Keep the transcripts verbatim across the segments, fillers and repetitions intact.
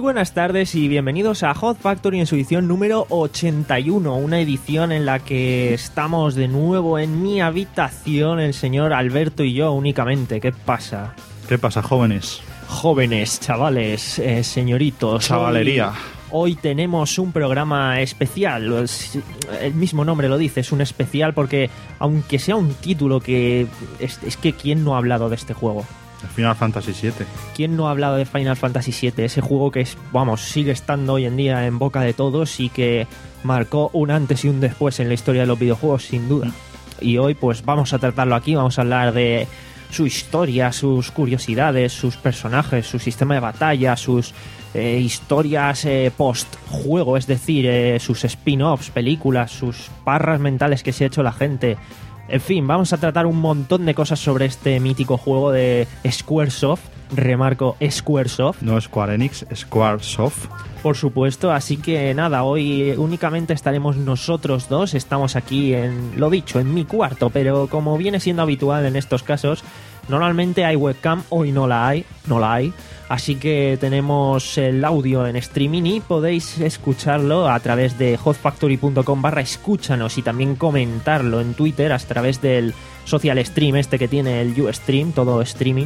buenas tardes y bienvenidos a Hot Factory en su edición número ochenta y uno, una edición en la que estamos de nuevo en mi habitación, el señor Alberto y yo únicamente. ¿Qué pasa? ¿Qué pasa, jóvenes? Jóvenes, chavales, eh, señoritos. Chavalería. Hoy, hoy tenemos un programa especial, el mismo nombre lo dice, es un especial porque aunque sea un título que... Es, es que ¿quién no ha hablado de este juego? Final Fantasy siete. ¿Quién no ha hablado de Final Fantasy siete? Ese juego que es, vamos, sigue estando hoy en día en boca de todos y que marcó un antes y un después en la historia de los videojuegos, sin duda. Y hoy pues vamos a tratarlo aquí, vamos a hablar de su historia, sus curiosidades, sus personajes, su sistema de batalla, sus eh, historias eh, post-juego, es decir, eh, sus spin-offs, películas, sus parras mentales que se ha hecho la gente. En fin, vamos a tratar un montón de cosas sobre este mítico juego de Squaresoft. Remarco, Squaresoft. No Square Enix, Squaresoft. Por supuesto, así que nada, hoy únicamente estaremos nosotros dos. Estamos aquí en, lo dicho, en mi cuarto, pero como viene siendo habitual en estos casos, normalmente hay webcam, hoy no la hay, no la hay. Así que tenemos el audio en streaming y podéis escucharlo a través de hotfactory.com barra escúchanos y también comentarlo en Twitter a través del social stream este que tiene el Ustream, todo streaming.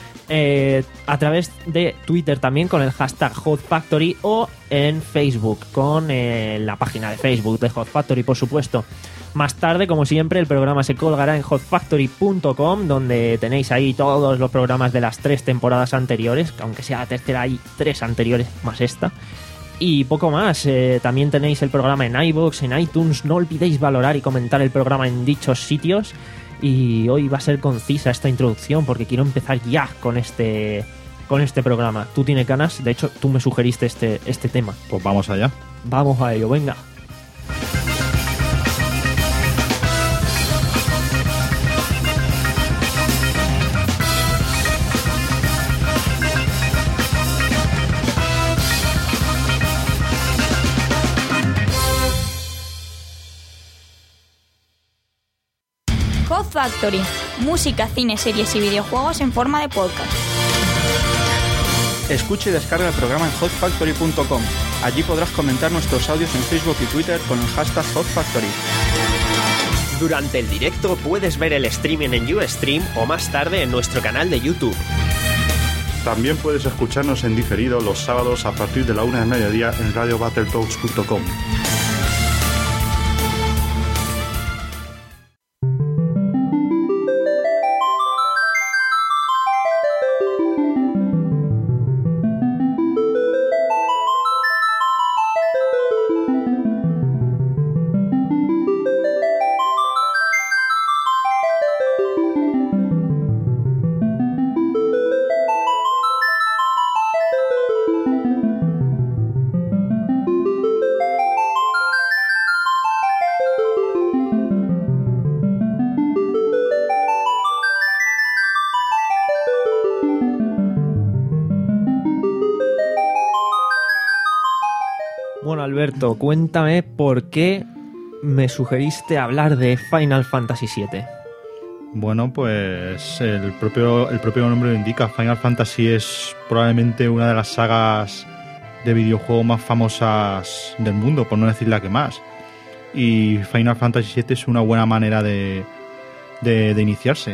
Eh, a través de Twitter también con el hashtag HotFactory o en Facebook con eh, la página de Facebook de Hot Factory, por supuesto. Más tarde, como siempre, el programa se colgará en hot factory punto com, donde tenéis ahí todos los programas de las tres temporadas anteriores, que aunque sea la tercera hay tres anteriores más esta. Y poco más, eh, también tenéis el programa en iVoox, en iTunes. No olvidéis valorar y comentar el programa en dichos sitios. Y hoy va a ser concisa esta introducción porque quiero empezar ya con este, con este programa. ¿Tú tienes ganas? De hecho, tú me sugeriste este, este tema. Pues vamos allá. Vamos a ello, venga. Hot Factory, música, cine, series y videojuegos en forma de podcast. Escucha y descarga el programa en hot factory punto com. Allí podrás comentar nuestros audios en Facebook y Twitter con el hashtag HotFactory. Durante el directo puedes ver el streaming en Ustream o más tarde en nuestro canal de YouTube. También puedes escucharnos en diferido los sábados a partir de la una del mediodía en radio battletoads punto com. Bueno, Alberto, cuéntame por qué me sugeriste hablar de Final Fantasy siete. Bueno, pues el propio, el propio nombre lo indica. Final Fantasy es probablemente una de las sagas de videojuegos más famosas del mundo, por no decir la que más. Y Final Fantasy siete es una buena manera de, de, de iniciarse.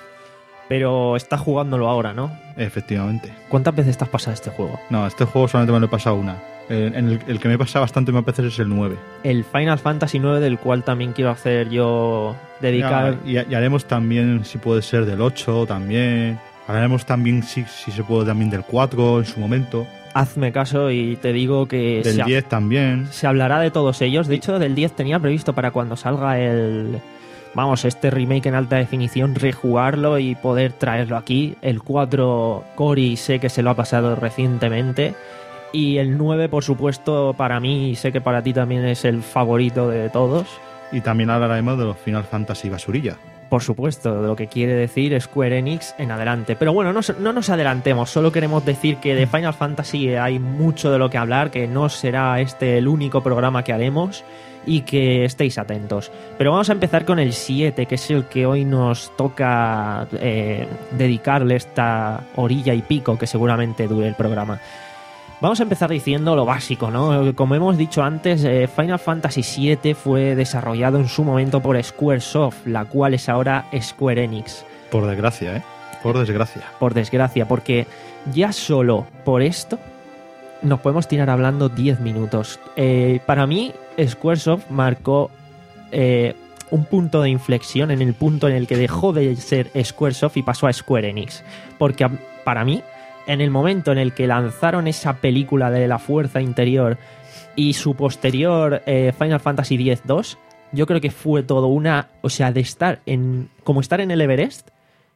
Pero estás jugándolo ahora, ¿no? Efectivamente. ¿Cuántas veces te has pasado este juego? No, este juego solamente me lo he pasado una. En el, el que me pasa bastante más veces es el nueve. El Final Fantasy nueve, del cual también quiero hacer yo dedicar... Ya, y, y haremos también, si puede ser, del ocho también. Haremos también, si, si se puede, también del cuatro en su momento. Hazme caso y te digo que... Del diez también. Se hablará de todos ellos. De hecho, del diez tenía previsto para cuando salga el... Vamos, este remake en alta definición, rejugarlo y poder traerlo aquí. El cuatro, Cory sé que se lo ha pasado recientemente. Y el nueve, por supuesto, para mí, y sé que para ti también es el favorito de todos. Y también hablaremos de los Final Fantasy basurilla. Por supuesto, de lo que quiere decir Square Enix en adelante. Pero bueno, no, no nos adelantemos, solo queremos decir que de Final Fantasy hay mucho de lo que hablar, que no será este el único programa que haremos y que estéis atentos. Pero vamos a empezar con el siete, que es el que hoy nos toca eh, dedicarle esta orilla y pico que seguramente dure el programa. Vamos a empezar diciendo lo básico, ¿no? Como hemos dicho antes, eh, Final Fantasy siete fue desarrollado en su momento por Squaresoft, la cual es ahora Square Enix. Por desgracia, ¿eh? Por desgracia. Por desgracia, porque ya solo por esto nos podemos tirar hablando diez minutos. Eh, para mí, Squaresoft marcó eh, un punto de inflexión en el punto en el que dejó de ser Squaresoft y pasó a Square Enix. Porque a, para mí, en el momento en el que lanzaron esa película de la fuerza interior y su posterior eh, Final Fantasy X dos, yo creo que fue todo una... O sea, de estar en... como estar en el Everest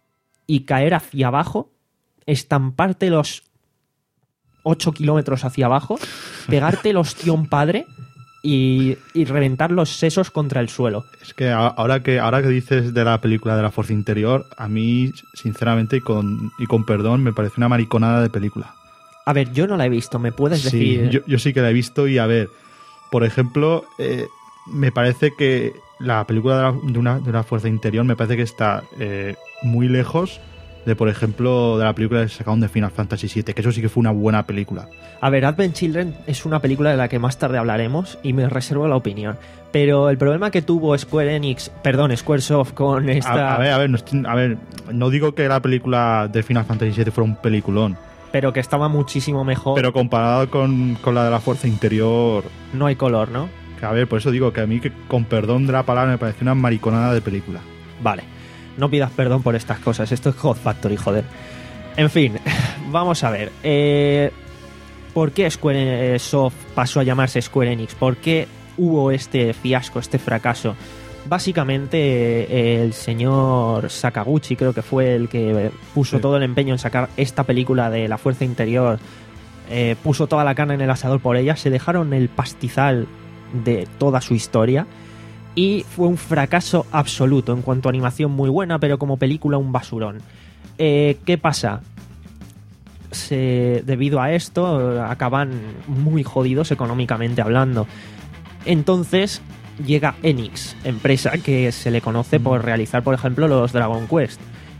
y caer hacia abajo, estamparte los ocho kilómetros hacia abajo, pegarte el ostión padre y, y reventar los sesos contra el suelo. Es que ahora que ahora que dices de la película de la fuerza interior, a mí, sinceramente, y con, y con perdón, me parece una mariconada de película. A ver, yo no la he visto, ¿me puedes Sí, decir? yo, yo sí que la he visto y a ver, por ejemplo, eh, me parece que la película de, la, de, una, de una fuerza interior me parece que está eh, muy lejos de, por ejemplo, de la película que sacaron de Final Fantasy siete, que eso sí que fue una buena película. A ver, Advent Children es una película de la que más tarde hablaremos y me reservo la opinión. Pero el problema que tuvo Square Enix, perdón, Squaresoft con esta... A, a ver, a ver, no, estoy, a ver, no digo que la película de Final Fantasy siete fuera un peliculón, pero que estaba muchísimo mejor. pero comparado con, con la de la fuerza interior... No hay color, ¿no? Que, a ver, por eso digo que a mí, que con perdón de la palabra, me parece una mariconada de película. Vale. No pidas perdón por estas cosas. Esto es Hot Factory, joder. En fin, vamos a ver. Eh, ¿Por qué Squaresoft pasó a llamarse Square Enix? ¿Por qué hubo este fiasco, este fracaso? Básicamente, eh, el señor Sakaguchi, creo que fue el que puso sí. todo el empeño en sacar esta película de la fuerza interior. Eh, puso toda la carne en el asador por ella. Se dejaron el pastizal de toda su historia. Y fue un fracaso absoluto. En cuanto a animación, muy buena, pero como película, un basurón. Eh, ¿Qué pasa? Se, debido a esto, acaban muy jodidos económicamente hablando. Entonces llega Enix, empresa que se le conoce por realizar, por ejemplo, los Dragon Quest.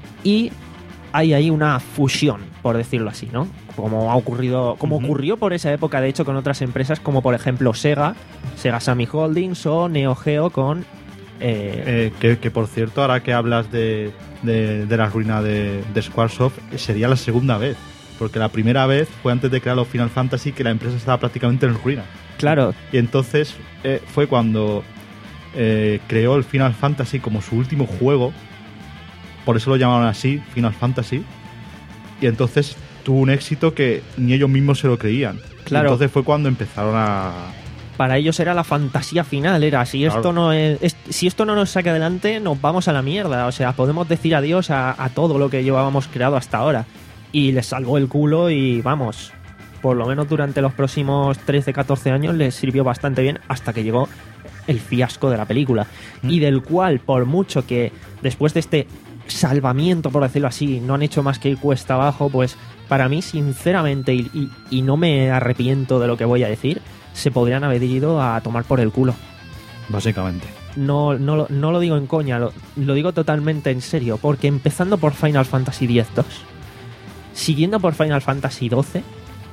Y hay ahí una fusión, por decirlo así, ¿no? Como ha ocurrido, como uh-huh. ocurrió por esa época, de hecho, con otras empresas como, por ejemplo, Sega, Sega Sammy Holdings o Neo Geo con... Eh... Eh, que, que, por cierto, ahora que hablas de, de, de la ruina de, de Squaresoft, sería la segunda vez. Porque la primera vez fue antes de crear los Final Fantasy, que la empresa estaba prácticamente en ruina. Claro. Y entonces eh, fue cuando eh, creó el Final Fantasy como su último juego. Por eso lo llamaron así, Final Fantasy. Y entonces tuvo un éxito que ni ellos mismos se lo creían. Claro. Y entonces fue cuando empezaron a... Para ellos era la fantasía final, era si claro. esto no es, es, si esto no nos saca adelante, nos vamos a la mierda. O sea, podemos decir adiós a, a todo lo que llevábamos creado hasta ahora. Y les salvó el culo y vamos, por lo menos durante los próximos trece catorce años les sirvió bastante bien hasta que llegó el fiasco de la película. Mm. Y del cual, por mucho que después de este salvamiento, por decirlo así, no han hecho más que ir cuesta abajo, pues para mí, sinceramente, y, y, y no me arrepiento de lo que voy a decir, se podrían haber ido a tomar por el culo. Básicamente. No, no, no lo digo en coña, lo, lo digo totalmente en serio, porque empezando por Final Fantasy X dos, siguiendo por Final Fantasy doce,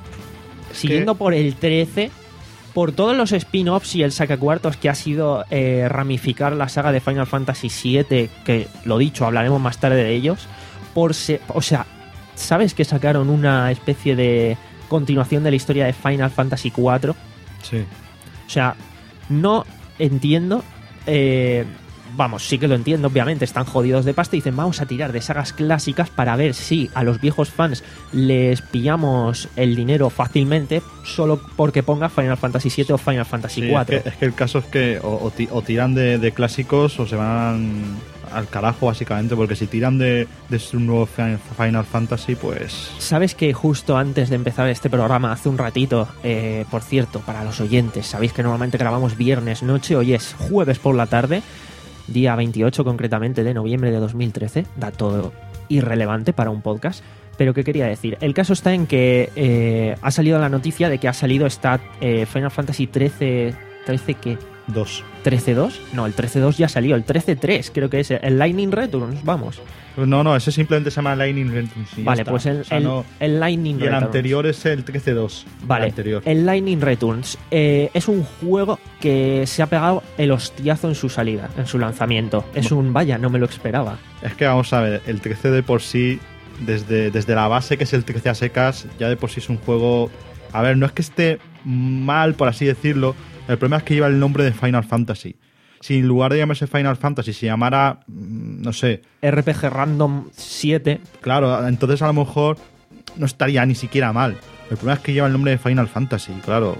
siguiendo por el trece, por todos los spin-offs y el sacacuartos que ha sido eh, ramificar la saga de Final Fantasy siete, que lo dicho, hablaremos más tarde de ellos, por se, o sea, ¿sabes que sacaron una especie de continuación de la historia de Final Fantasy cuatro? Sí. O sea, no entiendo... Eh, Vamos, sí que lo entiendo, obviamente, están jodidos de pasta y dicen, vamos a tirar de sagas clásicas para ver si a los viejos fans les pillamos el dinero fácilmente solo porque ponga Final Fantasy siete o Final Fantasy sí, cuatro. Es que, es que el caso es que o, o, o tiran de, de clásicos o se van al carajo, básicamente, porque si tiran de, de su nuevo Final Fantasy, pues... ¿Sabes que justo antes de empezar este programa, hace un ratito, eh, por cierto, para los oyentes, sabéis que normalmente grabamos viernes noche, hoy es jueves por la tarde, día veintiocho concretamente de noviembre de dos mil trece, dato irrelevante para un podcast, pero ¿qué quería decir? El caso está en que eh, ha salido la noticia de que ha salido esta eh, Final Fantasy trece, trece ¿qué? dos. ¿trece dos? No, el trece dos ya salió, el trece tres creo que es, el Lightning Returns, vamos. Pues no, no, ese simplemente se llama Lightning Returns. y ya Vale, está. pues el, O sea, el, no- el Lightning y el Returns. anterior es el trece dos. Vale, El anterior. el Lightning Returns eh, es un juego que se ha pegado el hostiazo en su salida, en su lanzamiento. Es un, vaya, no me lo esperaba. Es que vamos a ver, el trece de por sí, desde, desde la base que es el trece a secas, ya de por sí es un juego... A ver, no es que esté mal, por así decirlo. El problema es que lleva el nombre de Final Fantasy. Si en lugar de llamarse Final Fantasy se llamara, mm, no sé, R P G Random siete, claro, entonces a lo mejor no estaría ni siquiera mal. El problema es que lleva el nombre de Final Fantasy, claro.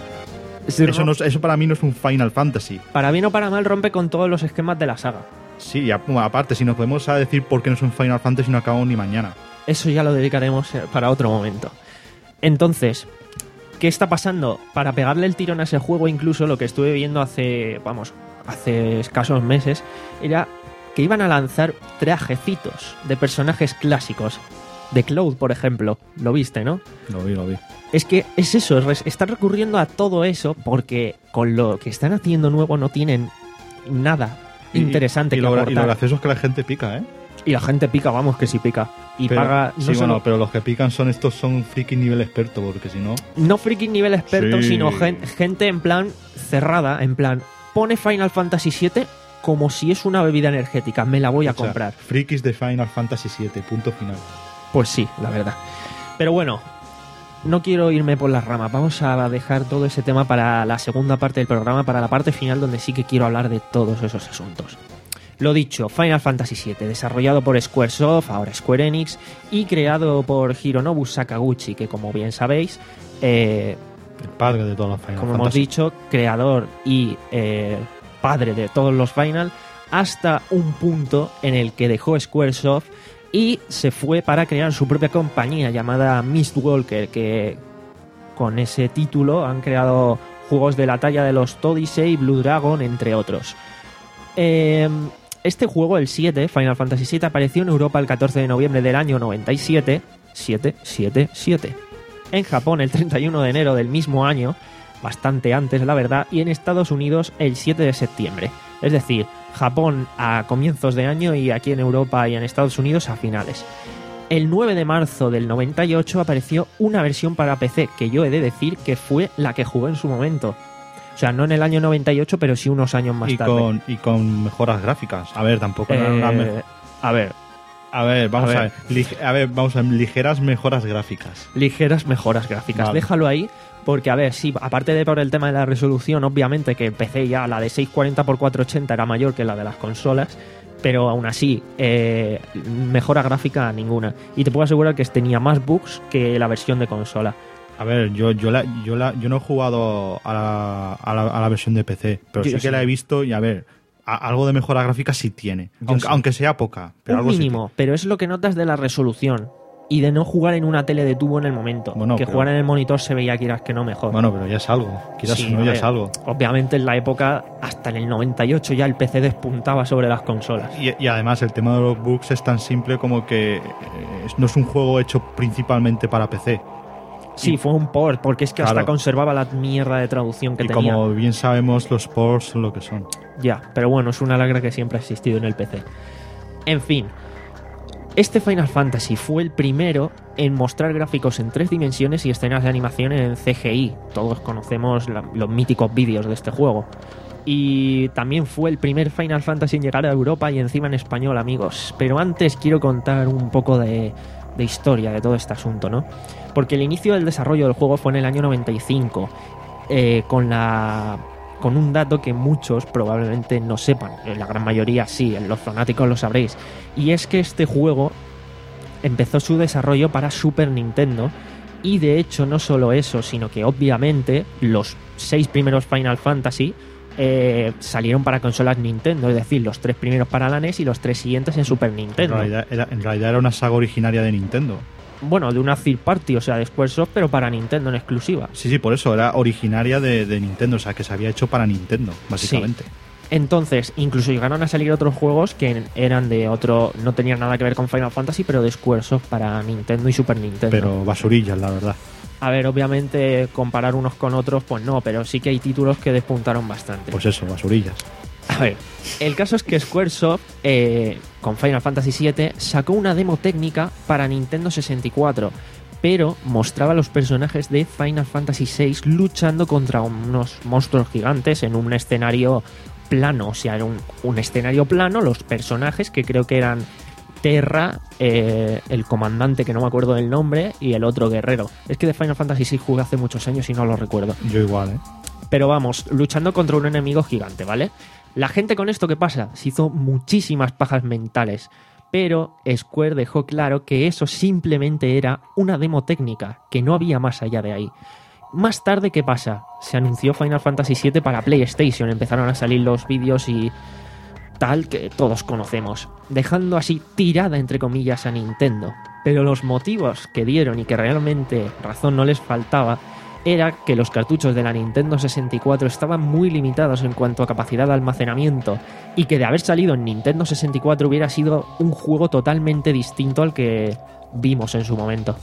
sí, Eso, no, es- eso para mí no es un Final Fantasy. para bien o para mal rompe con todos los esquemas de la saga. Sí, y a- aparte, si nos podemos a decir por qué no es un Final Fantasy, no acabamos ni mañana. Eso ya lo dedicaremos eh, para otro momento. Entonces, ¿qué está pasando? Para pegarle el tirón a ese juego, incluso lo que estuve viendo hace, vamos, hace escasos meses, era que iban a lanzar trajecitos de personajes clásicos. De Cloud, por ejemplo. Lo viste, ¿no? Lo vi, lo vi. Es que es eso, es res- están recurriendo a todo eso porque con lo que están haciendo nuevo no tienen nada Y- interesante y, que lo, gra- y lo aportar. gracioso es que la gente pica, ¿eh? Y la gente pica, vamos, que sí pica. Y Pero- paga no sí, solo- bueno, pero los que pican son estos, son friki nivel experto, porque si no... no freaking nivel experto, Sí. sino gen- gente en plan cerrada, en plan, pone Final Fantasy siete como si es una bebida energética, me la voy a O sea, comprar. frikis de Final Fantasy siete, punto final. Pues sí, la verdad. Pero bueno, no quiero irme por las ramas, vamos a dejar todo ese tema para la segunda parte del programa, para la parte final donde sí que quiero hablar de todos esos asuntos. Lo dicho, Final Fantasy siete, desarrollado por Squaresoft, ahora Square Enix, y creado por Hironobu Sakaguchi, que como bien sabéis, eh, El padre de todos los Final como hemos Fantasy. dicho, creador y eh, padre de todos los Final, hasta un punto en el que dejó Squaresoft y se fue para crear su propia compañía llamada Mistwalker, que con ese título han creado juegos de la talla de los Odyssey, Blue Dragon, entre otros. Eh, este juego, el siete, Final Fantasy siete, apareció en Europa el catorce de noviembre del año noventa y siete, siete siete siete. En Japón el treinta y uno de enero del mismo año, bastante antes la verdad, y en Estados Unidos el siete de septiembre. Es decir, Japón a comienzos de año y aquí en Europa y en Estados Unidos a finales. El nueve de marzo del noventa y ocho apareció una versión para P C, que yo he de decir que fue la que jugué en su momento. O sea, no en el año noventa y ocho, pero sí unos años más y tarde. con, y con mejoras gráficas. A ver, tampoco eran Eh, unas me- a ver, A ver, vamos a a ver. ver. Lig- a ver, vamos a ver. Ligeras mejoras gráficas. ligeras mejoras gráficas. Vale. Déjalo ahí, porque a ver, sí, aparte de por el tema de la resolución, obviamente que el P C ya, la de seiscientos cuarenta por cuatrocientos ochenta era mayor que la de las consolas, pero aún así, eh, mejora gráfica ninguna. Y te puedo asegurar que tenía más bugs que la versión de consola. A ver, yo, yo, la, yo, la, yo no he jugado a la, a la, a la versión de P C, pero Yo sí que sí. la he visto y a ver, a- algo de mejora gráfica sí tiene. Yo Aunque, sí. aunque sea poca, pero Un algo sí mínimo, pero es lo que notas de la resolución. Y de no jugar en una tele de tubo en el momento. Bueno, que pero- jugar en el monitor se veía, quieras que no, mejor. tiene. Bueno, pero ya es algo. Quizás Sí, no, a ya ver, es algo. Obviamente en la época, hasta en el noventa y ocho ya el P C despuntaba sobre las consolas. Y, y además el tema de los bugs es tan simple como que eh, no es un juego hecho principalmente para P C. Sí, fue un port, porque es que hasta Claro. conservaba la mierda de traducción que Y tenía. como bien sabemos, los ports son lo que son. Ya, pero bueno, es una lagra que siempre ha existido en el P C. En fin, este Final Fantasy fue el primero en mostrar gráficos en tres dimensiones y escenas de animación en C G I. Todos conocemos la- los míticos vídeos de este juego. Y también fue el primer Final Fantasy en llegar a Europa y encima en español, amigos. Pero antes quiero contar un poco de, de historia de todo este asunto, ¿no? Porque el inicio del desarrollo del juego fue en el año noventa y cinco, eh, con la con un dato que muchos probablemente no sepan, la gran mayoría sí, los fanáticos lo sabréis, y es que este juego empezó su desarrollo para Super Nintendo, y de hecho no solo eso, sino que obviamente los seis primeros Final Fantasy eh, salieron para consolas Nintendo, es decir, los tres primeros para la N E S y los tres siguientes en Super En Nintendo. realidad, era, en realidad era una saga originaria de Nintendo. Bueno, de una third party, o sea, de Squaresoft, pero para Nintendo en exclusiva. Sí, sí, por eso era originaria de, de Nintendo, o sea, que se había hecho para Nintendo, básicamente. Entonces, incluso llegaron a salir otros juegos que eran de otro, no tenían nada que ver con Final Fantasy, pero de Squaresoft para Nintendo y Super Nintendo. Pero basurillas, la verdad. A ver, obviamente comparar unos con otros, pues no, pero sí que hay títulos que despuntaron bastante. Pues eso, basurillas. A ver, el caso es que Squaresoft, eh, con Final Fantasy siete, sacó una demo técnica para Nintendo sesenta y cuatro, pero mostraba a los personajes de Final Fantasy seis luchando contra unos monstruos gigantes en un escenario plano. O sea, era un, un escenario plano, los personajes, que creo que eran Terra, eh, el comandante, que no me acuerdo del nombre, y el otro guerrero. Es que de Final Fantasy seis jugué hace muchos años y no lo recuerdo. Yo igual, ¿eh? Pero vamos, luchando contra un enemigo gigante, ¿vale? La gente con esto, ¿qué pasa? Se hizo muchísimas pajas mentales, pero Square dejó claro que eso simplemente era una demo técnica, que no había más allá de ahí. Más tarde, ¿qué pasa? Se anunció Final Fantasy siete para PlayStation, empezaron a salir los vídeos y tal que todos conocemos, dejando así tirada, entre comillas, a Nintendo. Pero los motivos que dieron y que realmente razón no les faltaba era que los cartuchos de la Nintendo sesenta y cuatro estaban muy limitados en cuanto a capacidad de almacenamiento y que de haber salido en Nintendo sesenta y cuatro hubiera sido un juego totalmente distinto al que vimos en su momento.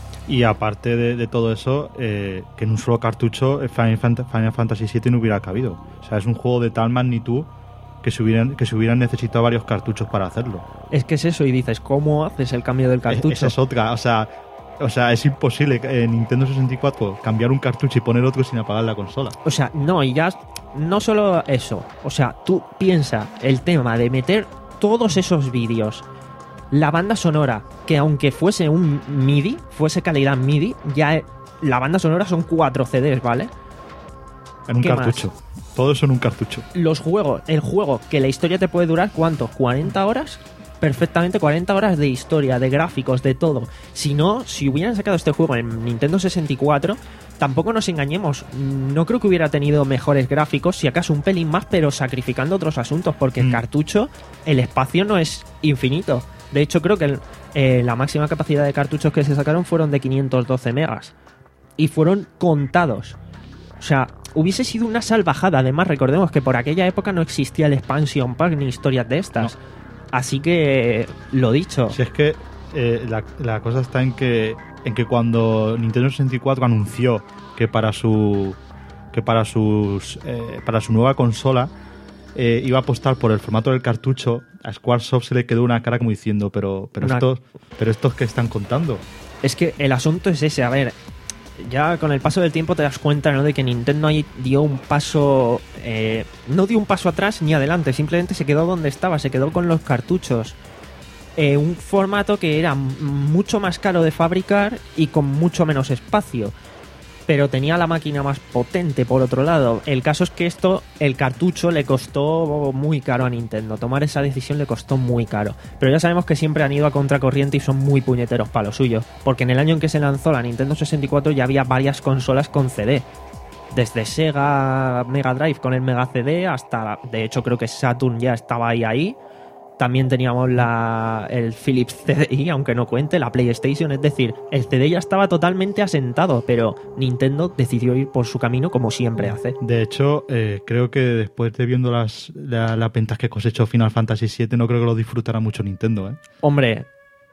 Y aparte de, de todo eso, eh, que en un solo cartucho Final, Fant- Final Fantasy siete no hubiera cabido. O sea, es un juego de tal magnitud que se hubieran, que se hubieran necesitado varios cartuchos para hacerlo. Es que es eso, y dices, ¿cómo haces el cambio del cartucho? Esa es otra, o sea... O sea, es imposible en Nintendo sesenta y cuatro cambiar un cartucho y poner otro sin apagar la consola. O sea, no, y ya no solo eso. O sea, tú piensa el tema de meter todos esos vídeos, la banda sonora, que aunque fuese un MIDI, fuese calidad MIDI, ya la banda sonora son cuatro C Ds, ¿vale? En un ¿Qué cartucho. más? Todo eso en un cartucho. Los juegos, el juego, que la historia te puede durar, ¿cuánto? ¿cuarenta horas? Perfectamente cuarenta horas de historia, de gráficos, de todo. Si no, si hubieran sacado este juego en Nintendo sesenta y cuatro, tampoco nos engañemos, no creo que hubiera tenido mejores gráficos, si acaso un pelín más, pero sacrificando otros asuntos, porque el Mm. cartucho, el espacio no es infinito. De hecho, creo que el, eh, la máxima capacidad de cartuchos que se sacaron fueron de quinientos doce megas. Y fueron contados. O sea, hubiese sido una salvajada. Además, recordemos que por aquella época no existía el expansion pack ni historias de estas. No. Así que, lo dicho. Si es que eh, la, la cosa está en que en que cuando Nintendo sesenta y cuatro anunció que para su que para sus eh, para su nueva consola eh, iba a apostar por el formato del cartucho, a Squaresoft se le quedó una cara como diciendo, pero pero Una- estos pero estos que están contando. Es que el asunto es ese, a ver, ya con el paso del tiempo te das cuenta, ¿no?, de que Nintendo ahí dio un paso, eh, no dio un paso atrás ni adelante, simplemente se quedó donde estaba, se quedó con los cartuchos. Eh, un formato que era m- mucho más caro de fabricar y con mucho menos espacio, pero tenía la máquina más potente por otro lado. El caso es que esto, el cartucho le costó muy caro a Nintendo. Tomar esa decisión le costó muy caro. Pero ya sabemos que siempre han ido a contracorriente y son muy puñeteros para lo suyo. Porque en el año en que se lanzó la Nintendo sesenta y cuatro ya había varias consolas con C D. Desde Sega Mega Drive con el Mega C D hasta, de hecho creo que Saturn ya estaba ahí ahí. También teníamos la, el Philips C D I, aunque no cuente, la PlayStation. Es decir, el C D ya estaba totalmente asentado, pero Nintendo decidió ir por su camino como siempre hace. De hecho, eh, creo que después de viendo las la- las ventas que cosechó Final Fantasy siete, no creo que lo disfrutará mucho Nintendo, ¿eh? Hombre,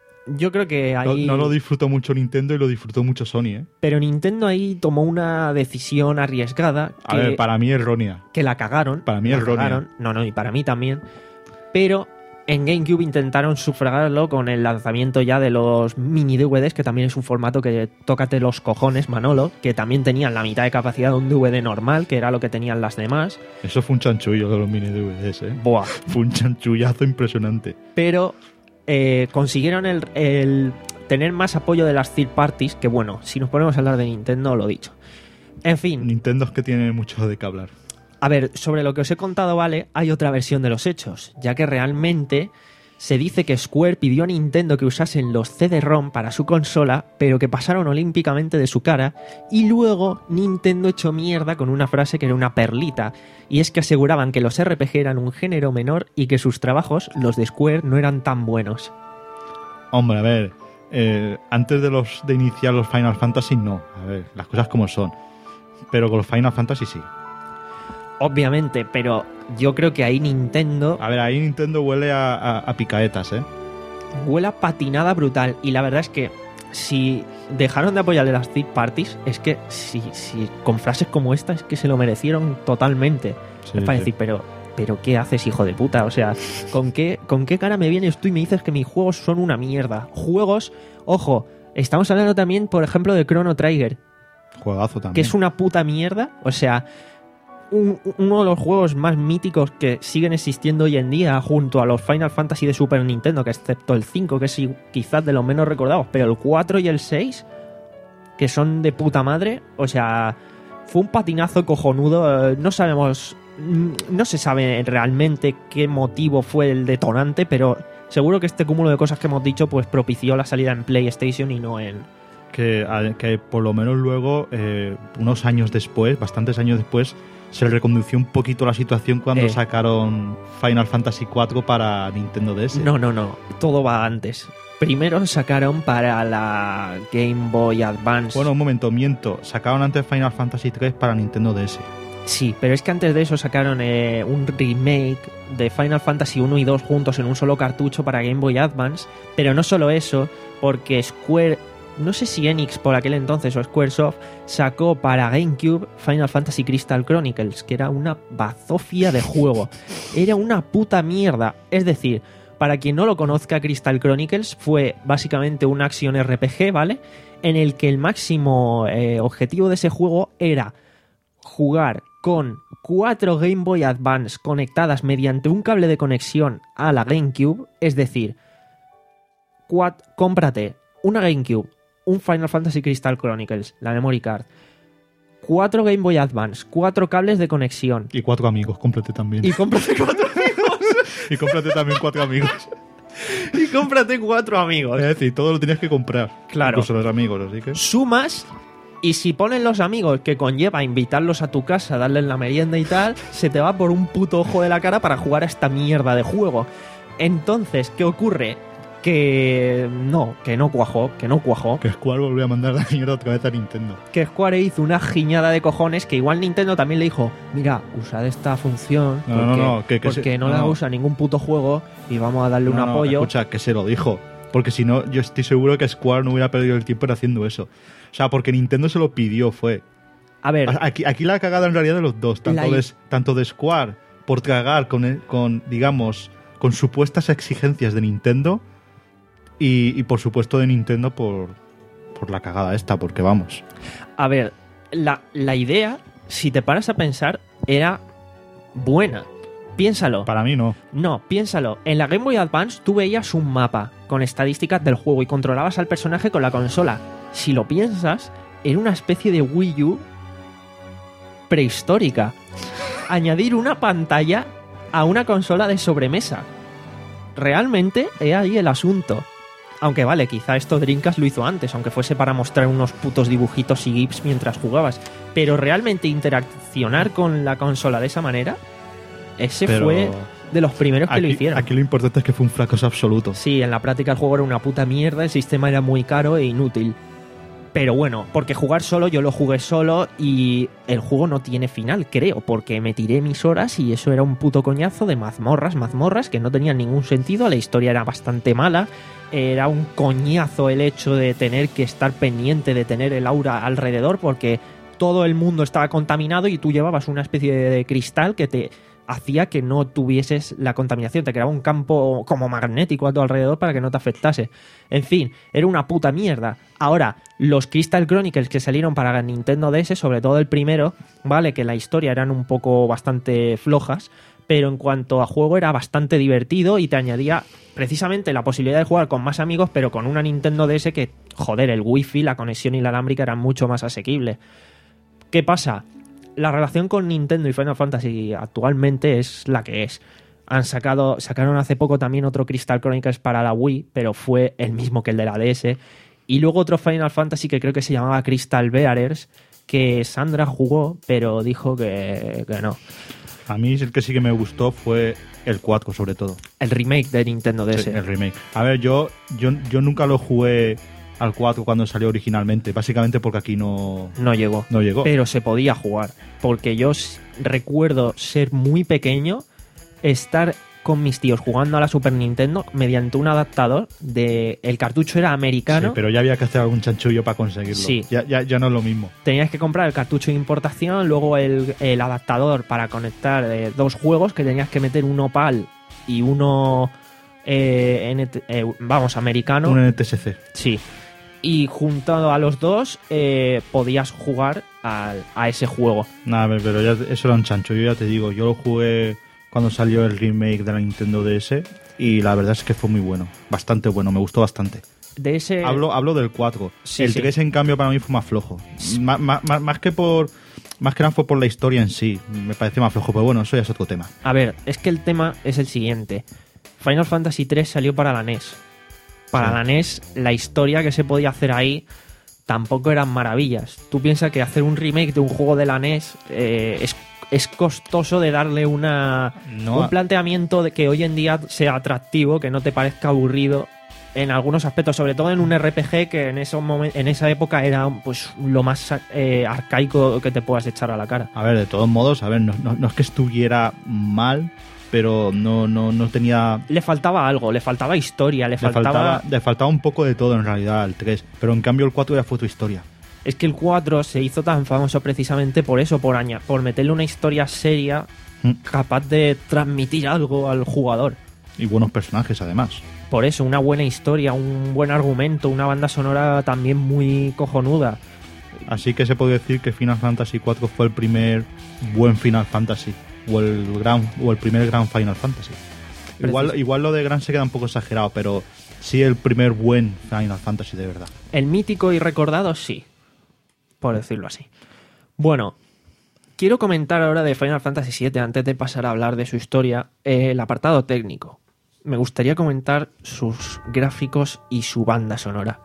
yo creo que No, ahí... no lo disfrutó mucho Nintendo y lo disfrutó mucho Sony, ¿eh? Pero Nintendo ahí tomó una decisión arriesgada A que, ver, para mí errónea. que la cagaron. Para mí La errónea. cagaron. No, no, y para mí también. Pero en GameCube intentaron sufragarlo con el lanzamiento ya de los mini D V Ds, que también es un formato que tócate los cojones, Manolo, que también tenían la mitad de capacidad de un D V D normal, que era lo que tenían las demás. Eso fue un chanchullo de los mini D V Ds, ¿eh? Buah. Fue un chanchullazo impresionante. Pero eh, consiguieron el, el tener más apoyo de las third parties, que bueno, si nos ponemos a hablar de Nintendo, lo dicho. En fin, Nintendo es que tiene mucho de qué hablar. a ver, sobre lo que os he contado, vale, hay otra versión de los hechos, ya que realmente se dice que Square pidió a Nintendo que usasen los C D ROM para su consola, pero que pasaron olímpicamente de su cara, y luego Nintendo echó mierda con una frase que era una perlita, y es que aseguraban que los R P G eran un género menor y que sus trabajos, los de Square, no eran tan buenos. Hombre, a ver, eh, antes de los de iniciar los Final Fantasy, no. A ver, las cosas como son. Pero con los Final Fantasy sí. Obviamente, pero yo creo que ahí Nintendo A ver, ahí Nintendo huele a, a, a picaetas, ¿eh? huele a patinada brutal, y la verdad es que si dejaron de apoyarle las third parties, es que si, si con frases como esta es que se lo merecieron totalmente. Sí, es para sí. decir, pero, pero ¿qué haces, hijo de puta? O sea, ¿con qué, ¿con qué cara me vienes tú y me dices que mis juegos son una mierda? Juegos, ojo, estamos hablando también, por ejemplo, de Chrono Trigger, Juegazo también. que es una puta mierda. O sea, un- uno de los juegos más míticos que siguen existiendo hoy en día, junto a los Final Fantasy de Super Nintendo, que excepto el cinco, que es i- quizás de los menos recordados, pero el cuatro y el seis, que son de puta madre. O sea, fue un patinazo cojonudo. eh, No sabemos, mm, no se sabe realmente qué motivo fue el detonante, pero seguro que este cúmulo de cosas que hemos dicho pues propició la salida en PlayStation y no en... Que, a- que por lo menos luego, eh, unos años después, bastantes años después, se le recondució un poquito la situación cuando Eh. sacaron Final Fantasy cuatro para Nintendo D S. No, no, no. Todo va antes. Primero sacaron para la Game Boy Advance. Bueno, un momento, miento. Sacaron antes Final Fantasy tres para Nintendo D S. Sí, pero es que antes de eso sacaron eh, un remake de Final Fantasy uno y dos juntos en un solo cartucho para Game Boy Advance. Pero no solo eso, porque Square... No sé si Enix por aquel entonces o Squaresoft sacó para GameCube Final Fantasy Crystal Chronicles, que era una bazofia de juego. Era una puta mierda. Es decir, para quien no lo conozca, Crystal Chronicles fue básicamente un action R P G, ¿vale? En el que el máximo eh, objetivo de ese juego era jugar con cuatro Game Boy Advance conectadas mediante un cable de conexión a la GameCube. Es decir, cuat- cómprate una GameCube, un Final Fantasy Crystal Chronicles, la memory card, cuatro Game Boy Advance, cuatro cables de conexión. Y cuatro amigos, cómprate también. Y cómprate cuatro Y cómprate también cuatro amigos. y cómprate cuatro amigos. Es decir, todo lo tienes que comprar. Claro. Incluso los amigos, así que... Sumas, y si ponen los amigos que conlleva invitarlos a tu casa, darles la merienda y tal, se te va por un puto ojo de la cara para jugar a esta mierda de juego. Entonces, ¿qué ocurre? Que no, que no cuajó, que no cuajó. Que Square volvió a mandar la mierda otra vez a Nintendo. Que Square hizo una giñada de cojones que igual Nintendo también le dijo, mira, usad esta función No, no, porque, no, que- que porque se- no, no, la no. usa ningún puto juego y vamos a darle un No, no, apoyo. Escucha, que se lo dijo. Porque si no, yo estoy seguro que Square no hubiera perdido el tiempo en haciendo eso. O sea, porque Nintendo se lo pidió, fue. A ver, Aquí, aquí la cagada en realidad de los dos, tanto, La- de, tanto de Square por tragar con, con, digamos, con supuestas exigencias de Nintendo y, y por supuesto de Nintendo por, por la cagada esta, porque vamos. a ver, la, la idea, si te paras a pensar, era buena. Piénsalo. Para mí no. No, piénsalo. En la Game Boy Advance tú veías un mapa con estadísticas del juego y controlabas al personaje con la consola. Si lo piensas, era una especie de Wii U prehistórica. Añadir una pantalla a una consola de sobremesa. Realmente es ahí el asunto. Aunque vale, quizá esto Dreamcast lo hizo antes, aunque fuese para mostrar unos putos dibujitos y gifs mientras jugabas. Pero realmente interaccionar con la consola de esa manera, ese Pero fue de los primeros que aquí, lo hicieron. aquí lo importante es que fue un fracaso absoluto. Sí, en la práctica el juego era una puta mierda, el sistema era muy caro e inútil. Pero bueno, porque jugar solo, yo lo jugué solo y el juego no tiene final, creo, porque me tiré mis horas y eso era un puto coñazo de mazmorras, mazmorras que no tenían ningún sentido, la historia era bastante mala, era un coñazo el hecho de tener que estar pendiente de tener el aura alrededor porque todo el mundo estaba contaminado y tú llevabas una especie de cristal que te hacía que no tuvieses la contaminación, te creaba un campo como magnético a tu alrededor para que no te afectase. En fin, era una puta mierda. Ahora, los Crystal Chronicles que salieron para Nintendo D S, sobre todo el primero, vale, que la historia eran un poco bastante flojas, pero en cuanto a juego era bastante divertido y te añadía precisamente la posibilidad de jugar con más amigos, pero con una Nintendo D S que, joder, el wifi, la conexión inalámbrica eran mucho más asequible. ¿Qué pasa? La relación con Nintendo y Final Fantasy actualmente es la que es. Han sacado, sacaron hace poco también otro Crystal Chronicles para la Wii, pero fue el mismo que el de la D S. Y luego otro Final Fantasy que creo que se llamaba Crystal Bearers, que Sandra jugó, pero dijo que, que no. A mí el que sí que me gustó fue el cuatro, sobre todo. El remake de Nintendo D S. Sí, el remake. A ver, yo, yo, yo nunca lo jugué al cuatro cuando salió originalmente, básicamente porque aquí no, No llegó. no llegó. Pero se podía jugar. Porque yo s- recuerdo ser muy pequeño, estar con mis tíos jugando a la Super Nintendo mediante un adaptador de... El cartucho era americano. Sí, pero ya había que hacer algún chanchullo para conseguirlo. Sí. Ya, ya, ya no es lo mismo. Tenías que comprar el cartucho de importación, luego el, el adaptador para conectar eh, dos juegos, que tenías que meter uno PAL y uno... Eh, N T, eh, vamos, americano. Un N T S C. Sí. Y juntado a los dos eh, podías jugar a, a ese juego. Nada, pero ya, eso era un chancho. Yo ya te digo, yo lo jugué cuando salió el remake de la Nintendo D S y la verdad es que fue muy bueno. Bastante bueno, me gustó bastante. De ese... Hablo, hablo del cuatro. Sí, el sí. tres, en cambio, para mí fue más flojo. Más, más, más que por... Más que nada fue por la historia en sí. Me parece más flojo, pero bueno, eso ya es otro tema. A ver, es que el tema es el siguiente. Final Fantasy tres salió para la N E S. Para Sí. la N E S, la historia que se podía hacer ahí tampoco eran maravillas. Tú piensas que hacer un remake de un juego de la N E S eh, es, es costoso de darle una No, un planteamiento de que hoy en día sea atractivo, que no te parezca aburrido en algunos aspectos, sobre todo en un R P G que en, esos momen- en esa época era pues lo más eh, arcaico que te puedas echar a la cara. A ver, de todos modos, a ver, no, no, no es que estuviera mal, pero no, no, no tenía... Le faltaba algo, le faltaba historia, le Le faltaba... faltaba, le faltaba un poco de todo en realidad al tres, pero en cambio el cuatro ya fue tu historia. Es que el cuatro se hizo tan famoso precisamente por eso, por, aña- por meterle una historia seria Mm. capaz de transmitir algo al jugador. Y buenos personajes además. Por eso, una buena historia, un buen argumento, una banda sonora también muy cojonuda. Así que se puede decir que Final Fantasy cuatro fue el primer buen Final Fantasy. O el gran o el primer gran Final Fantasy. Igual, Precis- igual lo de gran se queda un poco exagerado, pero sí el primer buen Final Fantasy de verdad. El mítico y recordado, sí, por decirlo así. Bueno, quiero comentar ahora de Final Fantasy siete, antes de pasar a hablar de su historia, eh, el apartado técnico. Me gustaría comentar sus gráficos y su banda sonora.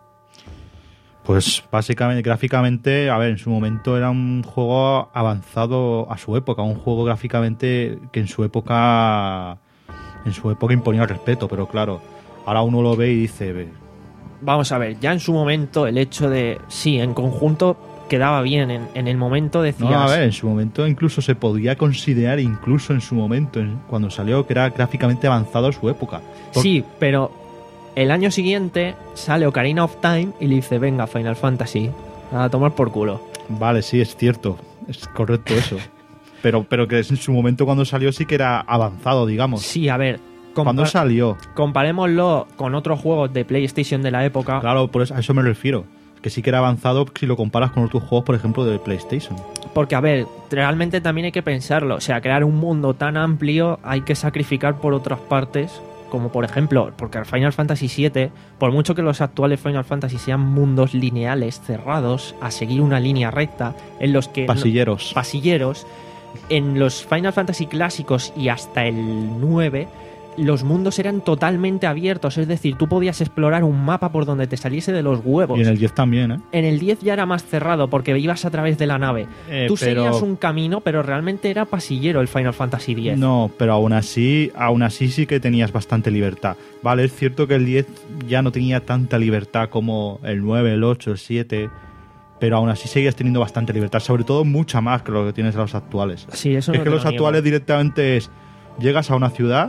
Pues básicamente, gráficamente, a ver, en su momento era un juego avanzado a su época, un juego gráficamente que en su época en su época imponía respeto, pero claro, ahora uno lo ve y dice, ve, Vamos a ver, ya en su momento el hecho de, sí, en conjunto quedaba bien, en, en el momento decías... no, a ver, en su momento incluso se podía considerar, incluso en su momento, en- cuando salió, que era gráficamente avanzado a su época. Por- Sí, pero el año siguiente sale Ocarina of Time y le dice, venga, Final Fantasy, a tomar por culo. Vale, sí, es cierto, es correcto eso. pero, pero que en su momento cuando salió sí que era avanzado, digamos. Sí, a ver, Cuando compa- salió, comparémoslo con otros juegos de PlayStation de la época. claro, por eso, a eso me refiero. Que sí que era avanzado si lo comparas con otros juegos, por ejemplo, de PlayStation. Porque, a ver, realmente también hay que pensarlo. O sea, crear un mundo tan amplio hay que sacrificar por otras partes. Como por ejemplo, porque el Final Fantasy siete, por mucho que los actuales Final Fantasy sean mundos lineales, cerrados, a seguir una línea recta, en los que... Pasilleros. pasilleros, en los Final Fantasy clásicos y hasta el nueve, los mundos eran totalmente abiertos. Es decir, tú podías explorar un mapa por donde te saliese de los huevos. Y en el diez también, ¿eh? En el diez ya era más cerrado porque ibas a través de la nave. Eh, Tú pero- seguías un camino, pero realmente era pasillero el Final Fantasy diez. No, pero aún así, aún así sí que tenías bastante libertad. Vale, es cierto que el diez ya no tenía tanta libertad como el nueve, el ocho, el siete, pero aún así seguías teniendo bastante libertad, sobre todo mucha más que lo que tienes a los actuales. Sí, eso es no que te los lo niego. actuales directamente es, llegas a una ciudad,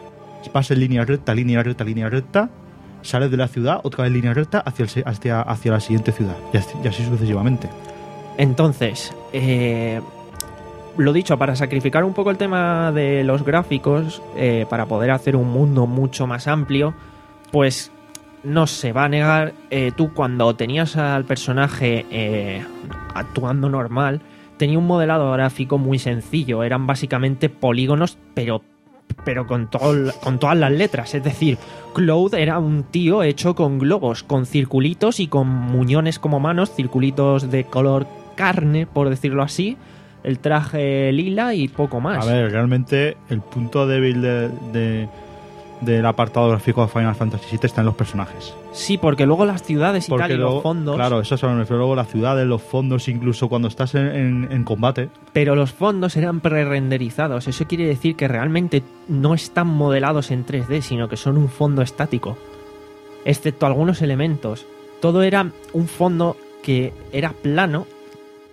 vas en línea recta, línea recta, línea recta, sales de la ciudad, otra vez línea recta hacia, el, se- hacia, hacia la siguiente ciudad, y así, y así sucesivamente. Entonces, eh, lo dicho, para sacrificar un poco el tema de los gráficos, eh, para poder hacer un mundo mucho más amplio, pues no se va a negar, eh, tú cuando tenías al personaje eh, actuando normal, tenía un modelado gráfico muy sencillo, eran básicamente polígonos, pero pero con, todo, con todas las letras. Es decir, Cloud era un tío hecho con globos, con circulitos y con muñones como manos, circulitos de color carne, por decirlo así, el traje lila y poco más. A ver, realmente el punto débil de, de- del apartado gráfico de Final Fantasy siete está en los personajes. Sí, porque luego las ciudades y tal, y luego, los fondos... Claro, eso se me refiero. Luego las ciudades, los fondos, incluso cuando estás en, en- en combate. Pero los fondos eran pre-renderizados. Eso quiere decir que realmente no están modelados en tres D, sino que son un fondo estático. Excepto algunos elementos. Todo era un fondo que era plano,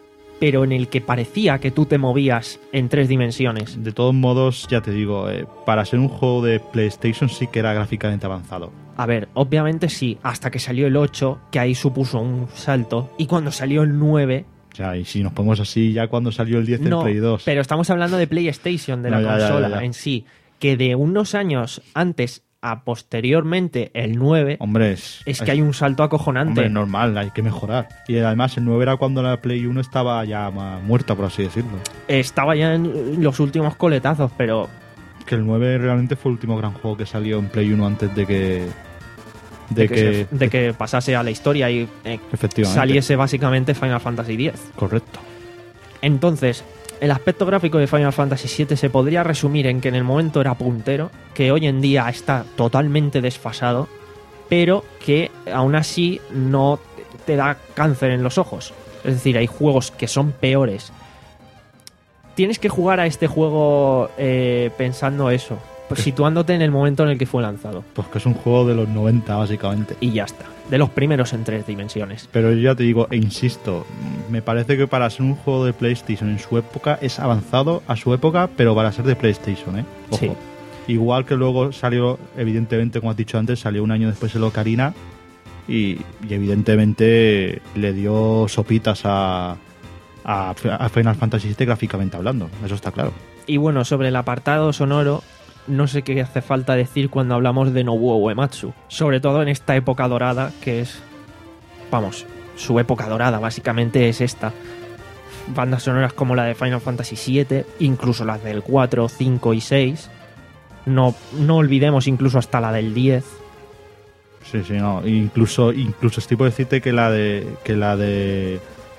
pero en el que parecía que tú te movías en tres dimensiones. De todos modos, ya te digo, eh, para ser un juego de PlayStation sí que era gráficamente avanzado. A ver, obviamente sí, hasta que salió el ocho, que ahí supuso un salto, y cuando salió el nueve... O sea, y si nos ponemos así, ya cuando salió el diez en no, Play dos... pero estamos hablando de PlayStation, de No, la ya, ya, consola ya, ya. en sí, que de unos años antes a posteriormente el nueve, Hombre, es, es que hay un salto acojonante. Hombre, es normal, hay que mejorar. Y además el nueve era cuando la Play uno estaba ya ma- muerta, por así decirlo. Estaba ya en los últimos coletazos, pero... Que el nueve realmente fue el último gran juego que salió en Play uno antes de que... De, que, se- de que pasase a la historia y eh, Efectivamente. saliese básicamente Final Fantasy diez. Correcto. Entonces, el aspecto gráfico de Final Fantasy siete se podría resumir en que en el momento era puntero, que hoy en día está totalmente desfasado, pero que aún así no te da cáncer en los ojos. Es decir, hay juegos que son peores. Tienes que jugar a este juego eh, pensando eso, pues situándote en el momento en el que fue lanzado. Pues que es un juego de los noventa, básicamente. Y ya está. De los primeros en tres dimensiones. Pero yo ya te digo, e insisto, me parece que para ser un juego de PlayStation en su época es avanzado a su época, pero para ser de PlayStation, ¿eh? Ojo. Sí. Igual que luego salió, evidentemente, como has dicho antes, salió un año después el Ocarina y, y evidentemente le dio sopitas a, a, a Final Fantasy siete gráficamente hablando, eso está claro. Y bueno, sobre el apartado sonoro, no sé qué hace falta decir cuando hablamos de Nobuo Uematsu. Sobre todo en esta época dorada, que es... Vamos, su época dorada básicamente es esta. Bandas sonoras como la de Final Fantasy siete, incluso las del cuatro, cinco y seis. No, no olvidemos incluso hasta la del diez. Sí, sí, no. Incluso, incluso estoy por decirte que la de... Que la de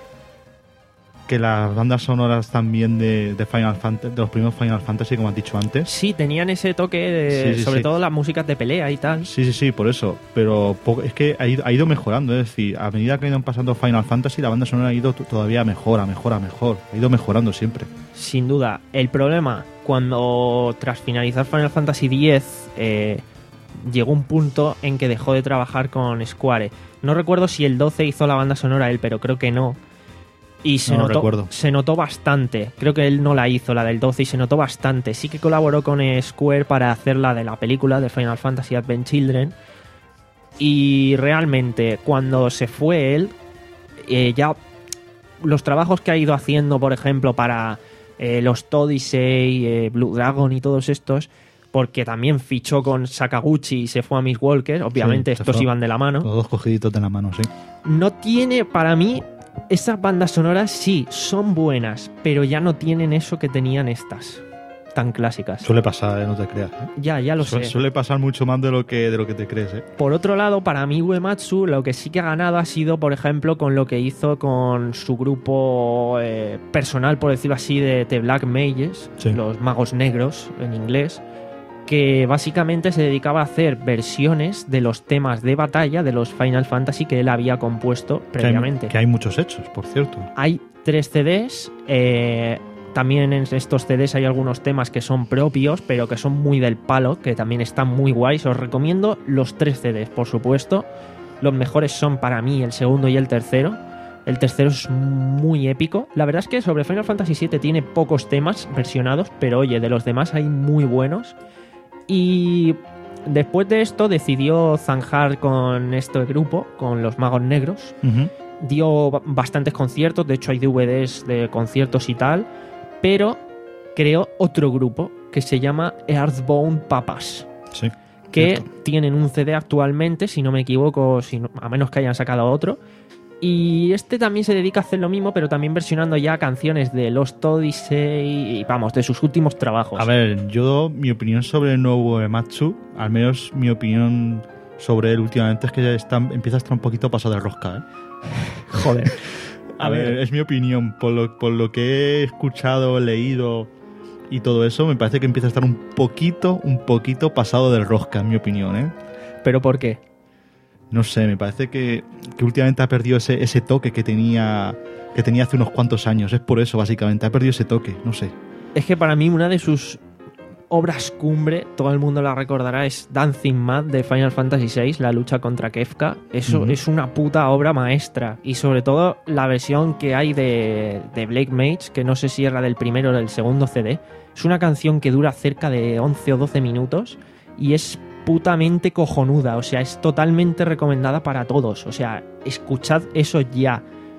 que las bandas sonoras también de, de Final Fantasy, de los primeros Final Fantasy, como has dicho antes. Sí, tenían ese toque de, Sí, sí, sobre sí. todo las músicas de pelea y tal. Sí, sí, sí, por eso. Pero po- es que ha ido, ha ido mejorando. Es decir, a medida que han ido pasando Final Fantasy, la banda sonora ha ido t- todavía mejor, a mejor, a mejor. Ha ido mejorando siempre. Sin duda. El problema, cuando tras finalizar Final Fantasy diez, eh, llegó un punto en que dejó de trabajar con Square. No recuerdo si el doce hizo la banda sonora él, pero creo que no. Y se, No lo notó, recuerdo. se notó bastante. Creo que él no la hizo, la del doce, y se notó bastante. Sí que colaboró con Square para hacer la de la película de Final Fantasy Advent Children. Y realmente, cuando se fue él, eh, ya los trabajos que ha ido haciendo, por ejemplo, para eh, los Todisei, eh, Blue Dragon y todos estos, porque también fichó con Sakaguchi y se fue a Miss Walker, obviamente Sí, se estos fue. iban de la mano. Los dos cogiditos de la mano, sí. No tiene, para mí, esas bandas sonoras sí, son buenas, pero ya no tienen eso que tenían estas, tan clásicas. Suele pasar, ¿eh? No te creas. ¿eh? Ya, ya lo Su- sé. Suele pasar mucho más de lo que de lo que te crees, ¿eh? Por otro lado, para mí Uematsu lo que sí que ha ganado ha sido, por ejemplo, con lo que hizo con su grupo eh, personal, por decirlo así, de The Black Mages, Sí. los magos negros en inglés, que básicamente se dedicaba a hacer versiones de los temas de batalla de los Final Fantasy que él había compuesto Que hay, previamente. que hay muchos hechos, por cierto. Hay tres C Ds. eh, también en estos C Ds hay algunos temas que son propios, pero que son muy del palo, que también están muy guays. Os recomiendo los tres C Ds, por supuesto. Los mejores son para mí el segundo y el tercero. El tercero es muy épico. La verdad es que sobre Final Fantasy siete tiene pocos temas versionados, pero oye, de los demás hay muy buenos. Y después de esto decidió zanjar con este grupo, con los Magos Negros. Ujú. Dio ba- bastantes conciertos, de hecho hay D V Ds de conciertos y tal, pero creó otro grupo que se llama Earthbound Papas, Sí. que Cierto. tienen un C D actualmente, si no me equivoco, si no- a menos que hayan sacado otro. Y este también se dedica a hacer lo mismo, pero también versionando ya canciones de Lost Odyssey y, vamos, de sus últimos trabajos. A ver, yo, mi opinión sobre el nuevo Uematsu, al menos mi opinión sobre él últimamente es que ya está, empieza a estar un poquito pasado de rosca, ¿eh? Joder. A ver, es mi opinión. Por lo, por lo que he escuchado, leído y todo eso, me parece que empieza a estar un poquito, un poquito pasado del rosca, en mi opinión, ¿eh? ¿Pero por qué? No sé, me parece que, que últimamente ha perdido ese, ese toque que tenía, que tenía hace unos cuantos años. Es por eso, básicamente. Ha perdido ese toque, no sé. Es que para mí una de sus obras cumbre, todo el mundo la recordará, es Dancing Mad de Final Fantasy seis, la lucha contra Kefka. Eso uh-huh. es una puta obra maestra. Y sobre todo la versión que hay de, de Blake Mage, que no sé si era del primero o del segundo C D. Es una canción que dura cerca de once o doce minutos y es putamente cojonuda. O sea, es totalmente recomendada para todos. O sea, escuchad eso ya.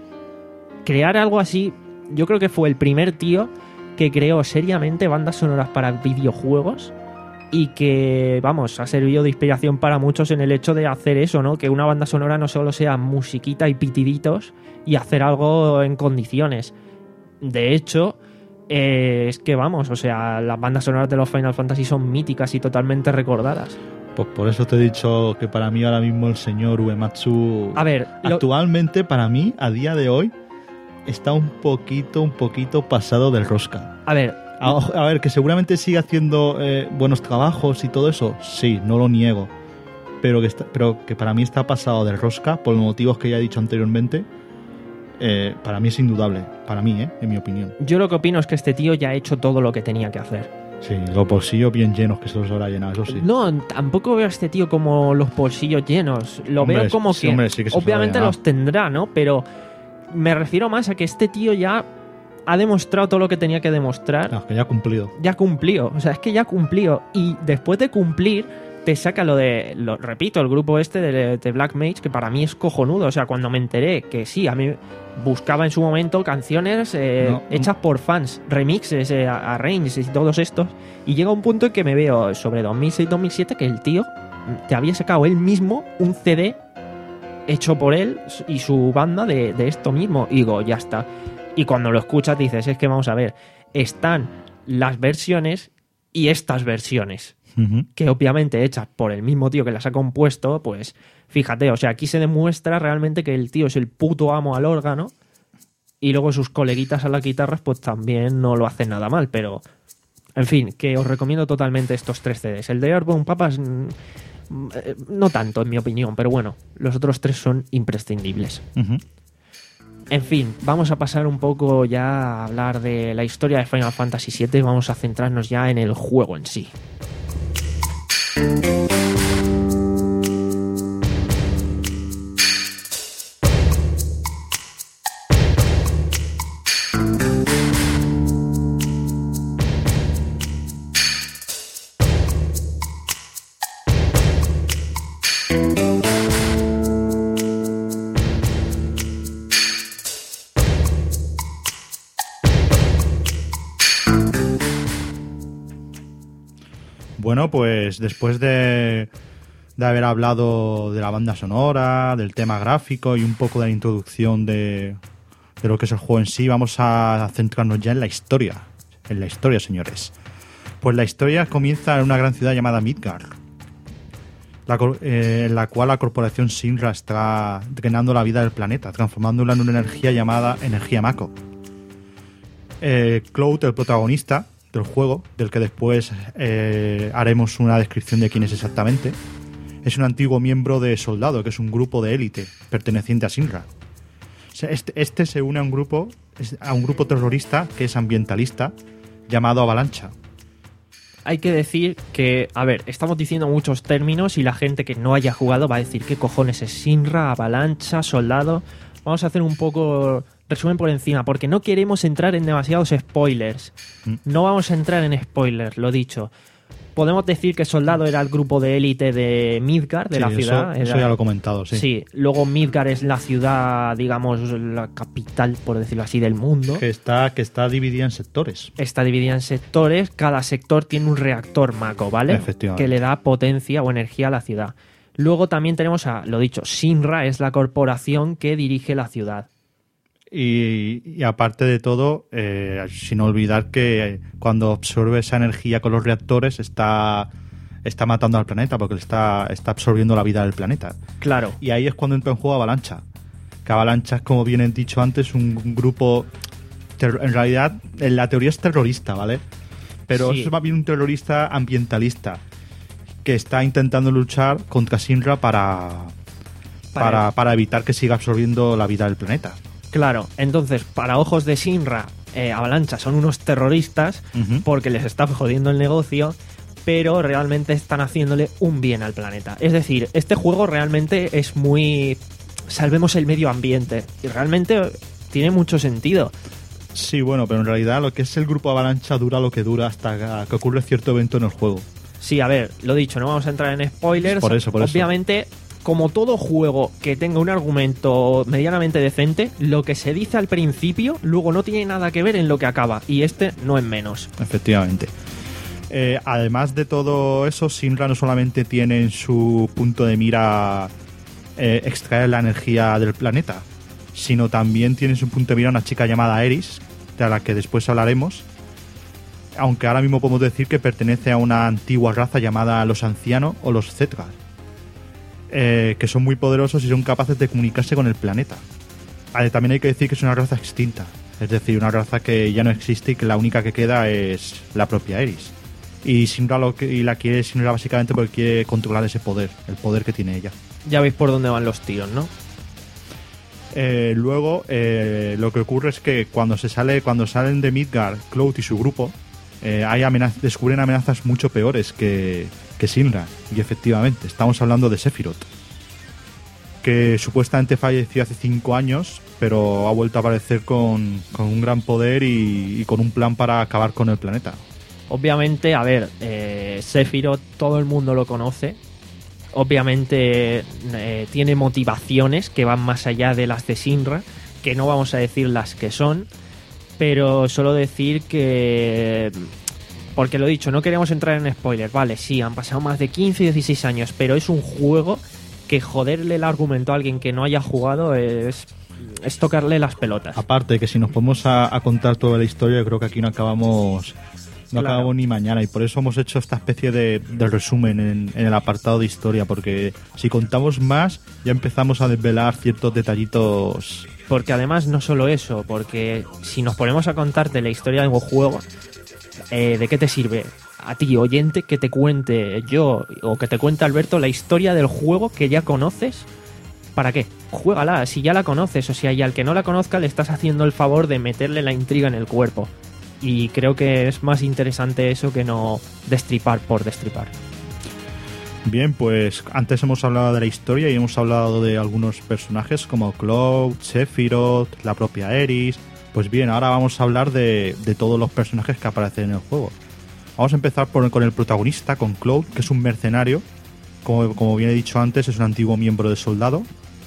Crear algo así, yo creo que fue el primer tío que creó seriamente bandas sonoras para videojuegos y que, vamos, ha servido de inspiración para muchos en el hecho de hacer eso, ¿no? Que una banda sonora no solo sea musiquita y pitiditos y hacer algo en condiciones. De hecho, eh, es que, vamos, o sea, las bandas sonoras de los Final Fantasy son míticas y totalmente recordadas. Pues por eso te he dicho que para mí ahora mismo el señor Uematsu, a ver, actualmente lo... para mí, a día de hoy, está un poquito, un poquito pasado del rosca. A ver... A, a ver, que seguramente sigue haciendo eh, buenos trabajos y todo eso, sí, no lo niego. Pero que, está, pero que para mí está pasado del rosca, por los motivos que ya he dicho anteriormente, eh, para mí es indudable. Para mí, eh, en mi opinión. Yo lo que opino es que este tío ya ha hecho todo lo que tenía que hacer. Sí, los bolsillos bien llenos que se los habrá llenado, eso sí. No, tampoco veo a este tío como los bolsillos llenos. Lo hombre, veo como sí, que... Hombre, sí que se obviamente los tendrá, ¿no? Pero... me refiero más a que este tío ya ha demostrado todo lo que tenía que demostrar. No, que ya ha cumplido. Ya cumplió. O sea, es que ya cumplió. Y después de cumplir, te saca lo de... Lo, repito, el grupo este de, de Black Mage, que para mí es cojonudo. O sea, cuando me enteré que sí, a mí buscaba en su momento canciones eh, no, hechas por fans, remixes, eh, arranges y todos estos. Y llega un punto en que me veo sobre dos mil seis dos mil siete que el tío te había sacado él mismo un C D hecho por él y su banda de, de esto mismo. Y digo, ya está. Y cuando lo escuchas dices, es que vamos a ver, están las versiones y estas versiones, uh-huh. que obviamente hechas por el mismo tío que las ha compuesto, pues fíjate, o sea, aquí se demuestra realmente que el tío es el puto amo al órgano y luego sus coleguitas a las guitarras pues también no lo hacen nada mal, pero en fin, que os recomiendo totalmente estos tres C Ds. El de Earthbound Papas... no tanto, en mi opinión, pero bueno, los otros tres son imprescindibles. Uh-huh. En fin, vamos a pasar un poco ya a hablar de la historia de Final Fantasy siete y vamos a centrarnos ya en el juego en sí. Bueno, pues después de, de haber hablado de la banda sonora, del tema gráfico y un poco de la introducción de, de lo que es el juego en sí, vamos a centrarnos ya en la historia. En la historia, señores. Pues la historia comienza en una gran ciudad llamada Midgar, la, eh, en la cual la corporación Shinra está drenando la vida del planeta, transformándola en una energía llamada energía Mako. Eh, Cloud, el protagonista del juego, del que después eh, haremos una descripción de quién es exactamente, es un antiguo miembro de Soldado, que es un grupo de élite perteneciente a Shinra. O sea, este, este se une a un grupo a un grupo terrorista que es ambientalista llamado Avalancha. Hay que decir que, a ver, estamos diciendo muchos términos y la gente que no haya jugado va a decir ¿qué cojones es Shinra, Avalancha, Soldado? Vamos a hacer un poco resumen por encima, porque no queremos entrar en demasiados spoilers. No vamos a entrar en spoilers, lo dicho. Podemos decir que Soldado era el grupo de élite de Midgar, de sí, la ciudad. Eso, eso ya lo he comentado, sí. Sí, luego Midgar es la ciudad, digamos, la capital, por decirlo así, del mundo. Que está, que está dividida en sectores. Está dividida en sectores, cada sector tiene un reactor Mako, ¿vale? Efectivamente. Que le da potencia o energía a la ciudad. Luego también tenemos a, lo dicho, Shinra es la corporación que dirige la ciudad. Y, y aparte de todo, eh, sin olvidar que cuando absorbe esa energía con los reactores está, está matando al planeta, porque está, está absorbiendo la vida del planeta. Claro. Y ahí es cuando entra en juego Avalancha. Que Avalancha es, como bien he dicho antes, un, un grupo... Ter- en realidad, en la teoría es terrorista, ¿vale? Pero sí. Es más bien un terrorista ambientalista que está intentando luchar contra Shinra para, para, para, para evitar que siga absorbiendo la vida del planeta. Claro, entonces, para ojos de Shinra, eh, Avalancha son unos terroristas Ujú. porque les está jodiendo el negocio, pero realmente están haciéndole un bien al planeta. Es decir, este juego realmente es muy... salvemos el medio ambiente, y realmente tiene mucho sentido. Sí, bueno, pero en realidad lo que es el grupo Avalancha dura lo que dura hasta que ocurre cierto evento en el juego. Sí, a ver, lo dicho, no vamos a entrar en spoilers. Por eso, por eso. Obviamente, como todo juego que tenga un argumento medianamente decente, lo que se dice al principio luego no tiene nada que ver en lo que acaba, y este no es menos. Efectivamente. Eh, además de todo eso, Shinra no solamente tiene en su punto de mira eh, extraer la energía del planeta, sino también tiene en su punto de mira una chica llamada Eris, de la que después hablaremos, aunque ahora mismo podemos decir que pertenece a una antigua raza llamada los ancianos o los Zetgar, eh, que son muy poderosos y son capaces de comunicarse con el planeta. Eh, también hay que decir que es una raza extinta, es decir, una raza que ya no existe y que la única que queda es la propia Eris. Y Shinra lo que, y la quiere Shinra básicamente porque quiere controlar ese poder, el poder que tiene ella. Ya veis por dónde van los tiros, ¿no? Eh, luego, eh, lo que ocurre es que cuando se sale, cuando salen de Midgard, Cloud y su grupo, eh, hay amenaz- descubren amenazas mucho peores que, que Shinra. Y efectivamente, estamos hablando de Sephiroth, que supuestamente falleció hace cinco años, pero ha vuelto a aparecer con, con un gran poder y, y con un plan para acabar con el planeta. Obviamente, a ver, eh, Sephiroth todo el mundo lo conoce. Obviamente eh, tiene motivaciones que van más allá de las de Shinra, que no vamos a decir las que son, pero solo decir que... Porque lo dicho, no queremos entrar en spoilers, vale, sí, han pasado más de quince y dieciséis años, pero es un juego que joderle el argumento a alguien que no haya jugado es, es tocarle las pelotas. Aparte que si nos ponemos a, a contar toda la historia, yo creo que aquí no acabamos... No Claro. acabamos ni mañana, y por eso hemos hecho esta especie de, de resumen en, en el apartado de historia, porque si contamos más ya empezamos a desvelar ciertos detallitos. Porque además no solo eso, porque si nos ponemos a contarte la historia de un juego, eh, ¿de qué te sirve a ti, oyente, que te cuente yo o que te cuente Alberto la historia del juego que ya conoces? ¿Para qué? Juégala, si ya la conoces, o sea, y al que no la conozca le estás haciendo el favor de meterle la intriga en el cuerpo. Y creo que es más interesante eso que no destripar por destripar. Bien, pues antes hemos hablado de la historia y hemos hablado de algunos personajes como Cloud, Sephiroth, la propia Eris. Pues bien, ahora vamos a hablar de, de todos los personajes que aparecen en el juego. Vamos a empezar por, con el protagonista, con Cloud, que es un mercenario. Como, como bien he dicho antes, es un antiguo miembro de soldado.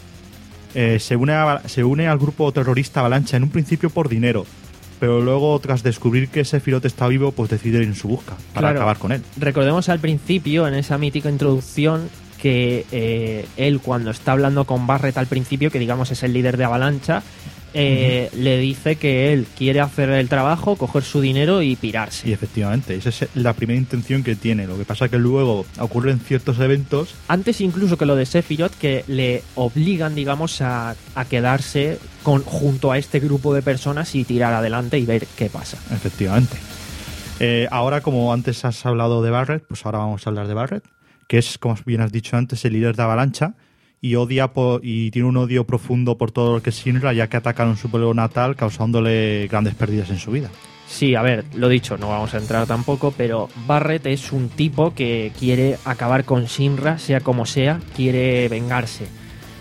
Eh, se, une a, se une al grupo terrorista Avalancha en un principio por dinero, pero luego, tras descubrir que Sephiroth está vivo, pues decide ir en su busca para Claro. acabar con él. Recordemos al principio, en esa mítica introducción, que eh, él cuando está hablando con Barret al principio, que digamos es el líder de Avalancha, eh, uh-huh. le dice que él quiere hacer el trabajo, coger su dinero y pirarse. Y efectivamente, esa es la primera intención que tiene. Lo que pasa es que luego ocurren ciertos eventos. Antes incluso que lo de Sephiroth, que le obligan, digamos, a, a quedarse con, junto a este grupo de personas y tirar adelante y ver qué pasa. Efectivamente. Eh, ahora, como antes has hablado de Barret, pues ahora vamos a hablar de Barret, que es, como bien has dicho antes, el líder de Avalancha. Y odia por, y tiene un odio profundo por todo lo que es Shinra, ya que atacaron su pueblo natal, causándole grandes pérdidas en su vida. Sí, a ver, lo dicho, no vamos a entrar tampoco, pero Barret es un tipo que quiere acabar con Shinra, sea como sea, quiere vengarse.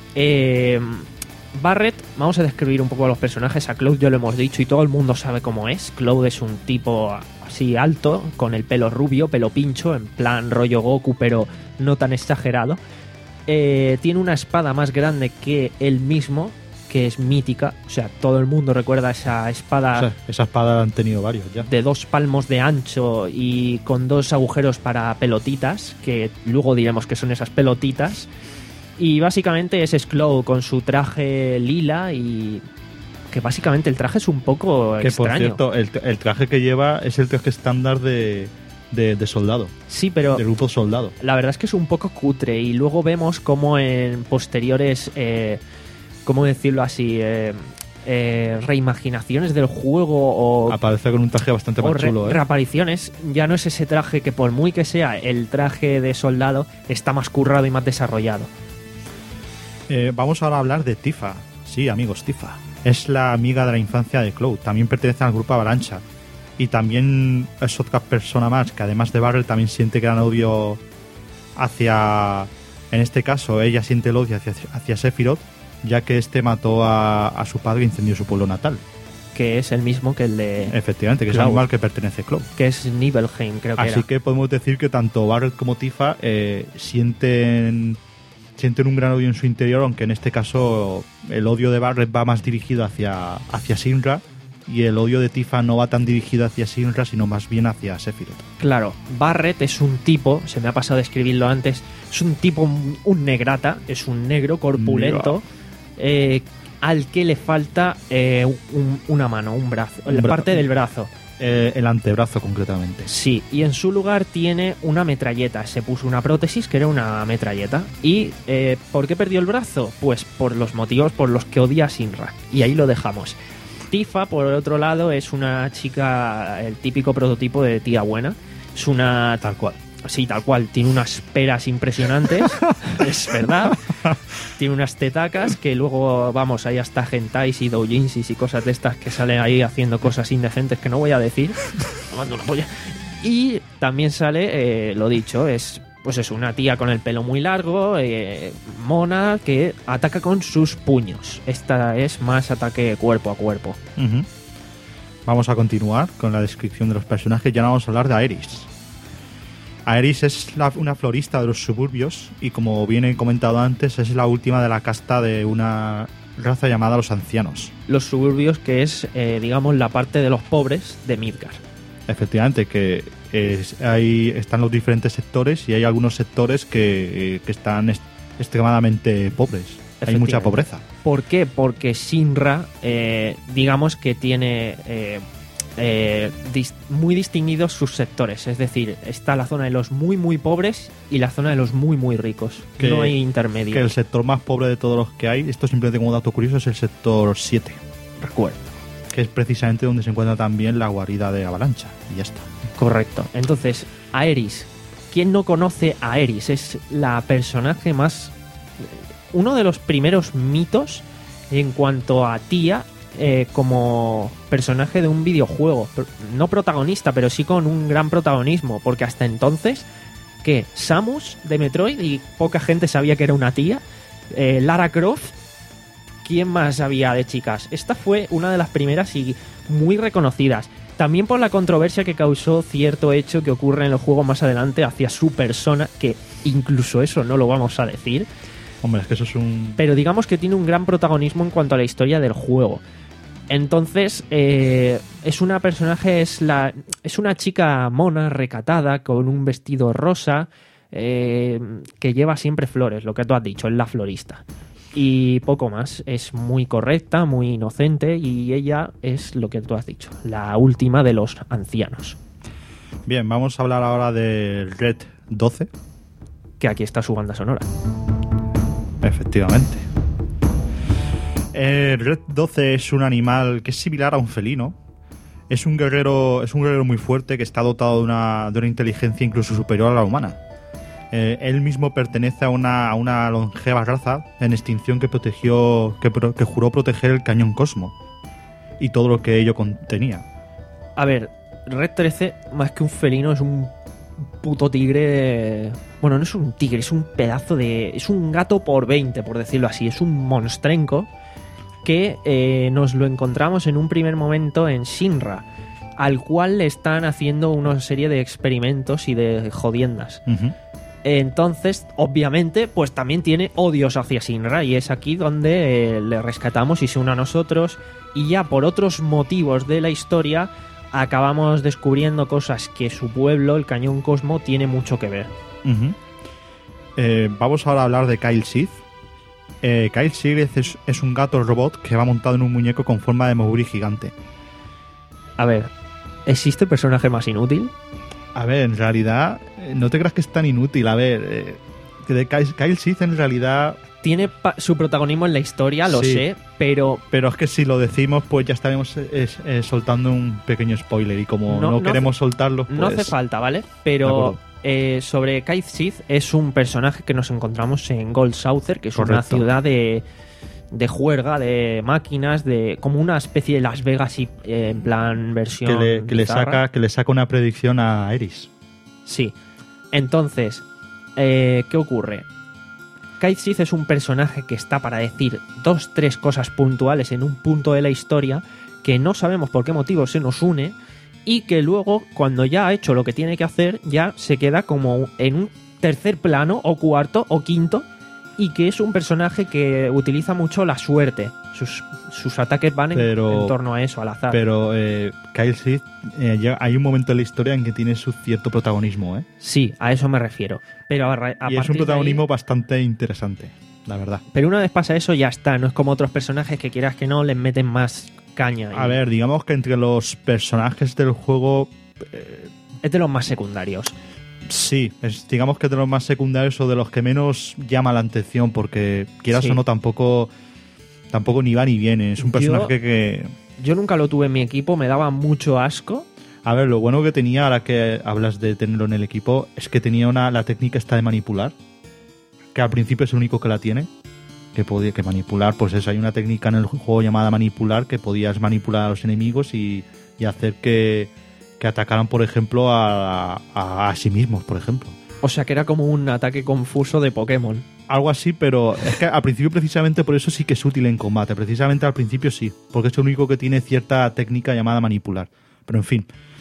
Eh, Barret, vamos a describir un poco a los personajes. A Cloud ya lo hemos dicho y todo el mundo sabe cómo es. Cloud es un tipo así alto, con el pelo rubio, pelo pincho, en plan rollo Goku, pero no tan exagerado. Eh, tiene una espada más grande que él mismo, que es mítica, o sea, todo el mundo recuerda esa espada. O sea, esa espada la han tenido varios ya. De dos palmos de ancho y con dos agujeros para pelotitas, que luego diremos que son esas pelotitas. Y básicamente ese es Cloud con su traje lila y que básicamente el traje es un poco que extraño. Que por cierto, el, el traje que lleva es el traje estándar de... De, de soldado. Sí, pero de grupo soldado. La verdad es que es un poco cutre y luego vemos como en posteriores, eh, ¿cómo decirlo así? Eh, eh, reimaginaciones del juego o aparece con un traje bastante más re, chulo, ¿eh? reapariciones, ya no es ese traje que por muy que sea el traje de soldado está más currado y más desarrollado. Eh, vamos ahora a hablar de Tifa. Sí, amigos, Tifa. es la amiga de la infancia de Cloud. También pertenece al grupo Avalancha. Y también es otra persona más que además de Barret también siente gran odio hacia... En este caso, ella siente el odio hacia, hacia Sephiroth, ya que este mató a, a su padre e incendió su pueblo natal. Que es el mismo que el de... Efectivamente, que Cloud, es el animal al que pertenece Cloud. que es Nibelheim, creo que Así era. que podemos decir que tanto Barret como Tifa eh, sienten, sienten un gran odio en su interior, aunque en este caso el odio de Barret va más dirigido hacia, hacia Shinra y el odio de Tifa no va tan dirigido hacia Shinra, sino más bien hacia Sephiroth. Claro, Barret es un tipo, se me ha pasado de escribirlo antes, es un tipo, un negrata, es un negro corpulento, eh, al que le falta eh, un- una mano, un brazo, Un la bra- parte del brazo. Eh, el antebrazo, concretamente. Sí, y en su lugar tiene una metralleta. Se puso una prótesis que era una metralleta. ¿Y eh, por qué perdió el brazo? Pues por los motivos por los que odia a Shinra. Y ahí lo dejamos. Tifa, por otro lado, es una chica, el típico prototipo de tía buena. Es una... Tal cual. Sí, tal cual. Tiene unas peras impresionantes. Es verdad. Tiene unas tetacas que luego, vamos, hay hasta hentais y doujinsis y cosas de estas que salen ahí haciendo cosas indecentes que no voy a decir. Tomando una polla. Y también sale, eh, lo dicho, es pues es una tía con el pelo muy largo, eh, mona, que ataca con sus puños. Esta es más ataque cuerpo a cuerpo. Ujú. Vamos a continuar con la descripción de los personajes. Ya no vamos a hablar de Aeris. Aeris es la- una florista de los suburbios y, como bien he comentado antes, es la última de la casta de una raza llamada los ancianos. Los suburbios, que es, eh, digamos, la parte de los pobres de Midgar. Efectivamente, que es- ahí están los diferentes sectores y hay algunos sectores que, eh, que están est- extremadamente pobres. Hay mucha Efectivamente. pobreza. ¿Por qué? Porque Shinra, eh, digamos que tiene eh, eh, dis- muy distinguidos sus sectores. Es decir, está la zona de los muy, muy pobres y la zona de los muy, muy ricos. Que- no hay intermedio. Que el sector más pobre de todos los que hay, esto simplemente como dato curioso, es el sector siete, Recuerdo. que es precisamente donde se encuentra también la guarida de Avalancha. Y ya está. Correcto. Entonces, Aeris. ¿Quién no conoce a Aeris? Es la personaje más... Uno de los primeros mitos en cuanto a tía eh, como personaje de un videojuego. Pro- No protagonista, pero sí con un gran protagonismo. Porque hasta entonces, que Samus de Metroid, y poca gente sabía que era una tía. eh, Lara Croft. ¿Quién más había de chicas? Esta fue una de las primeras y muy reconocidas. También por la controversia que causó cierto hecho que ocurre en los juegos más adelante hacia su persona, que incluso eso no lo vamos a decir, Hombre, es que eso es un... pero digamos que tiene un gran protagonismo en cuanto a la historia del juego. Entonces, eh, es una personaje, es, la, es una chica mona, recatada, con un vestido rosa, eh, que lleva siempre flores, lo que tú has dicho, es la florista. Y poco más, es muy correcta, muy inocente, y ella es lo que tú has dicho, la última de los ancianos. Bien, vamos a hablar ahora de Red doce. Que aquí está su banda sonora. Efectivamente. Eh, Red doce es un animal que es similar a un felino. Es un guerrero, es un guerrero muy fuerte que está dotado de una, de una inteligencia incluso superior a la humana. Eh, él mismo pertenece a una, a una longeva raza en extinción que protegió, que, pro- que juró proteger el cañón Cosmo y todo lo que ello contenía. A ver, Red trece, más que un felino, es un puto tigre. Bueno, no es un tigre, es un pedazo de. Es un gato por veinte, por decirlo así. Es un monstrenco que eh, nos lo encontramos en un primer momento en Shinra, al cual le están haciendo una serie de experimentos y de jodiendas. Ujú. Entonces, obviamente, pues también tiene odios hacia Shinra, y es aquí donde eh, le rescatamos y se une a nosotros, y ya por otros motivos de la historia acabamos descubriendo cosas que su pueblo, el Cañón Cosmo, tiene mucho que ver. Ujú. Eh, vamos ahora a hablar de Kyle Sith. Eh, Kyle Sith es, es un gato robot que va montado en un muñeco con forma de Moguri gigante. A ver, ¿existe personaje más inútil? A ver, en realidad, eh, no te creas que es tan inútil. A ver, eh, que de Kyle, Kyle Sith en realidad... Tiene pa- su protagonismo en la historia, lo Sí. sé, pero Pero es que si lo decimos, pues ya estaremos eh, es- eh, soltando un pequeño spoiler. Y como No- no, no queremos soltarlo, pues... no hace falta, ¿vale? De Pero acuerdo. eh, sobre Kyle Sith, es un personaje que nos encontramos en Gold Souther, que es una Correcto. ciudad de, de juerga, de máquinas, de como una especie de Las Vegas y, eh, en plan versión Que le, que le bizarra. saca que le saca una predicción a Eris. Sí. Entonces, eh, ¿qué ocurre? Cait Sith es un personaje que está para decir dos, tres cosas puntuales en un punto de la historia que no sabemos por qué motivo se nos une y que luego, cuando ya ha hecho lo que tiene que hacer, ya se queda como en un tercer plano o cuarto o quinto, y que es un personaje que utiliza mucho la suerte. Sus, sus ataques van en, Pero- en torno a eso, al azar. Pero eh, Kyle Sith, eh, ya hay un momento en la historia en que tiene su cierto protagonismo, ¿eh? Sí, a eso me refiero. Pero a, ra- a Y es partir un de ahí- protagonismo bastante interesante, la verdad. Pero una vez pasa eso, ya está. No es como otros personajes que quieras que no, les meten más caña. A Y ver, digamos que entre los personajes del juego, eh, es de los más secundarios. sí, es, digamos que de los más secundarios o de los que menos llama la atención, porque quieras Sí. o no, tampoco, tampoco ni va ni viene. Es un Yo- personaje que... Yo nunca lo tuve en mi equipo, me daba mucho asco. A ver, lo bueno que tenía, ahora que hablas de tenerlo en el equipo, es que tenía una la técnica esta de manipular, que al principio es el único que la tiene, que podía que manipular, pues eso, hay una técnica en el juego llamada manipular, que podías manipular a los enemigos y, y hacer que, que atacaran, por ejemplo, a, a, a sí mismos, por ejemplo. O sea que era como un ataque confuso de Pokémon. Algo así, pero es que al principio precisamente por eso sí que es útil en combate, precisamente al principio sí, porque es el único que tiene cierta técnica llamada manipular. Pero en fin,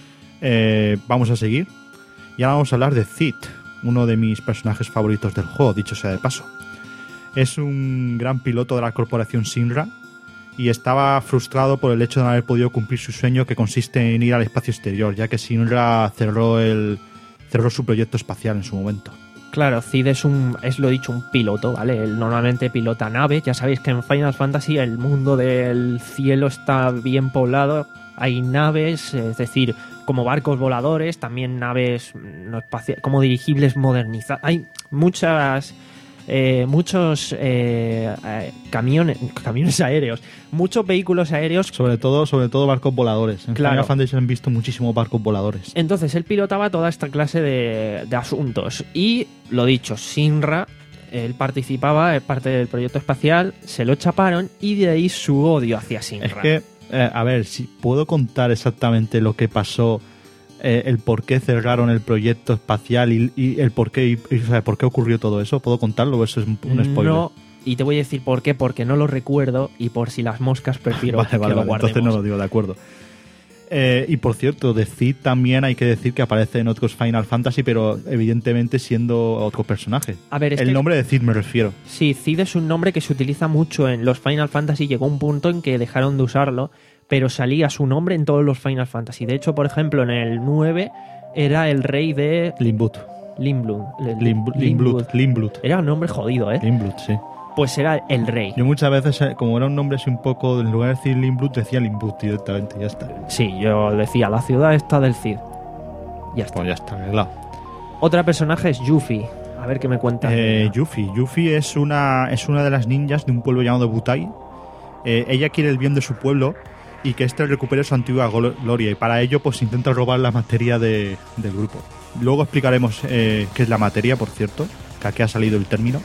eh, vamos a seguir. Y ahora vamos a hablar de Cid, uno de mis personajes favoritos del juego, dicho sea de paso. Es un gran piloto de la corporación Shinra y estaba frustrado por el hecho de no haber podido cumplir su sueño, que consiste en ir al espacio exterior, ya que Shinra cerró, el, cerró su proyecto espacial en su momento. Claro, Cid es un, es lo dicho, un piloto, ¿vale? Él normalmente pilota naves. Ya sabéis que en Final Fantasy el mundo del cielo está bien poblado. Hay naves, es decir, como barcos voladores, también naves no espaciales, como dirigibles modernizadas. Hay muchas, eh, muchos eh, eh, camiones, camiones aéreos, muchos vehículos aéreos. Sobre todo, sobre todo barcos voladores. En Claro. Final Fantasy se han visto muchísimos barcos voladores. Entonces él pilotaba toda esta clase de, de asuntos. Y lo dicho, Shinra, él participaba, es parte del proyecto espacial, se lo chaparon y de ahí su odio hacia Shinra. Es que, eh, a ver, si puedo contar exactamente lo que pasó, eh, el por qué cerraron el proyecto espacial y, y el por qué, y, y, o sea, por qué ocurrió todo eso. ¿Puedo contarlo o eso es un, un spoiler? No, y te voy a decir por qué, porque no lo recuerdo y por si las moscas prefiero vale, que vale, lo vale, guardemos. entonces no lo digo, de acuerdo. Eh, y por cierto, de Cid también hay que decir que aparece en otros Final Fantasy, pero evidentemente siendo otro personaje. A ver, es el que- nombre de Cid me refiero. Sí, Cid es un nombre que se utiliza mucho en los Final Fantasy. Llegó un punto en que dejaron de usarlo, pero salía su nombre en todos los Final Fantasy. De hecho, por ejemplo, en el nueve era el rey de Limblut. Limblum. Limb- Limblut. Limblut. Era un nombre jodido, ¿eh? Limblut, sí. Pues era el rey. Yo muchas veces, eh, como era un nombre así un poco, en lugar de decir Limblut, decía Limblut directamente, ya está. Sí, yo decía, la ciudad está del Cid. Ya está. Pues ya está, arreglado. Otra personaje es Yuffie. A ver qué me cuentas. Eh, Yuffie. Yuffie es una, es una de las ninjas de un pueblo llamado Butai. Eh, ella quiere el bien de su pueblo y que éste recupere su antigua glo- gloria, y para ello pues intenta robar la materia de- del grupo. Luego explicaremos eh, qué es la materia, por cierto, que aquí ha salido el término.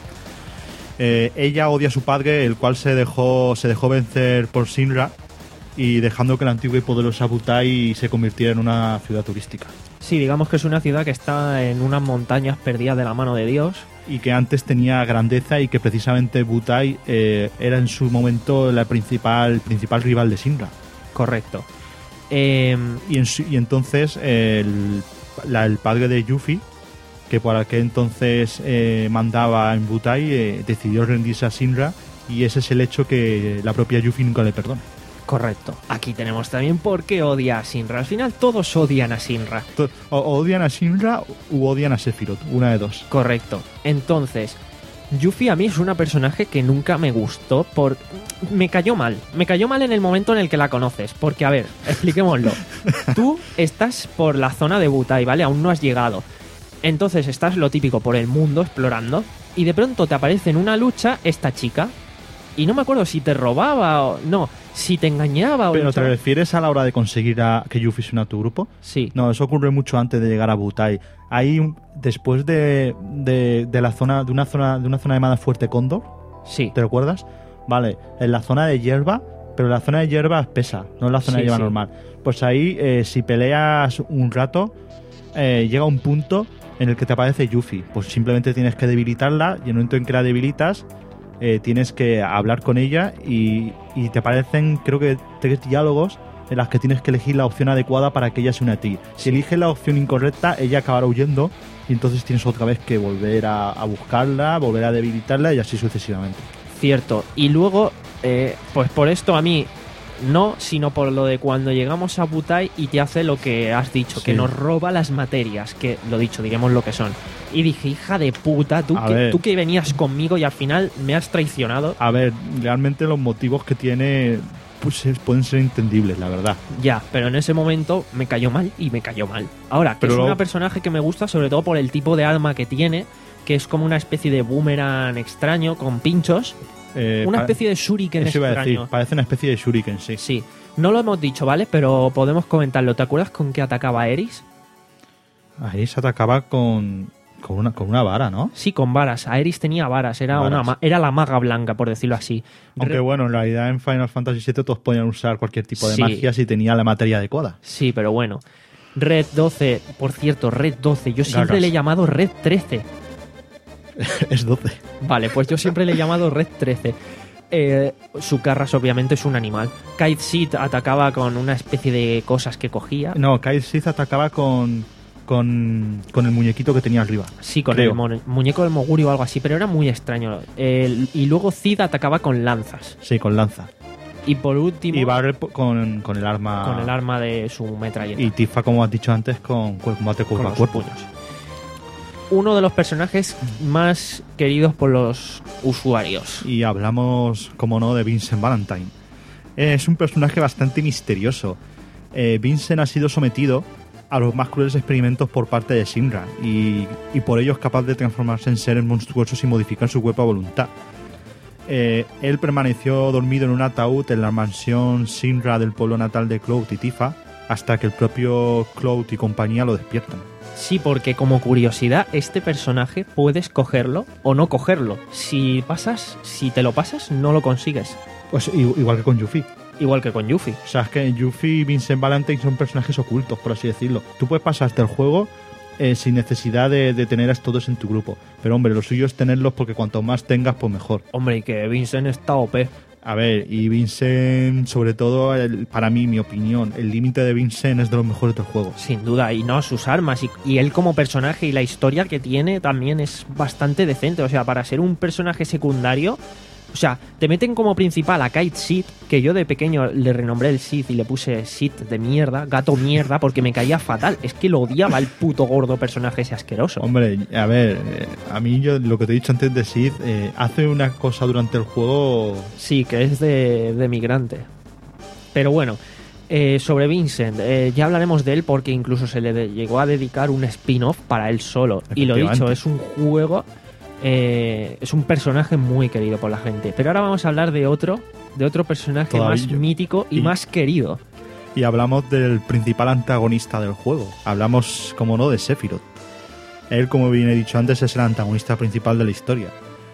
Eh, ella odia a su padre, el cual se dejó, se dejó vencer por Shinra, y dejando que la antigua y poderosa Butai se convirtiera en una ciudad turística. Sí, digamos que es una ciudad que está en unas montañas perdidas de la mano de Dios. Y que antes tenía grandeza, y que precisamente Butai eh, era en su momento la principal, principal rival de Shinra. Correcto. Eh, Y, en su- y entonces eh, el, la- el padre de Yuffie, que por aquel entonces eh, mandaba en Butai, eh, decidió rendirse a Shinra, y ese es el hecho que la propia Yuffie nunca le perdona. correcto. Aquí tenemos también por qué odia a Shinra. Al final todos odian a Shinra. To- O, o odian a Shinra u odian a Sephiroth, una de dos. Correcto. Entonces, Yuffie a mí es una personaje que nunca me gustó por... Me cayó mal. Me cayó mal en el momento en el que la conoces. Porque, a ver, expliquémoslo. Tú estás por la zona de Butai, ¿vale? Aún no has llegado. Entonces estás lo típico por el mundo explorando y de pronto te aparece en una lucha esta chica y no me acuerdo si te robaba o... No, si te engañaba o... ¿Pero te luchaba. refieres a la hora de conseguir a, que Yuffie se una a tu grupo? Sí. No, eso ocurre mucho antes de llegar a Butai. Ahí, un- después de, de, de la zona, de una zona, de una zona llamada Fuerte Cóndor, Sí. ¿te recuerdas? vale, en la zona de hierba, pero la zona de hierba espesa, no en la zona Sí, de hierba sí. normal. Pues ahí, eh, si peleas un rato, eh, llega un punto en el que te aparece Yuffie. Pues simplemente tienes que debilitarla y en el momento en que la debilitas, eh, tienes que hablar con ella y, y te aparecen, creo que, tres diálogos en las que tienes que elegir la opción adecuada para que ella se una a ti. Si eliges la opción incorrecta, ella acabará huyendo y entonces tienes otra vez que volver a, a buscarla, volver a debilitarla y así sucesivamente. Cierto. Y luego, eh, pues por esto a mí no, sino por lo de cuando llegamos a Butai y te hace lo que has dicho, Sí. que nos roba las materias, que lo dicho, diremos lo que son. Y dije, hija de puta, tú A que, ver. tú que venías conmigo y al final me has traicionado. A ver, realmente los motivos que tiene pues es- pueden ser entendibles, la verdad. Ya, pero en ese momento me cayó mal y me cayó mal. Ahora, que Pero es luego- una personaje que me gusta sobre todo por el tipo de arma que tiene, que es como una especie de boomerang extraño con pinchos, Eh, una pa- especie de shuriken Eso iba a extraño. decir, parece una especie de shuriken, sí. Sí, no lo hemos dicho, ¿vale? Pero podemos comentarlo. ¿Te acuerdas con qué atacaba Aeris? Ahí se atacaba con, con, una, con una vara, ¿no? Sí, con varas. Aeris tenía varas, era, Varas. Una, ma- era la maga blanca, por decirlo así. Aunque Re- bueno, en realidad en Final Fantasy siete todos podían usar cualquier tipo de Sí. magia si tenía la materia adecuada. Sí, pero bueno. Red doce, por cierto, Red doce. Yo siempre Gagas. le he llamado Red trece. Es doce. Vale, pues yo siempre le he llamado Red trece. Eh, su Carras obviamente es un animal. Kite Seed atacaba con una especie de cosas que cogía. No, Kyle Sith atacaba con, con, con el muñequito que tenía arriba. Sí, con creo. el mon- muñeco del Moguri o algo así, pero era muy extraño. El- y luego Cid atacaba con lanzas. Sí, con lanza. Y por último, Y Barret po- con, con el arma. con el arma de su metralleta. Y Tifa, como has dicho antes, con, con combate con cuerpo a los cuerpo. puños. Uno de los personajes más queridos por los usuarios. Y hablamos, como no, de Vincent Valentine. Es un personaje bastante misterioso. Eh, Vincent ha sido sometido a los más crueles experimentos por parte de Shinra y, y por ello es capaz de transformarse en seres monstruosos y modificar su cuerpo a voluntad. Eh, él permaneció dormido en un ataúd en la mansión Shinra del pueblo natal de Cloud y Tifa hasta que el propio Cloud y compañía lo despiertan. Sí, porque como curiosidad, este personaje puedes cogerlo o no cogerlo. Si pasas, si te lo pasas, no lo consigues. Pues i- igual que con Yuffie. Igual que con Yuffie. O sea, es que Yuffie y Vincent Valentine son personajes ocultos, por así decirlo. Tú puedes pasarte el juego eh, sin necesidad de, de tener a todos en tu grupo. Pero hombre, lo suyo es tenerlos porque cuanto más tengas, pues mejor. Hombre, y que Vincent está O P. A ver, y Vincent, sobre todo, el- para mí, mi opinión, el límite de Vincent es de los mejores del juego. Sin duda, y no sus armas. Y, y él como personaje y la historia que tiene también es bastante decente. O sea, para ser un personaje secundario, o sea, te meten como principal a Kite Seed, que yo de pequeño le renombré el Seed y le puse Seed de mierda, gato mierda, porque me caía fatal. Es que lo odiaba el puto gordo personaje ese asqueroso. Hombre, a ver, eh, a mí yo lo que te he dicho antes de Sid, eh, hace una cosa durante el juego. Sí, que es de, de migrante. Pero bueno, eh, sobre Vincent, eh, ya hablaremos de él porque incluso se le de- llegó a dedicar un spin-off para él solo. Y lo dicho, Efectivamente. es un juego, eh, es un personaje muy querido por la gente. Pero ahora vamos a hablar de otro, de otro personaje Todavía- más mítico y, y- más querido. Y hablamos del principal antagonista del juego. Hablamos, como no, de Sephiroth. Él, como bien he dicho antes, es el antagonista principal de la historia.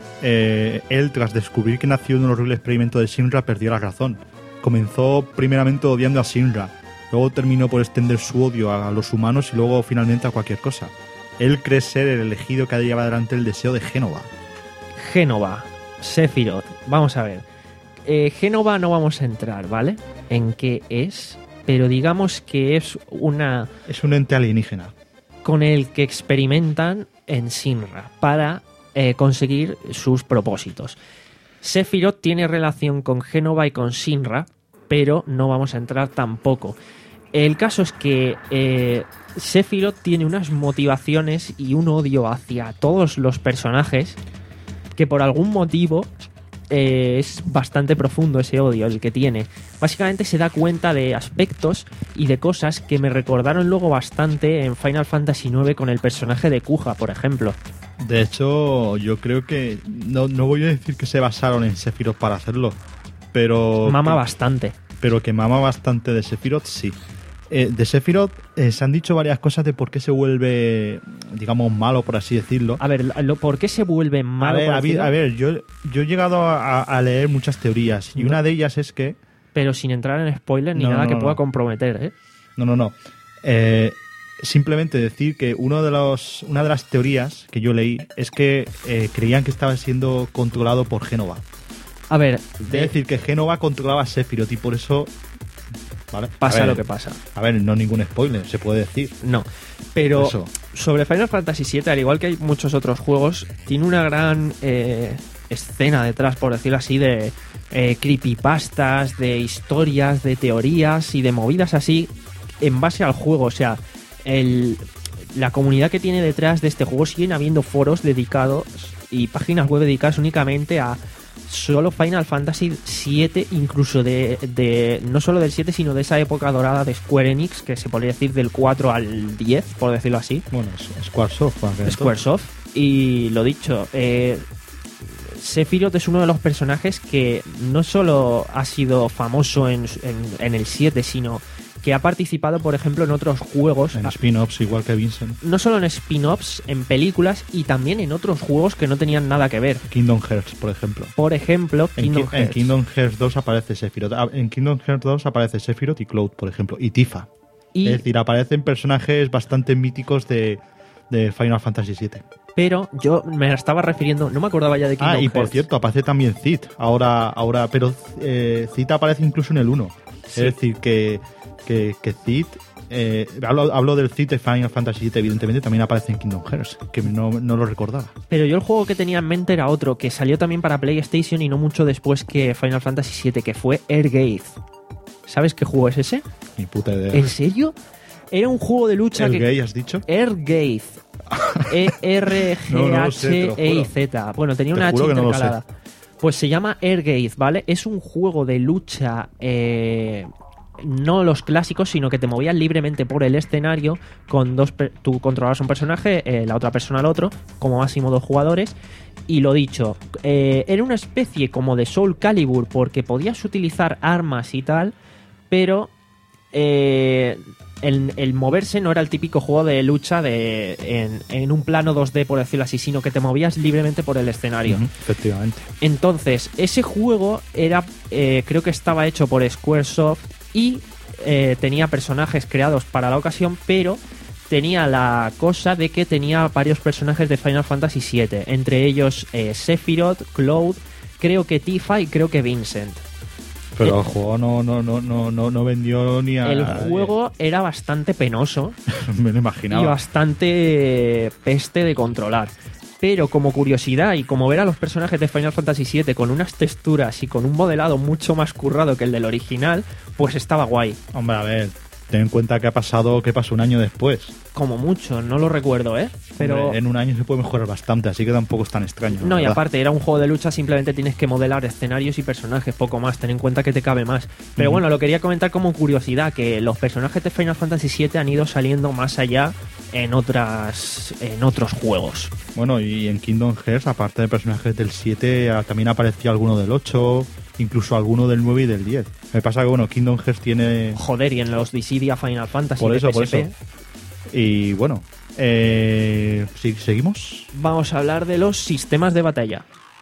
Eh, él, tras descubrir que nació en un horrible experimento de Shinra, perdió la razón. Comenzó primeramente odiando a Shinra, luego terminó por extender su odio a los humanos y luego finalmente a cualquier cosa. Él cree ser el elegido que ha de llevar adelante el deseo de Génova. Génova, Sephiroth, vamos a ver. Eh, Génova no vamos a entrar, ¿vale? En qué es, pero digamos que es una Es un ente alienígena. con el que experimentan en Shinra para eh, conseguir sus propósitos. Sephiroth tiene relación con Génova y con Shinra, pero no vamos a entrar tampoco. El caso es que eh, Sephiroth tiene unas motivaciones y un odio hacia todos los personajes que por algún motivo eh, es bastante profundo ese odio el que tiene. Básicamente se da cuenta de aspectos y de cosas que me recordaron luego bastante en Final Fantasy nueve con el personaje de Kuja, por ejemplo. De hecho, yo creo que no, no voy a decir que se basaron en Sephiroth para hacerlo, pero Mama que, bastante. pero que mama bastante de Sephiroth, sí. Eh, de Sephiroth eh, se han dicho varias cosas de por qué se vuelve, digamos, malo, por así decirlo. A ver, lo, ¿por qué se vuelve malo? A ver, a ver, a ver yo, yo he llegado a, a leer muchas teorías y No. una de ellas es que... Pero sin entrar en spoilers ni No, nada no, que no. pueda comprometer, ¿eh? No, no, no. Eh, simplemente decir que uno de los, una de las teorías que yo leí es que eh, creían que estaba siendo controlado por Génova. A ver, Es de- decir, que Génova controlaba a Sephiroth y por eso... ¿vale? pasa A ver, lo que pasa. A ver, no ningún spoiler, se puede decir. No, pero Eso. sobre Final Fantasy siete, al igual que hay muchos otros juegos, tiene una gran eh, escena detrás, por decirlo así, de eh, creepypastas, de historias, de teorías y de movidas así en base al juego. O sea, el, la comunidad que tiene detrás de este juego, siguen habiendo foros dedicados y páginas web dedicadas únicamente a solo Final Fantasy siete, incluso de, de no solo del siete, sino de esa época dorada de Square Enix, que se podría decir del cuatro al diez, por decirlo así. Bueno, es Squaresoft. para que Squaresoft. Y lo dicho, eh, Sephiroth es uno de los personajes que no solo ha sido famoso en, en, en el siete, sino que ha participado, por ejemplo, en otros juegos. En spin-offs, igual que Vincent. No solo en spin-offs, en películas y también en otros juegos que no tenían nada que ver. Kingdom Hearts, por ejemplo. Por ejemplo, En, Kingdom Ki- en Hearts. Kingdom Hearts dos aparece Sephiroth. Ah, En Kingdom Hearts dos aparece Sephiroth y Cloud, por ejemplo. Y Tifa. Y- Es decir, aparecen personajes bastante míticos de, de Final Fantasy siete. Pero yo me estaba refiriendo, no me acordaba ya de Kingdom Ah, y por Hearts. cierto, aparece también Cid. Ahora, ahora pero eh, Cid aparece incluso en el uno. Sí. Es decir, que, que, que Cid... Eh, hablo, hablo del Cid de Final Fantasy siete, evidentemente, también aparece en Kingdom Hearts, que no, no lo recordaba. Pero yo el juego que tenía en mente era otro, que salió también para PlayStation y no mucho después que Final Fantasy siete, que fue Airgate. ¿Sabes qué juego es ese? Ni puta idea. ¿En serio? Era un juego de lucha ¿El que... gay has dicho? Airgate. E R No, no G lo sé, te H lo E I juro. Z. Bueno, tenía Te una H juro que no lo sé. intercalada. Pues se llama Airgate, ¿vale? Es un juego de lucha... Eh, no los clásicos, sino que te movías libremente por el escenario con dos... per- Tú controlabas un personaje, eh, la otra persona al otro, como máximo dos jugadores. Y lo dicho, eh, era una especie como de Soul Calibur porque podías utilizar armas y tal, pero eh, el, el moverse no era el típico juego de lucha de en, en un plano dos D, por decirlo así, sino que te movías libremente por el escenario. Ujú, efectivamente. Entonces, ese juego era, eh, creo que estaba hecho por Squaresoft y eh, tenía personajes creados para la ocasión, pero tenía la cosa de que tenía varios personajes de Final Fantasy siete, entre ellos eh, Sephiroth, Cloud, creo que Tifa y creo que Vincent. Pero Eh, el juego no, no, no, no, no, no vendió ni a... El juego era bastante penoso Me lo y imaginaba. bastante peste de controlar. Pero como curiosidad y como ver a los personajes de Final Fantasy siete con unas texturas y con un modelado mucho más currado que el del original, pues estaba guay. Hombre, a ver, ten en cuenta que ha pasado, que pasó un año después. Como mucho, no lo recuerdo, ¿eh? Pero... Hombre, en un año se puede mejorar bastante, así que tampoco es tan extraño. No, la y verdad. aparte, era un juego de lucha, simplemente tienes que modelar escenarios y personajes, poco más, ten en cuenta que te cabe más. Pero Ujú. bueno, lo quería comentar como curiosidad, que los personajes de Final Fantasy siete han ido saliendo más allá en otras en otros juegos. Bueno, y en Kingdom Hearts, aparte de personajes del siete, ah, también aparecía alguno del ocho, incluso alguno del nueve y del diez. Me pasa que, bueno, Kingdom Hearts tiene... Joder, y en los Dissidia Final Fantasy Por de eso, por P S P, eso. Y bueno, eh, ¿sí- ¿seguimos? vamos a hablar de los sistemas de batalla.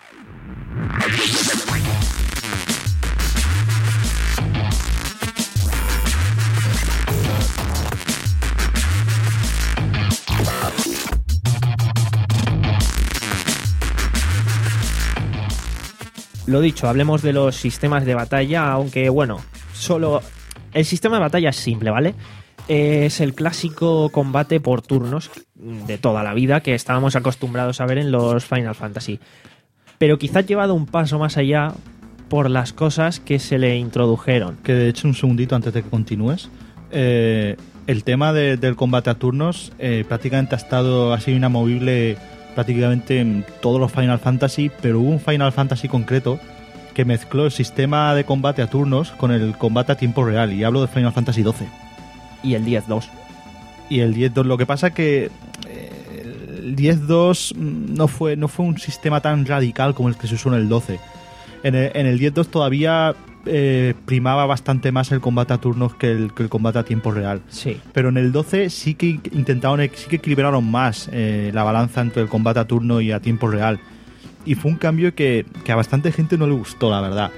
Lo dicho, hablemos de los sistemas de batalla, aunque bueno, solo... El sistema de batalla es simple, ¿vale? Es el clásico combate por turnos de toda la vida que estábamos acostumbrados a ver en los Final Fantasy. Pero quizás llevado un paso más allá por las cosas que se le introdujeron. Que de hecho, un segundito antes de que continúes, eh, el tema de- del combate a turnos eh, prácticamente ha estado así inamovible prácticamente en todos los Final Fantasy, pero hubo un Final Fantasy concreto que mezcló el sistema de combate a turnos con el combate a tiempo real, y hablo de Final Fantasy doce. Y el diez dos. Y el diez dos, lo que pasa que eh, el diez dos no fue, no fue un sistema tan radical como el que se usó en el doce. En el, en el diez dos todavía eh, primaba bastante más el combate a turnos que el, que el combate a tiempo real. Sí. Pero en el doce sí que intentaron, sí que equilibraron más eh, la balanza entre el combate a turno y a tiempo real. Y fue un cambio que, que a bastante gente no le gustó, la verdad.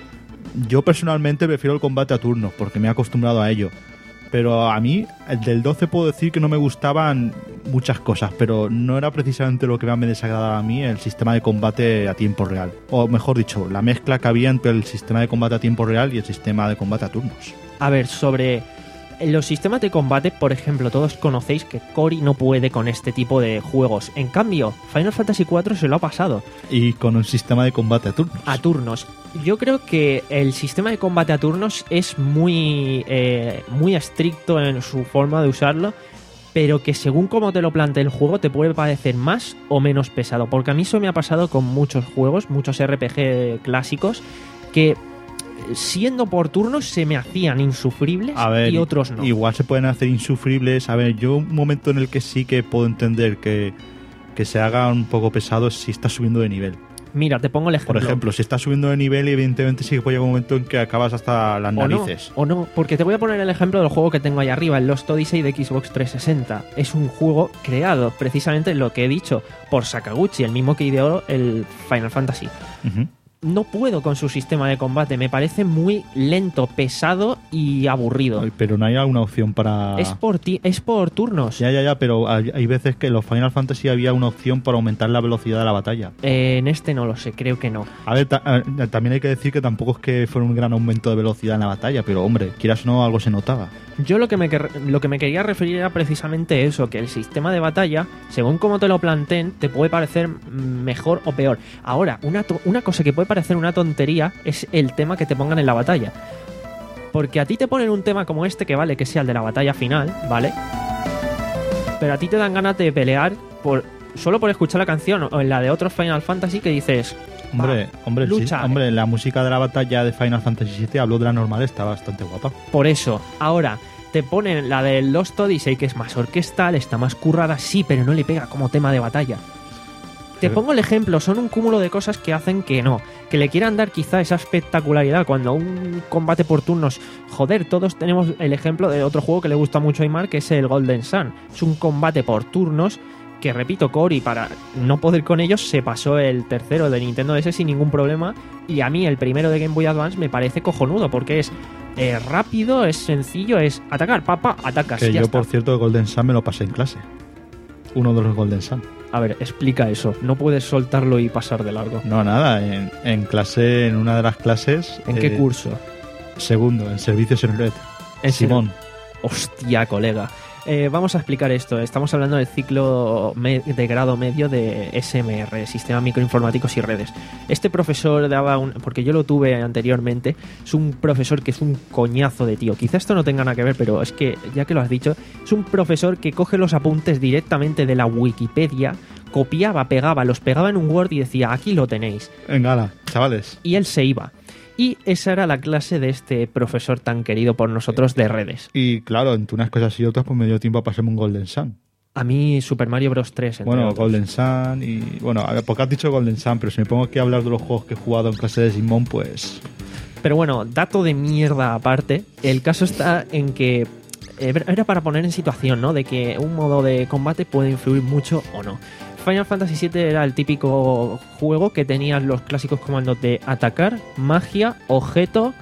Yo personalmente prefiero el combate a turnos porque me he acostumbrado a ello. Pero a mí, el del doce puedo decir que no me gustaban muchas cosas, pero no era precisamente lo que más me desagradaba a mí, el sistema de combate a tiempo real. O mejor dicho, la mezcla que había entre el sistema de combate a tiempo real y el sistema de combate a turnos. A ver, sobre los sistemas de combate, por ejemplo, todos conocéis que Cory no puede con este tipo de juegos. En cambio, Final Fantasy cuatro se lo ha pasado. Y con un sistema de combate a turnos. A turnos. Yo creo que el sistema de combate a turnos es muy, eh, muy estricto en su forma de usarlo, pero que según cómo te lo plantee el juego te puede parecer más o menos pesado. Porque a mí eso me ha pasado con muchos juegos, muchos R P G clásicos, que siendo por turnos se me hacían insufribles a ver, y otros no. Igual se pueden hacer insufribles. A ver, yo un momento en el que sí que puedo entender que, que se haga un poco pesado es si estás subiendo de nivel. Mira, te pongo el ejemplo. Por ejemplo, si estás subiendo de nivel, evidentemente sí que puede llegar un momento en que acabas hasta las o narices. No, o no, porque te voy a poner el ejemplo del juego que tengo ahí arriba, el Lost Odyssey de Xbox trescientos sesenta. Es un juego creado, precisamente lo que he dicho, por Sakaguchi, el mismo que ideó el Final Fantasy. Uh-huh. No puedo con su sistema de combate, me parece muy lento, pesado y aburrido. Ay, pero no hay alguna opción para... Es por, ti es por turnos. Ya, ya, ya, pero hay, hay veces que en los Final Fantasy había una opción para aumentar la velocidad de la batalla. Eh, en este no lo sé, creo que no. A ver, ta a, también hay que decir que tampoco es que fuera un gran aumento de velocidad en la batalla, pero hombre, quieras o no, algo se notaba. Yo lo que me, lo que me quería referir era precisamente eso, que el sistema de batalla, según como te lo planteen, te puede parecer mejor o peor. Ahora, una, una cosa que puede parecer una tontería es el tema que te pongan en la batalla. Porque a ti te ponen un tema como este, que vale que sea el de la batalla final, ¿vale? Pero a ti te dan ganas de pelear por solo por escuchar la canción, o en la de otros Final Fantasy que dices... Hombre, hombre, lucha, sí, hombre, la música de la batalla de Final Fantasy siete, habló de la normal, está bastante guapa. Por eso, ahora te ponen la de Lost Odyssey, que es más orquestal, está más currada, sí, pero no le pega como tema de batalla. Te pongo el ejemplo, son un cúmulo de cosas que hacen que no, que le quieran dar quizá esa espectacularidad cuando un combate por turnos, joder, todos tenemos el ejemplo de otro juego que le gusta mucho a Aymar, que es el Golden Sun. Es un combate por turnos que, repito, Cory, para no poder con ellos, se pasó el tercero de Nintendo D S sin ningún problema, y a mí el primero de Game Boy Advance me parece cojonudo, porque es eh, rápido, es sencillo, es atacar, papá, atacas. Que ya yo, está. por cierto, Golden Sun me lo pasé en clase. Uno de los Golden Sun. A ver, explica eso. No puedes soltarlo y pasar de largo. No, nada, en, en clase, en una de las clases... ¿En eh, qué curso? Segundo, en servicios en red. En Simón. Hostia, colega. Eh, vamos a explicar esto. Estamos hablando del ciclo de grado medio de S M R, Sistemas Microinformáticos y Redes. Este profesor daba un... porque yo lo tuve anteriormente. Es un profesor que es un coñazo de tío. Quizá esto no tenga nada que ver, pero es que, ya que lo has dicho, es un profesor que coge los apuntes directamente de la Wikipedia, copiaba, pegaba, los pegaba en un Word y decía, aquí lo tenéis. Venga, ala, chavales. Y él se iba. Y esa era la clase de este profesor tan querido por nosotros de redes. Y claro, entre unas cosas y otras, pues me dio tiempo a pasarme un Golden Sun. A mí Super Mario Bros. tres. Entre Bueno, otros. Golden Sun y... Bueno, a ver, porque has dicho Golden Sun, pero si me pongo aquí a hablar de los juegos que he jugado en clase de Simón, pues... Pero bueno, dato de mierda aparte, el caso está en que era para poner en situación, ¿no? De que un modo de combate puede influir mucho o no. Final Fantasy siete era el típico juego que tenía los clásicos comandos de atacar, magia, objeto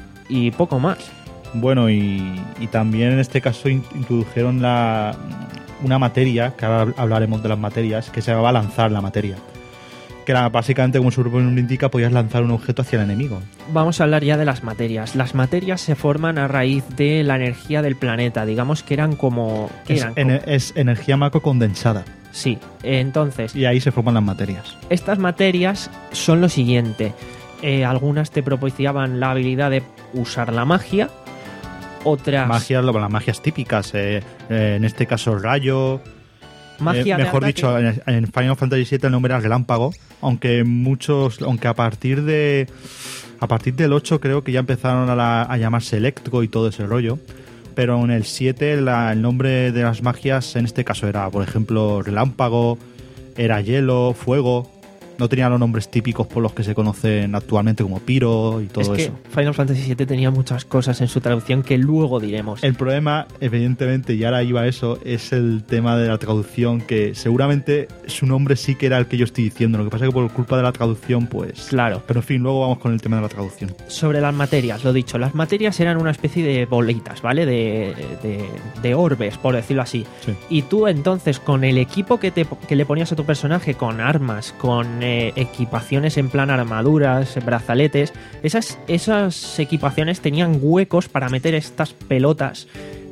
y poco más. Bueno, y, y también en este caso in- introdujeron la, una materia, que ahora hablaremos de las materias, que se llamaba lanzar la materia. Que era básicamente, como su propio nombre indica, podías lanzar un objeto hacia el enemigo. Vamos a hablar ya de las materias. Las materias se forman a raíz de la energía del planeta. Digamos que eran como... ¿qué Es, eran? en- es energía macro condensada. Sí, entonces... Y ahí se forman las materias. Estas materias son lo siguiente. Eh, algunas te propiciaban la habilidad de usar la magia. Otras... Magia, lo- las magias típicas. eh, eh, en este caso, rayo... magia Eh, de mejor ataque. dicho, en, en Final Fantasy siete el nombre era relámpago, aunque muchos, aunque a partir de a partir del ocho creo que ya empezaron a, la- a llamarse electro y todo ese rollo, pero en el siete la- el nombre de las magias en este caso era, por ejemplo, relámpago, era hielo, fuego, no tenía los nombres típicos por los que se conocen actualmente como Pyro y todo es que eso. Final Fantasy siete tenía muchas cosas en su traducción que luego diremos. El problema, evidentemente, y ahora iba a eso, es el tema de la traducción, que seguramente su nombre sí que era el que yo estoy diciendo, lo que pasa es que por culpa de la traducción, pues... Claro. Pero en fin, luego vamos con el tema de la traducción. Sobre las materias, lo dicho, las materias eran una especie de bolitas, ¿vale? De, de, de orbes, por decirlo así. Sí. Y tú entonces, con el equipo que, te, que le ponías a tu personaje, con armas, con eh, equipaciones en plan armaduras, brazaletes, esas, esas equipaciones tenían huecos para meter estas pelotas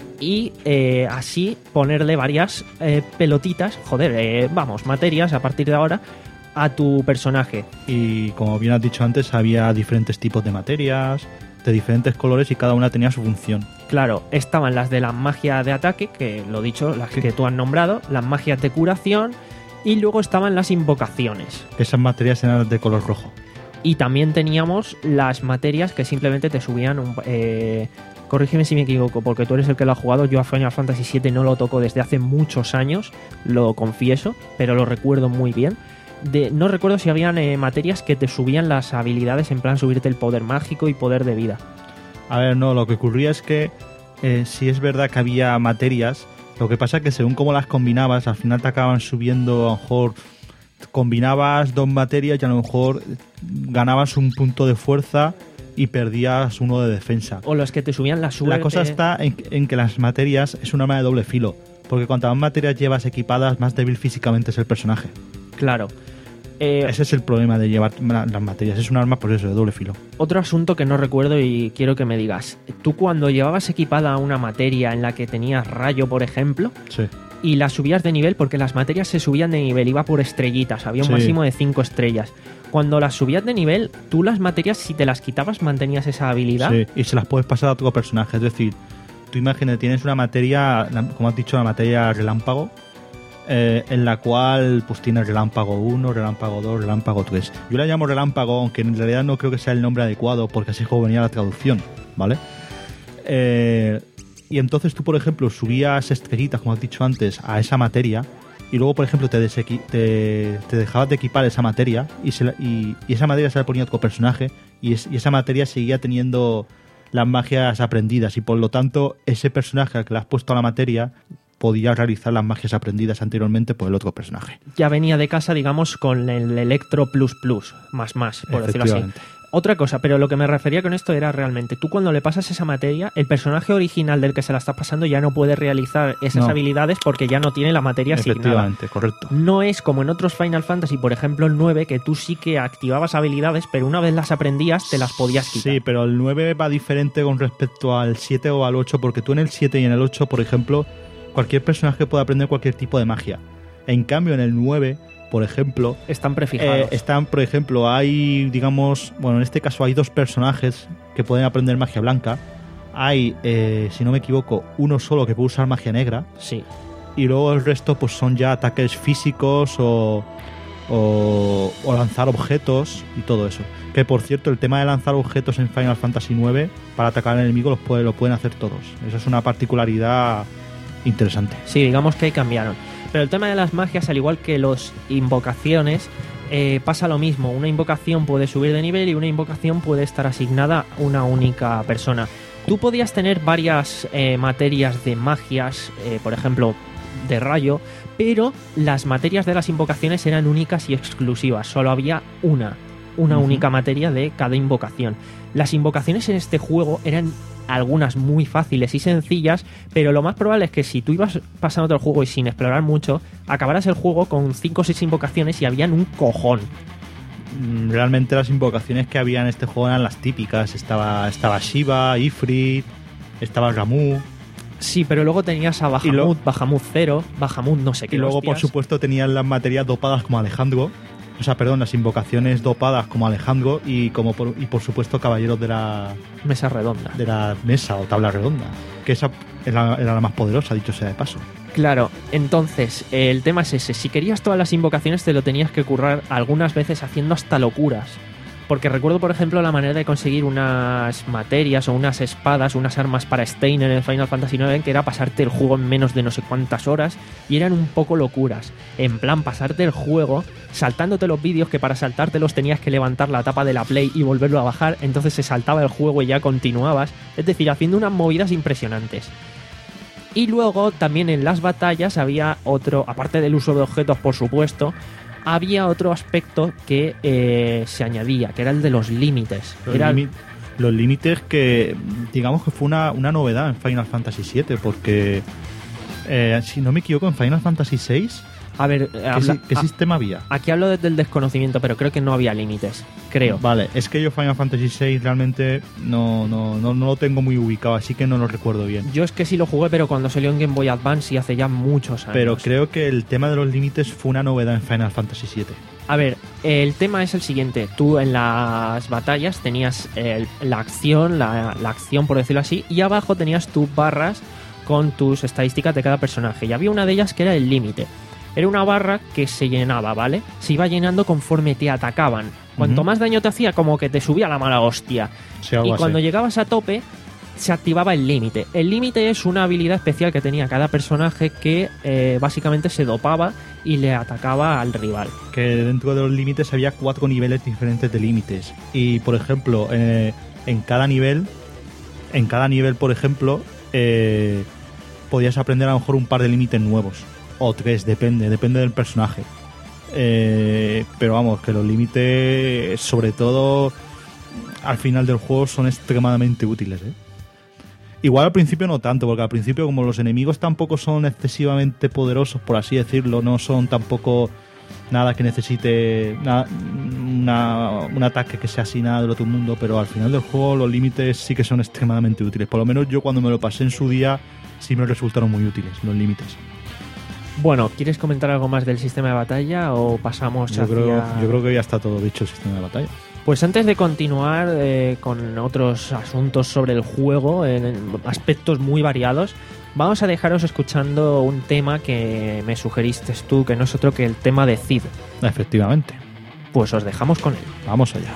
y eh, así ponerle varias eh, pelotitas, joder, eh, vamos, materias a partir de ahora a tu personaje. Y como bien has dicho antes, había diferentes tipos de materias, de diferentes colores, y cada una tenía su función. Claro, estaban las de la magia de ataque, que lo dicho, las que tú has nombrado, las magias de curación, y luego estaban las invocaciones. Esas materias eran de color rojo. Y también teníamos las materias que simplemente te subían un... Eh, corrígeme si me equivoco, porque tú eres el que lo ha jugado. Yo a Final Fantasy siete no lo toco desde hace muchos años, lo confieso, pero lo recuerdo muy bien. De, no recuerdo si habían eh, materias que te subían las habilidades, en plan subirte el poder mágico y poder de vida. A ver, no, lo que ocurría es que eh, sí es verdad que había materias, lo que pasa es que según cómo las combinabas, al final te acaban subiendo, a lo mejor combinabas dos materias y a lo mejor ganabas un punto de fuerza y perdías uno de defensa. O los que te subían la suerte. La cosa está en, en que las materias es un arma de doble filo, porque cuantas más materias llevas equipadas, más débil físicamente es el personaje. Claro. Eh, Ese es el problema de llevar las materias. Es un arma, por eso, de doble filo. Otro asunto que no recuerdo y quiero que me digas. Tú cuando llevabas equipada una materia en la que tenías rayo, por ejemplo, Sí. y la subías de nivel, porque las materias se subían de nivel, iba por estrellitas, había un Sí. máximo de cinco estrellas. Cuando las subías de nivel, tú las materias, si te las quitabas, mantenías esa habilidad. Sí, y se las puedes pasar a otro personaje. Es decir, tú imagínate, tienes una materia, como has dicho, la materia relámpago, eh, en la cual pues tienes relámpago uno, relámpago dos, relámpago tres. Yo la llamo relámpago, aunque en realidad no creo que sea el nombre adecuado, porque así es como venía la traducción, ¿vale? Eh, y entonces tú, por ejemplo, subías estrellitas, como has dicho antes, a esa materia, y luego, por ejemplo, te, desequi- te, te dejabas de equipar esa materia, y, se la- y, y esa materia se la ponía a otro personaje, y, es- y esa materia seguía teniendo las magias aprendidas, y por lo tanto, ese personaje al que le has puesto a la materia podía realizar las magias aprendidas anteriormente por el otro personaje. Ya venía de casa, digamos, con el Electro Plus Plus, más más, por decirlo así. Efectivamente. Otra cosa, pero lo que me refería con esto era realmente, tú cuando le pasas esa materia, el personaje original del que se la está pasando ya no puede realizar esas No. habilidades porque ya no tiene la materia asignada. Efectivamente, correcto. No es como en otros Final Fantasy, por ejemplo el nueve, que tú sí que activabas habilidades, pero una vez las aprendías te las podías quitar. Sí, pero el nueve va diferente con respecto al siete o al ocho, porque tú en el siete y en el ocho, por ejemplo, cualquier personaje puede aprender cualquier tipo de magia. En cambio, en el nueve, por ejemplo, Están prefijados. eh, están, por ejemplo, hay, digamos, bueno, en este caso hay dos personajes que pueden aprender magia blanca. Hay, eh, si no me equivoco, uno solo que puede usar magia negra, Sí. y luego el resto pues son ya ataques físicos o, o, o lanzar objetos y todo eso. Que por cierto, el tema de lanzar objetos en Final Fantasy nueve para atacar al enemigo los puede, lo pueden hacer todos. Eso es una particularidad interesante. Sí, digamos que ahí cambiaron. Pero el tema de las magias, al igual que las invocaciones, eh, pasa lo mismo. Una invocación puede subir de nivel y una invocación puede estar asignada a una única persona. Tú podías tener varias eh, materias de magias, eh, por ejemplo, de rayo, pero las materias de las invocaciones eran únicas y exclusivas. Solo había una, una Ujú. única materia de cada invocación. Las invocaciones en este juego eran algunas muy fáciles y sencillas, pero lo más probable es que si tú ibas pasando todo el juego y sin explorar mucho, acabaras el juego con cinco o seis invocaciones y habían un cojón. Mm, Realmente las invocaciones que había en este juego eran las típicas. Estaba, estaba Shiva, Ifrit, estaba Ramuh. Sí, pero luego tenías a Y Bahamut, lo- Bahamut cero, Bahamut no sé qué. Y luego, por hostias. supuesto, tenían las materias dopadas como Alejandro. O sea, perdón, las invocaciones dopadas como Alejandro y, como por, y por supuesto, caballeros de la, Mesa redonda. de la mesa o tabla redonda. Que esa era, era la más poderosa, dicho sea de paso. Claro, entonces, eh, el tema es ese. Si querías todas las invocaciones te lo tenías que currar algunas veces haciendo hasta locuras. Porque recuerdo, por ejemplo, la manera de conseguir unas materias o unas espadas, unas armas para Stein en el Final Fantasy nueve, que era pasarte el juego en menos de no sé cuántas horas, y eran un poco locuras. En plan, pasarte el juego saltándote los vídeos que para saltártelos tenías que levantar la tapa de la Play y volverlo a bajar, entonces se saltaba el juego y ya continuabas, es decir, haciendo unas movidas impresionantes. Y luego también en las batallas había otro, aparte del uso de objetos por supuesto, había otro aspecto que eh, se añadía, que era el de los límites. Los, Era... limi- los límites que, digamos que fue una, una novedad en Final Fantasy siete, porque, eh, si no me equivoco, en Final Fantasy seis, A ver, ¿qué, habla- si- qué a- sistema había? aquí hablo desde el desconocimiento, pero creo que no había límites, creo. Vale, es que yo Final Fantasy seis realmente no, no, no, no lo tengo muy ubicado, así que no lo recuerdo bien. Yo es que sí lo jugué, pero cuando salió en Game Boy Advance y hace ya muchos años. Pero creo que el tema de los límites fue una novedad en Final Fantasy siete. A ver, el tema es el siguiente. Tú en las batallas tenías el- la acción, la, la acción por decirlo así, y abajo tenías tus barras con tus estadísticas de cada personaje. Y había una de ellas que era el límite. Era una barra que se llenaba, ¿vale? Se iba llenando conforme te atacaban. Cuanto Ujú. más daño te hacía, como que te subía la mala hostia. Sí, algo Y así. cuando llegabas a tope, se activaba el límite. El límite es una habilidad especial que tenía cada personaje que eh, básicamente se dopaba y le atacaba al rival. Que dentro de los límites había cuatro niveles diferentes de límites. Y, por ejemplo, eh, en cada nivel, en cada nivel, por ejemplo, eh, podías aprender a lo mejor un par de límites nuevos. O tres, depende, depende del personaje. Eh, pero vamos, que los límites, sobre todo al final del juego, son extremadamente útiles, ¿eh? Igual al principio no tanto, porque al principio como los enemigos tampoco son excesivamente poderosos, por así decirlo, no son tampoco nada que necesite nada, una, un ataque que sea así nada del otro mundo, pero al final del juego los límites sí que son extremadamente útiles. Por lo menos yo cuando me lo pasé en su día sí me resultaron muy útiles los límites. Bueno, ¿quieres comentar algo más del sistema de batalla o pasamos Yo hacia... creo, yo creo que ya está todo dicho el sistema de batalla. Pues antes de continuar eh, con otros asuntos sobre el juego, en aspectos muy variados, vamos a dejaros escuchando un tema que me sugeriste tú, que no es otro que el tema de Cid. Efectivamente. Pues os dejamos con él. Vamos allá.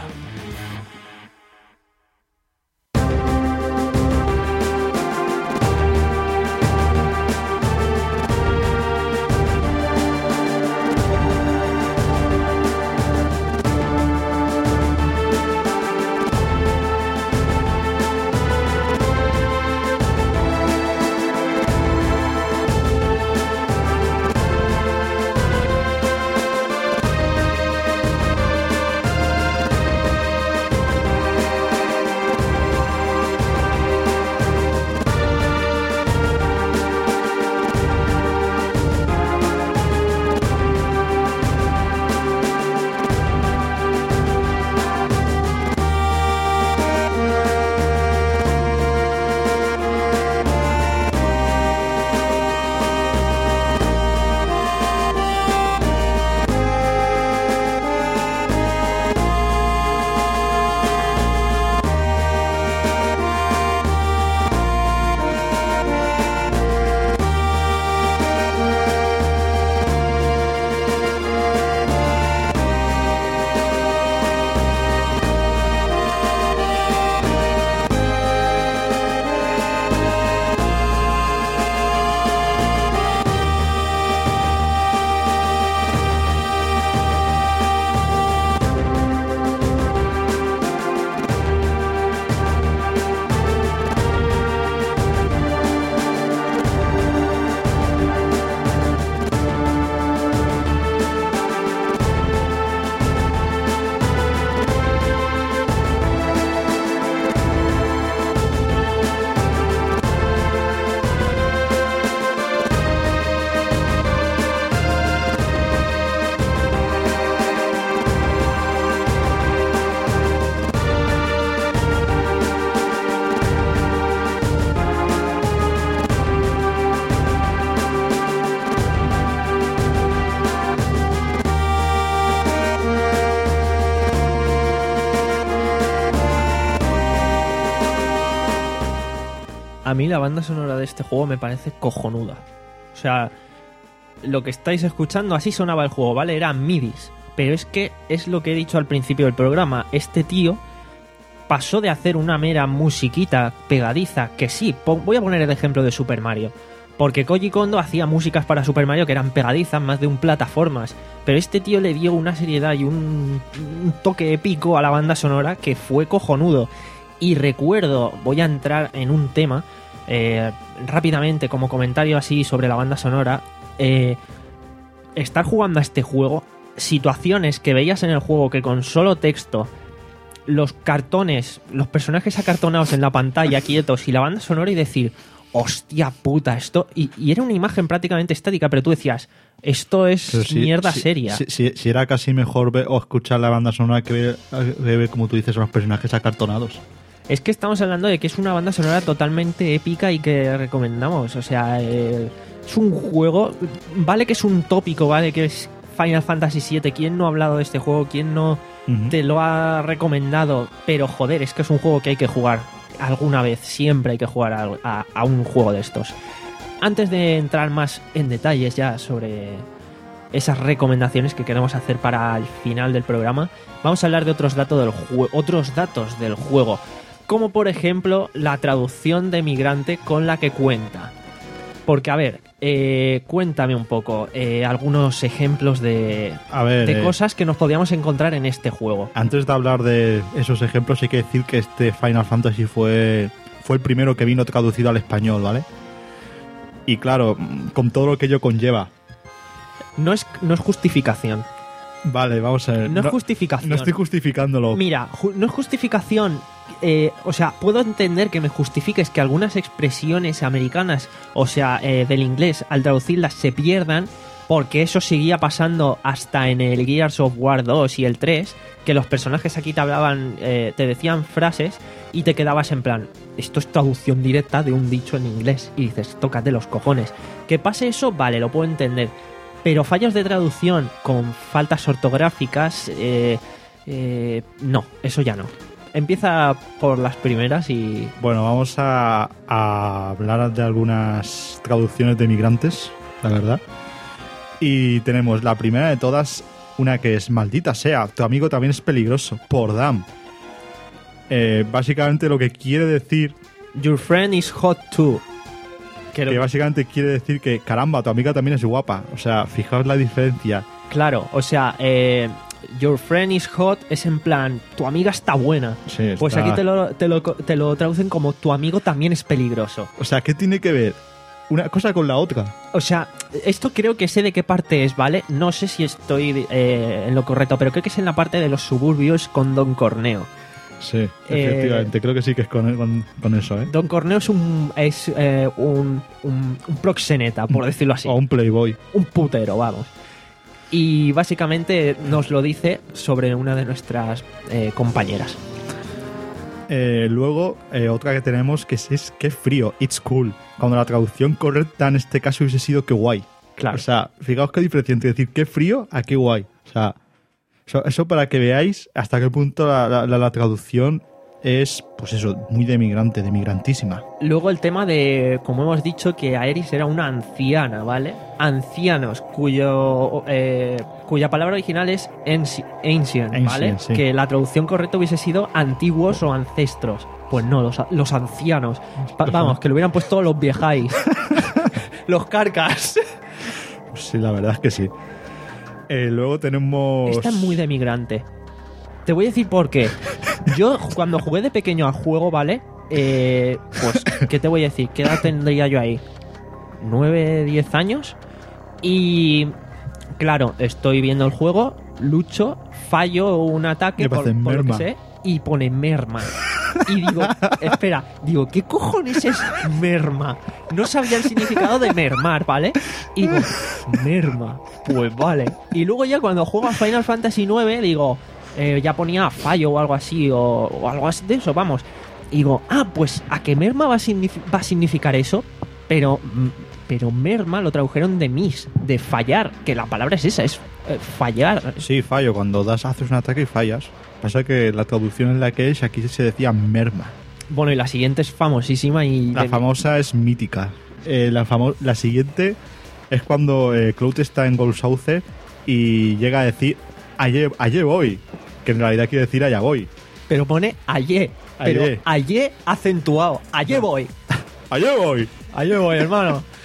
A mí la banda sonora de este juego me parece cojonuda. O sea, lo que estáis escuchando, así sonaba el juego, ¿vale? Eran midis. Pero es que es lo que he dicho al principio del programa. Este tío pasó de hacer una mera musiquita pegadiza, que sí, voy a poner el ejemplo de Super Mario. Porque Koji Kondo hacía músicas para Super Mario que eran pegadizas, más de un plataformas. Pero este tío le dio una seriedad y un, un toque épico a la banda sonora que fue cojonudo. Y recuerdo, voy a entrar en un tema eh, rápidamente como comentario así sobre la banda sonora. Eh, estar jugando a este juego, situaciones que veías en el juego que con solo texto, los cartones, los personajes acartonados en la pantalla quietos y la banda sonora y decir... hostia puta, esto... Y, y era una imagen prácticamente estática, pero tú decías, esto es si, mierda si, seria. Si, si, si era casi mejor ver, o escuchar la banda sonora que ver, ver, como tú dices, a los personajes acartonados. Es que estamos hablando de que es una banda sonora totalmente épica y que recomendamos. O sea, eh, es un juego... Vale que es un tópico, vale que es Final Fantasy siete. ¿Quién no ha hablado de este juego? ¿Quién no uh-huh. te lo ha recomendado? Pero joder, es que es un juego que hay que jugar alguna vez. Siempre hay que jugar a, a, a un juego de estos. Antes de entrar más en detalles ya sobre esas recomendaciones que queremos hacer para el final del programa, vamos a hablar de otros datos del, jue- otros datos del juego. Como por ejemplo la traducción de migrante con la que cuenta. Porque, a ver, eh, cuéntame un poco eh, algunos ejemplos de, a ver, de eh, cosas que nos podíamos encontrar en este juego. Antes de hablar de esos ejemplos, hay que decir que este Final Fantasy fue, fue el primero que vino traducido al español, ¿vale? Y claro, con todo lo que ello conlleva. No es, no es justificación. Vale, vamos a ver. No, no es justificación. No estoy justificándolo. Mira, ju- no es justificación. Eh, o sea, puedo entender que me justifiques que algunas expresiones americanas, o sea, eh, del inglés, al traducirlas se pierdan, porque eso seguía pasando hasta en el Gears of War dos y el tres, que los personajes aquí te hablaban, eh, te decían frases y te quedabas en plan, esto es traducción directa de un dicho en inglés, y dices, tócate los cojones. Que pase eso, vale, lo puedo entender. Pero fallos de traducción con faltas ortográficas, eh, eh, no, eso ya no. Empieza por las primeras y... Bueno, vamos a, a hablar de algunas traducciones de migrantes, la verdad. Y tenemos la primera de todas, una que es maldita sea, tu amigo también es peligroso, por damn. Eh, básicamente lo que quiere decir... Your friend is hot too. Que, que básicamente quiere decir que, caramba, tu amiga también es guapa. O sea, fijaos la diferencia. Claro, o sea, eh, your friend is hot es en plan, tu amiga está buena. Sí, está... Pues aquí te lo, te, lo, te lo traducen como tu amigo también es peligroso. O sea, ¿qué tiene que ver una cosa con la otra? O sea, esto creo que sé de qué parte es, ¿vale? No sé si estoy eh, en lo correcto, pero creo que es en la parte de los suburbios con Don Corneo. Sí, efectivamente, eh, creo que sí que es con, con, con eso, ¿eh? Don Corneo es un es eh, un, un, un proxeneta, por decirlo así. O un playboy. Un putero, vamos. Y básicamente nos lo dice sobre una de nuestras eh, compañeras. Eh, luego, eh, otra que tenemos que es, es qué frío, it's cool. Cuando la traducción correcta en este caso hubiese sido qué guay. Claro. O sea, fijaos qué diferencia entre decir qué frío a qué guay. O sea... Eso, eso para que veáis hasta qué punto la, la, la traducción es, pues eso, muy de migrante, de migrantísima. Luego el tema de, como hemos dicho, que Aeris era una anciana, ¿vale? Ancianos, cuyo eh, cuya palabra original es ancient, ancient, ¿vale? Ancient, sí. Que la traducción correcta hubiese sido antiguos o ancestros. Pues no, los, los ancianos. Pa- vamos, que le hubieran puesto los viejáis. Los carcas. Pues sí, la verdad es que sí. Eh, luego tenemos... Esta es muy de migrante. Te voy a decir por qué. Yo, cuando jugué de pequeño al juego, ¿vale? Eh, pues, ¿qué te voy a decir? ¿Qué edad tendría yo ahí? ¿nueve, diez años? Y... Claro, estoy viendo el juego, lucho, fallo un ataque por, por lo que sé, y pone merma. Y digo, espera, digo, ¿qué cojones es merma? No sabía el significado de mermar, ¿vale? Y digo, merma, pues vale. Y luego ya cuando juego a Final Fantasy nueve, digo, eh, ya ponía fallo o algo así, o, o algo así de eso, vamos. Y digo, ah, pues a que merma va a, signif- va a significar eso, pero... Pero merma lo tradujeron de miss, de fallar, que la palabra es esa, es eh, fallar. Sí, fallo, cuando das haces un ataque y fallas. Pasa que la traducción en la que es, aquí se decía merma. Bueno, y la siguiente es famosísima y... La de... famosa es mítica. Eh, la, famo- la siguiente es cuando eh, Cloud está en Gold Saucer y llega a decir, allé, allé voy, que en realidad quiere decir allá voy. Pero pone allé, pero Allé. allé acentuado, allé voy. Allé voy. Allé voy, hermano.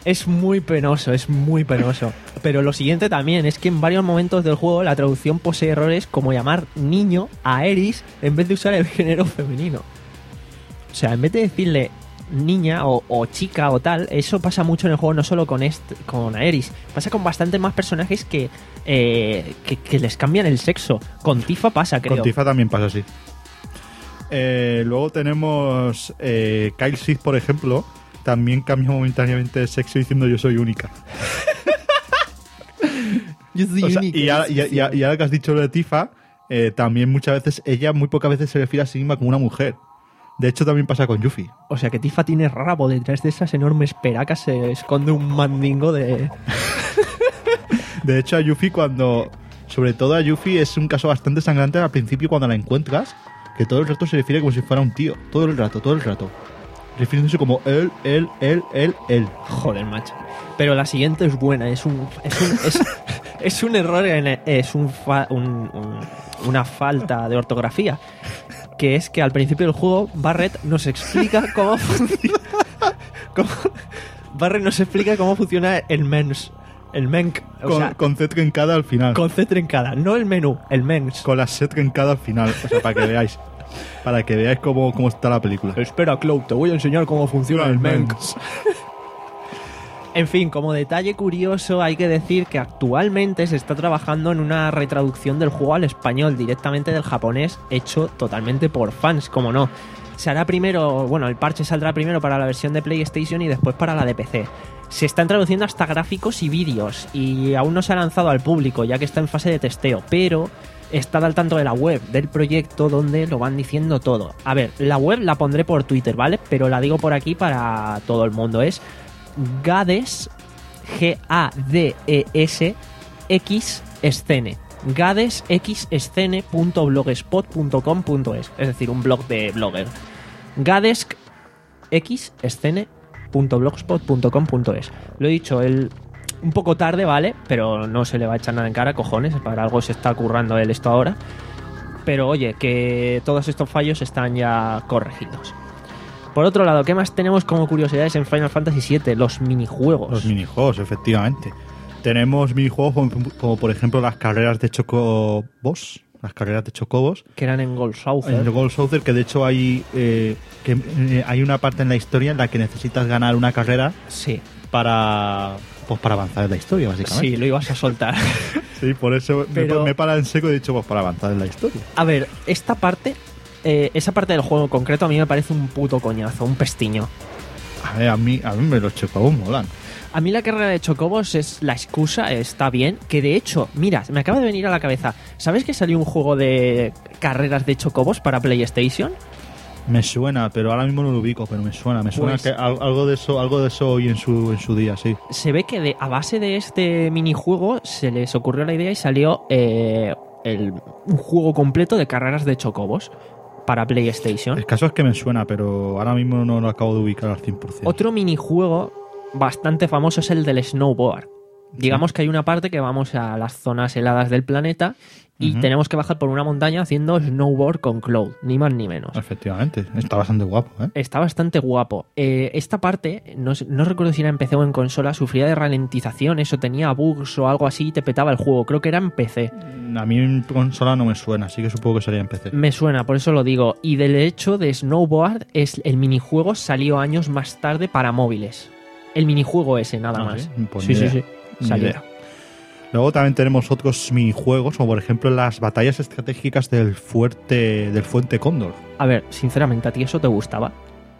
Es muy penoso, es muy penoso. Pero lo siguiente también es que en varios momentos del juego la traducción posee errores como llamar niño a Aeris en vez de usar el género femenino. O sea, en vez de decirle niña o, o chica o tal, eso pasa mucho en el juego, no solo con este, con Aeris, pasa con bastantes más personajes que, eh, que, que les cambian el sexo. Con Tifa pasa, creo. Con Tifa también pasa así. Eh, luego tenemos eh, Kyle Sith, por ejemplo, también cambia momentáneamente de sexo diciendo yo soy única. Yo soy O sea, única. y, ahora, y, y- y ahora que has dicho lo de Tifa, eh, también muchas veces, ella muy pocas veces se refiere a sí misma como una mujer. De hecho, también pasa con Yuffie. O sea que Tifa tiene rabo, detrás de esas enormes peracas se esconde un mandingo de... De hecho, a Yuffie cuando... Sobre todo a Yuffie es un caso bastante sangrante al principio cuando la encuentras, que todo el rato se refiere como si fuera un tío. Todo el rato, todo el rato. Refiriéndose como él, él, él, él, él. Joder, macho. Pero la siguiente es buena, es un es un, es, es un error, en, es un, fa- un- un- una falta de ortografía, que es que al principio del juego Barret nos explica cómo funciona cómo- Barret nos explica cómo funciona el mens, el menc, o Con, sea, con C trencada al final. con C trencada, no el menú, el mens. Con la C trencada al final. O sea, para que veáis. Para que veáis cómo, cómo está la película. Espera, Cloud, te voy a enseñar cómo funciona el menc. Mens. En fin, como detalle curioso hay que decir que actualmente se está trabajando en una retraducción del juego al español directamente del japonés, hecho totalmente por fans, como no. Se hará primero, bueno, el parche saldrá primero para la versión de PlayStation y después para la de P C. Se están traduciendo hasta gráficos y vídeos y aún no se ha lanzado al público ya que está en fase de testeo, pero estad al tanto de la web del proyecto donde lo van diciendo todo. A ver, la web la pondré por Twitter, ¿vale? Pero la digo por aquí para todo el mundo. Es Gades, G A D E S, X Scene. Gades X Scene punto blogspot punto com punto es, es decir, un blog de blogger. Gades X Scene punto blogspot punto com punto es. Lo he dicho, el un poco tarde, ¿vale? Pero no se le va a echar nada en cara, cojones, para algo se está currando él esto ahora. Pero oye, que todos estos fallos están ya corregidos. Por otro lado, ¿qué más tenemos como curiosidades en Final Fantasy siete? Los minijuegos. Los minijuegos, efectivamente. Tenemos minijuegos como, como, por ejemplo las carreras de chocobos. Las carreras de chocobos. Que eran en Gold Saucer. En el Gold Saucer, que de hecho hay, eh, que, eh, hay una parte en la historia en la que necesitas ganar una carrera Sí. para, pues, para avanzar en la historia, básicamente. Sí, lo ibas a soltar. Sí, por eso Pero- me, me he parado en seco y he dicho, pues para avanzar en la historia. A ver, esta parte, eh, esa parte del juego en concreto a mí me parece un puto coñazo, un pestiño. A ver, a mí, a mí me los chocobos molan. A mí la carrera de chocobos es la excusa, está bien. Que de hecho, mira, me acaba de venir a la cabeza. ¿Sabes que salió un juego de carreras de chocobos para PlayStation? Me suena, pero ahora mismo no lo ubico, pero me suena, me suena Pues- que al- algo de eso, algo de eso hoy en su, en su día, sí. Se ve que de, a base de este minijuego se les ocurrió la idea y salió eh, el, un juego completo de carreras de chocobos para PlayStation. El caso es que me suena, pero ahora mismo no lo acabo de ubicar al cien por ciento. Otro minijuego bastante famoso es el del snowboard. Digamos que hay una parte que vamos a las zonas heladas del planeta y Ujú. tenemos que bajar por una montaña haciendo snowboard con Cloud, ni más ni menos. Efectivamente, está bastante guapo, ¿eh? Está bastante guapo. Eh, esta parte, no, sé- no recuerdo si era en P C o en consola, sufría de ralentización, eso tenía bugs o algo así y te petaba el juego. Creo que era en P C. A mí en consola no me suena, así que supongo que sería en P C. Me suena, por eso lo digo. Y del hecho de snowboard, es, el minijuego salió años más tarde para móviles. El minijuego ese, nada Ah, más. ¿sí? Pues sí, ni sí, idea. sí. Ni Salió. idea. Luego también tenemos otros minijuegos, como por ejemplo las batallas estratégicas del fuerte del Fuente Cóndor. A ver, sinceramente, ¿a ti eso te gustaba?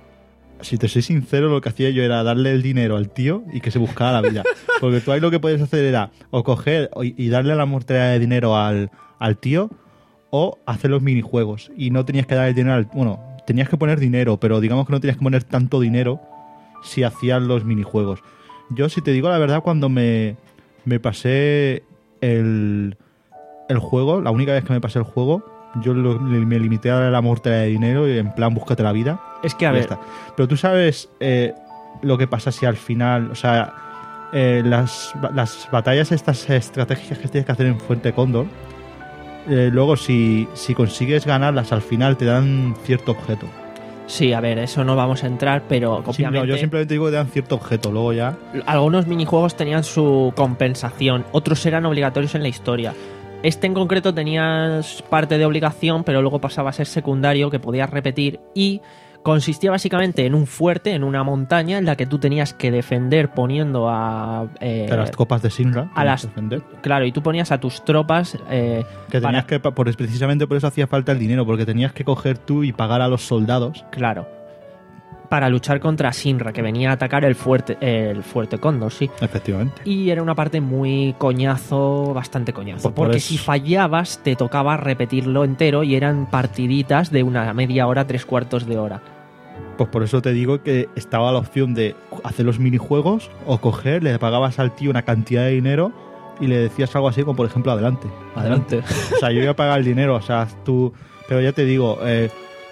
Si te soy sincero, lo que hacía yo era darle el dinero al tío y que se buscara la vida. Porque tú ahí lo que podías hacer era o coger o- y darle la mortalidad de dinero al, al tío o hacer los minijuegos. Y no tenías que dar el dinero al... Bueno, tenías que poner dinero, pero digamos que no tenías que poner tanto dinero si hacías los minijuegos. Yo, si te digo la verdad, cuando me, me pasé el, el juego, la única vez que me pasé el juego, yo lo- me limité a darle la mortalidad de dinero y en plan búscate la vida. Es que, a Ya ver, está. Pero tú sabes eh, lo que pasa si al final, o sea, eh, las, las batallas estas estratégicas que tienes que hacer en Fuente Cóndor, eh, luego si, si consigues ganarlas al final te dan cierto objeto. Sí, a ver, eso no vamos a entrar, pero Sí, no, obviamente yo simplemente digo que te dan cierto objeto, luego ya... algunos minijuegos tenían su compensación, otros eran obligatorios en la historia. Este en concreto tenías parte de obligación, pero luego pasaba a ser secundario, que podías repetir, y consistía básicamente en un fuerte, en una montaña, en la que tú tenías que defender poniendo a... eh, de las copas de Sinra. a las- defender. Claro, y tú ponías a tus tropas... eh, Que tenías para- que, por, precisamente por eso hacía falta el dinero, porque tenías que coger tú y pagar a los soldados. Claro. Para luchar contra Sinra, que venía a atacar el fuerte, el fuerte Cóndor, sí. Efectivamente. Y era una parte muy coñazo, bastante coñazo. Pues por porque eso- si fallabas, te tocaba repetirlo entero y eran partiditas de una media hora, tres cuartos de hora. Pues por eso te digo que estaba la opción de hacer los minijuegos o coger, le pagabas al tío una cantidad de dinero y le decías algo así como, por ejemplo, adelante. Adelante. O sea, yo iba a pagar el dinero, o sea, tú... Pero ya te digo, eh,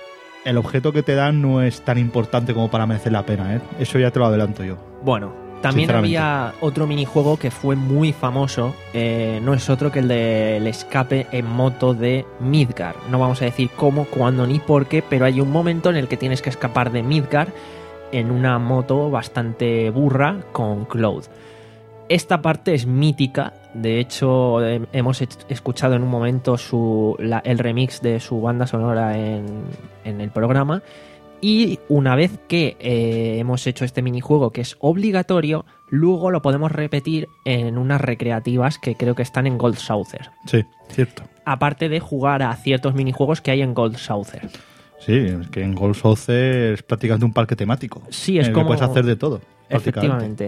el objeto que te dan no es tan importante como para merecer la pena, ¿eh? Eso ya te lo adelanto yo. Bueno, también Sinceramente. había otro minijuego que fue muy famoso. eh, no es otro que el del escape en moto de Midgar. No vamos a decir cómo, cuándo ni por qué, pero hay un momento en el que tienes que escapar de Midgar en una moto bastante burra con Cloud. Esta parte es mítica. De hecho, eh, hemos ech- escuchado en un momento su, la- el remix de su banda sonora en, en el programa. Y una vez que eh, hemos hecho este minijuego, que es obligatorio, luego lo podemos repetir en unas recreativas que creo que están en Gold Saucer. Sí, cierto. Aparte de jugar a ciertos minijuegos que hay en Gold Saucer. Sí, es que en Gold Saucer es prácticamente un parque temático. Sí, es en el como- que puedes hacer de todo. prácticamente. Efectivamente.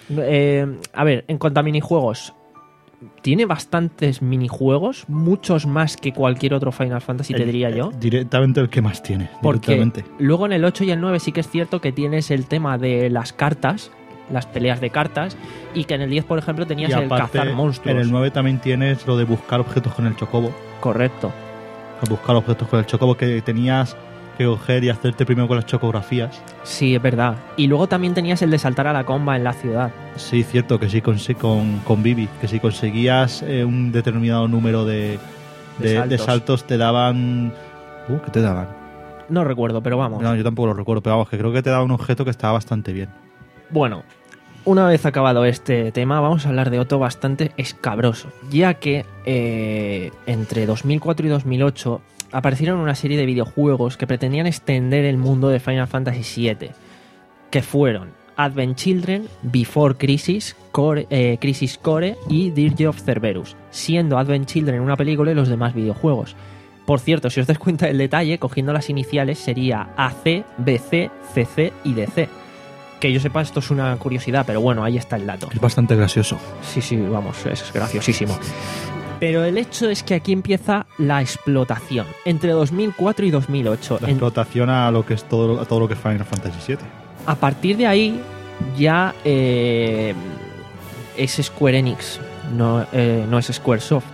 Eh, a ver, en cuanto a minijuegos, tiene bastantes minijuegos, muchos más que cualquier otro Final Fantasy, te El- diría yo. eh, Directamente el que más tiene. Porque directamente. luego en el ocho y el nueve sí que es cierto que tienes el tema de las cartas, las peleas de cartas, y que en el diez, por ejemplo, tenías Y el aparte, cazar monstruos. en el nueve también tienes lo de buscar objetos con el chocobo. Correcto. Buscar objetos con el chocobo que tenías que coger y hacerte primero con las chocografías. Sí, es verdad. Y luego también tenías el de saltar a la comba en la ciudad. Sí, cierto, que sí conse- con, con Vivi, que si conseguías eh, un determinado número de, De de, saltos. de saltos te daban... Uh, ¿qué te daban? No recuerdo, pero vamos. No, yo tampoco lo recuerdo, pero vamos, que creo que te daba un objeto que estaba bastante bien. Bueno, una vez acabado este tema, vamos a hablar de otro bastante escabroso, ya que eh, entre dos mil cuatro y dos mil ocho aparecieron una serie de videojuegos que pretendían extender el mundo de Final Fantasy siete, que fueron Advent Children, Before Crisis, Core, eh, Crisis Core y Dirge of Cerberus, siendo Advent Children una película y los demás videojuegos. Por cierto, si os dais cuenta del detalle, cogiendo las iniciales sería A C, B C, C C y D C. Que yo sepa, esto es una curiosidad, pero bueno, ahí está el dato. Es bastante gracioso. Sí, sí, vamos, es graciosísimo. Pero el hecho es que aquí empieza la explotación, entre dos mil cuatro y dos mil ocho. La En- explotación a lo que es todo, a todo lo que es Final Fantasy siete. a partir de ahí ya eh, es Square Enix, no, eh, no es Squaresoft.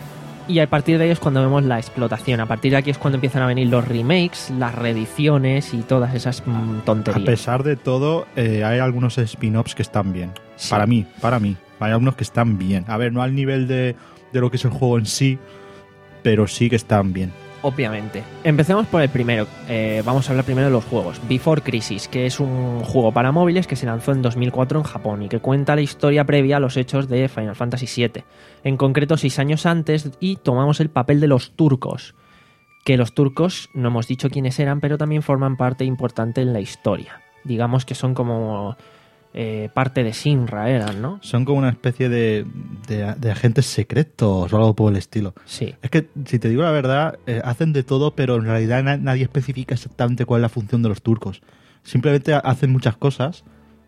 Y a partir de ahí es cuando vemos la explotación. A partir de aquí es cuando empiezan a venir los remakes, las reediciones y todas esas mm, A tonterías. pesar de todo, eh, hay algunos spin-offs que están bien. Sí. Para mí, para mí. Hay algunos que están bien. A ver, no al nivel de, de lo que es el juego en sí, pero sí que están bien. Obviamente. Empecemos por el primero. Eh, vamos a hablar primero de los juegos. Before Crisis, que es un juego para móviles que se lanzó en dos mil cuatro en Japón y que cuenta la historia previa a los hechos de Final Fantasy siete. En concreto, seis años antes, y tomamos el papel de los turcos. Que los turcos, no hemos dicho quiénes eran, pero también forman parte importante en la historia. Digamos que son como eh, parte de Shinra, eran, ¿no? Son como una especie de, de, de agentes secretos o algo por el estilo. Sí. Es que, si te digo la verdad, eh, hacen de todo, pero en realidad na- nadie especifica exactamente cuál es la función de los turcos. Simplemente ha- hacen muchas cosas.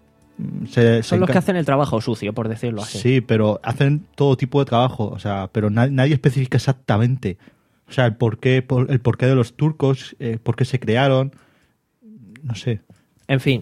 Mm, Se, se Son los enca- que hacen el trabajo sucio, por decirlo así. Sí, pero hacen todo tipo de trabajo, o sea, pero na- nadie especifica exactamente, o sea, el porqué, por, el porqué de los turcos, eh, por qué se crearon, no sé. En fin,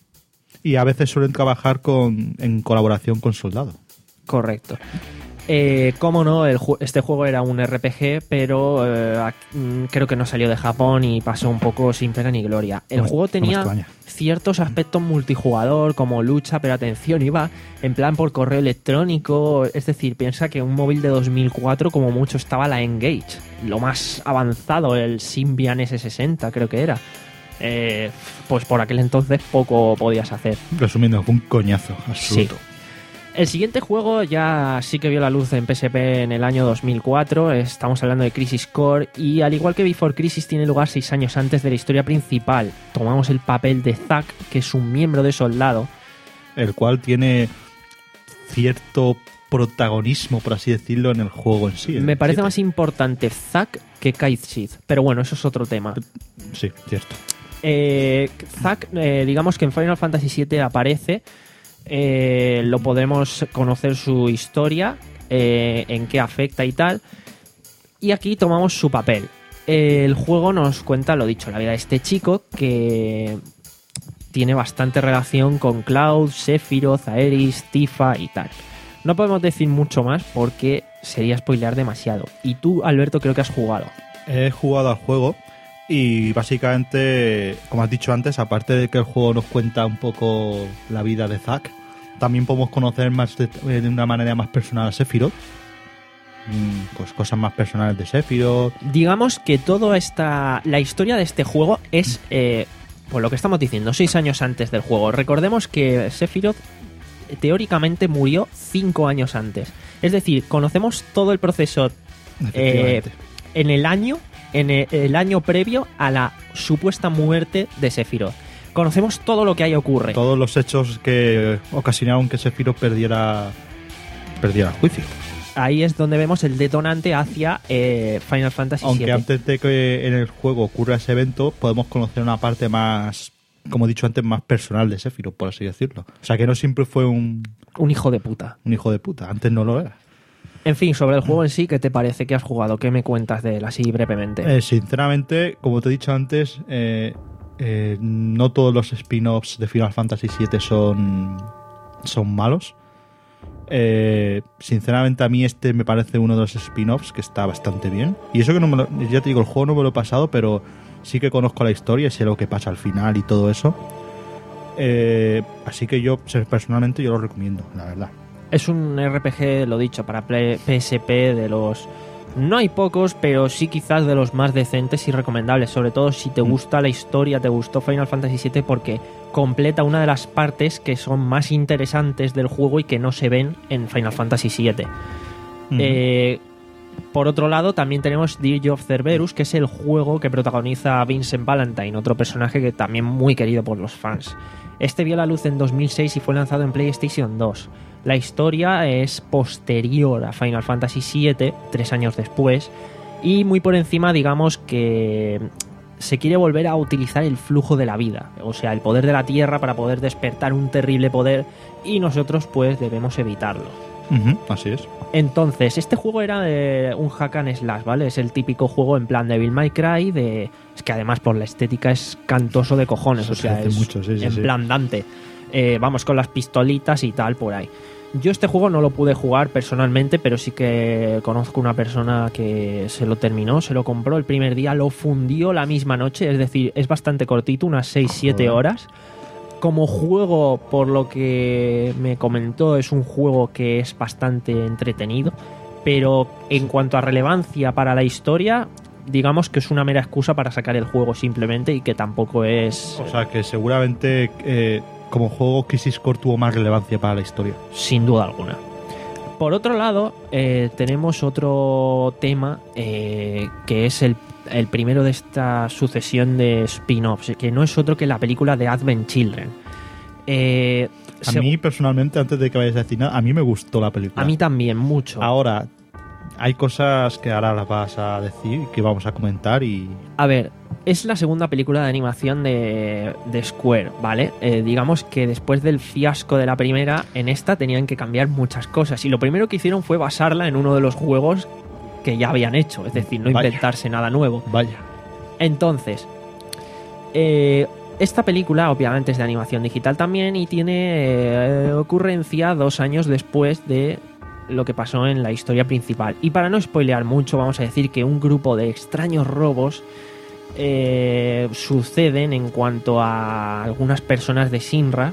Y a veces suelen trabajar con, en colaboración con soldados. correcto. Eh, Cómo no, el ju- este juego era un R P G, pero eh, ac- mm, creo que no salió de Japón y pasó un poco sin pena ni gloria. El No me- juego no me tenía extraña. ciertos aspectos multijugador, como lucha, pero atención, iba en plan por correo electrónico. Es decir, piensa que un móvil de dos mil cuatro, como mucho, estaba la Engage, lo más avanzado, el Symbian ese sesenta, creo que era. eh, pues por aquel entonces poco podías hacer. Resumiendo, fue un coñazo absoluto. Sí. El siguiente juego ya sí que vio la luz en P S P en el año dos mil cuatro. Estamos hablando de Crisis Core y al igual que Before Crisis tiene lugar seis años antes de la historia principal. Tomamos el papel de Zack, que es un miembro de Soldado, el cual tiene cierto protagonismo, por así decirlo, en el juego en sí. Me parece siete. más importante Zack que Cait Sith, pero bueno, eso es otro tema. Sí, cierto. Eh, Zack, eh, digamos que en Final Fantasy siete aparece, eh, lo podemos conocer su historia, eh, en qué afecta y tal, y aquí tomamos su papel. Eh, el juego nos cuenta, lo dicho, la vida de este chico que tiene bastante relación con Cloud, Sephiroth, Aeris, Tifa y tal. No podemos decir mucho más porque sería spoilear demasiado. Y tú, Alberto, creo que has jugado. He jugado al juego y básicamente, como has dicho antes, aparte de que el juego nos cuenta un poco la vida de Zack, también podemos conocer más de, de una manera más personal a Sephiroth. Pues cosas más personales de Sephiroth. Digamos que toda esta... La historia de este juego es, eh, por lo que estamos diciendo, seis años antes del juego. Recordemos que Sephiroth teóricamente murió cinco años antes. Es decir, conocemos todo el proceso eh, en el año, en el, el año previo a la supuesta muerte de Sephiroth. Conocemos todo lo que ahí ocurre. Todos los hechos que ocasionaron que Sephiroth perdiera, perdiera el juicio. Ahí es donde vemos el detonante hacia eh, Final Fantasy Aunque siete. antes de que en el juego ocurra ese evento, podemos conocer una parte más, como he dicho antes, más personal de Sephiroth, por así decirlo. O sea, que no siempre fue un... Un hijo de puta. Un hijo de puta. Antes no lo era. En fin, sobre el juego en sí, ¿qué te parece? ¿Qué has jugado? ¿Qué me cuentas de él así brevemente? Eh, sinceramente, como te he dicho antes, eh, eh, no todos los spin-offs de Final Fantasy siete son, son malos. Eh, sinceramente, a mí este me parece uno de los spin-offs que está bastante bien. Y eso que no me lo, ya te digo, el juego no me lo he pasado, pero sí que conozco la historia y sé lo que pasa al final y todo eso. Eh, así que yo, personalmente, yo lo recomiendo, la verdad. Es un R P G, lo dicho, para P S P de los... No hay pocos, pero sí quizás de los más decentes y recomendables. Sobre todo si te gusta la historia, te gustó Final Fantasy siete, porque completa una de las partes que son más interesantes del juego y que no se ven en Final Fantasy siete. Uh-huh. Eh, por otro lado, también tenemos Dirge of Cerberus, que es el juego que protagoniza Vincent Valentine, otro personaje que también muy querido por los fans. Este vio la luz en dos mil seis y fue lanzado en PlayStation dos. La historia es posterior a Final Fantasy siete, tres años después, y muy por encima, digamos que se quiere volver a utilizar el flujo de la vida, o sea, el poder de la Tierra para poder despertar un terrible poder, y nosotros pues debemos evitarlo. Uh-huh, así es. Entonces, este juego era de un hack and slash, ¿vale? Es el típico juego en plan Devil May Cry, de... es que además por la estética es cantoso de cojones, Eso o sea, es mucho, sí, sí, en sí. plan Dante. Eh, vamos con las pistolitas y tal por ahí. Yo este juego no lo pude jugar personalmente, pero sí que conozco una persona que se lo terminó, se lo compró el primer día, lo fundió la misma noche, es decir, es bastante cortito, unas seis siete horas. Como juego, por lo que me comentó, es un juego que es bastante entretenido, pero en cuanto a relevancia para la historia, digamos que es una mera excusa para sacar el juego simplemente, y que tampoco es... O sea, que seguramente eh, como juego Crisis Core tuvo más relevancia para la historia. Sin duda alguna. Por otro lado, eh, tenemos otro tema eh, que es el, el primero de esta sucesión de spin-offs, que no es otro que la película de Advent Children. Eh, a se... mí, personalmente, antes de que vayas a decir nada, a mí me gustó la película. A mí también, mucho. Ahora, hay cosas que ahora las vas a decir, que vamos a comentar y... A ver, es la segunda película de animación de, de Square, ¿vale? Eh, digamos que después del fiasco de la primera, en esta tenían que cambiar muchas cosas. Y lo primero que hicieron fue basarla en uno de los juegos que ya habían hecho. Es decir, no Vaya. inventarse nada nuevo. Vaya. Entonces, eh, esta película obviamente es de animación digital también y tiene eh, ocurrencia dos años después de lo que pasó en la historia principal. Y para no spoilear mucho, vamos a decir que un grupo de extraños robos eh, suceden en cuanto a algunas personas de Shinra,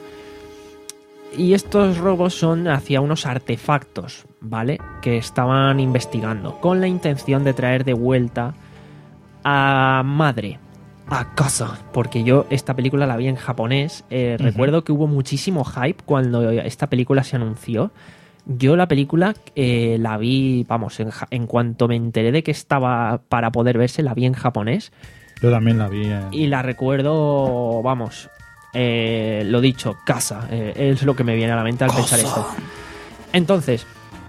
y estos robos son hacia unos artefactos, ¿vale?, que estaban investigando con la intención de traer de vuelta a Madre. a casa, porque yo esta película la vi en japonés. Eh, Ujú. Recuerdo que hubo muchísimo hype cuando esta película se anunció. Yo la película eh, la vi, vamos, en, ja- en cuanto me enteré de que estaba para poder verse, la vi en japonés Yo también la vi. En... y la recuerdo, vamos, eh, lo dicho, casa, eh, es lo que me viene a la mente al pensar esto. Entonces,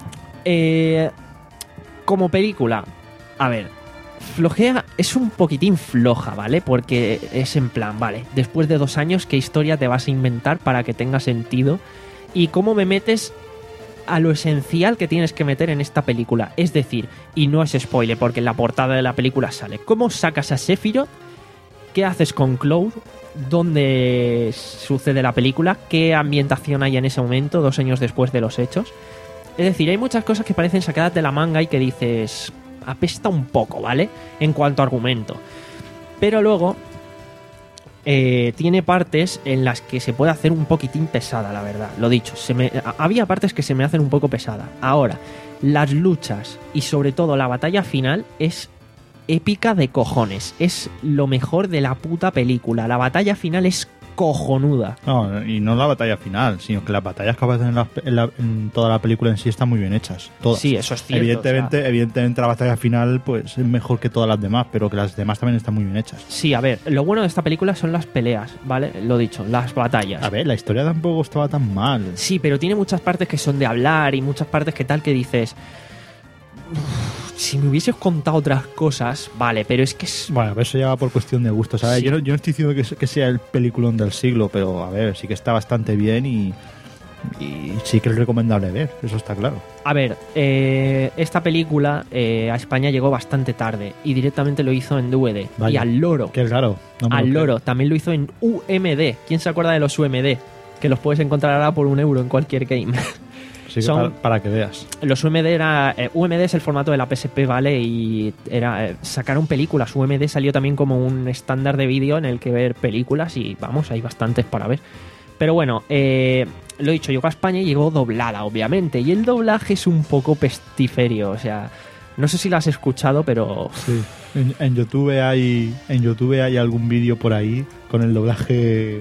eh, como película, a ver, flojea, es un poquitín floja, ¿vale? Porque es en plan, vale, después de dos años, ¿qué historia te vas a inventar para que tenga sentido? ¿Y cómo me metes a lo esencial que tienes que meter en esta película? Es decir, y no es spoiler porque en la portada de la película sale, ¿cómo sacas a Sephiroth? ¿Qué haces con Cloud? ¿Dónde sucede la película? ¿Qué ambientación hay en ese momento, dos años después de los hechos? Es decir, hay muchas cosas que parecen sacadas de la manga y que dices, apesta un poco, ¿vale? En cuanto a argumento. Pero luego eh, tiene partes en las que se puede hacer un poquitín pesada, la verdad. Lo dicho, se me, a- había partes que se me hacen un poco pesada. Ahora, las luchas y sobre todo la batalla final es épica de cojones. Es lo mejor de la puta película. La batalla final es cojonuda. No, y no la batalla final, sino que las batallas que aparecen en, la- en la- en toda la película en sí están muy bien hechas. Todas. Sí, eso es cierto. Evidentemente, o sea, evidentemente la batalla final pues es mejor que todas las demás, pero que las demás también están muy bien hechas. sí, a ver, lo bueno de esta película son las peleas, ¿vale? Lo dicho, las batallas. A ver, la historia tampoco estaba tan mal. Sí, pero tiene muchas partes que son de hablar y muchas partes que tal que dices, "Uf, si me hubieses contado otras cosas, vale, pero es que es... Bueno, eso ya va por cuestión de gusto, ¿sabes? Sí. Yo, no, yo no estoy diciendo que, se- que sea el peliculón del siglo, pero a ver, sí que está bastante bien y, y sí que es recomendable ver, eso está claro. A ver, eh, esta película eh, a España llegó bastante tarde y directamente lo hizo en D V D. Y Vaya. al loro, Que es raro. no me lo al creo. loro, también lo hizo en U M D. ¿Quién se acuerda de los U M D? Que los puedes encontrar ahora por un euro en cualquier game. Así que son- para, para que veas. Los U M D era eh, U M D es el formato de la P S P, ¿vale? Y era eh, sacaron películas. U M D salió también como un estándar de vídeo en el que ver películas y vamos, hay bastantes para ver. Pero bueno, eh, lo dicho, llegó a España y llegó doblada, obviamente. Y el doblaje es un poco pestiferio, o sea, no sé si lo has escuchado, pero Sí. En, en YouTube hay en YouTube hay algún vídeo por ahí con el doblaje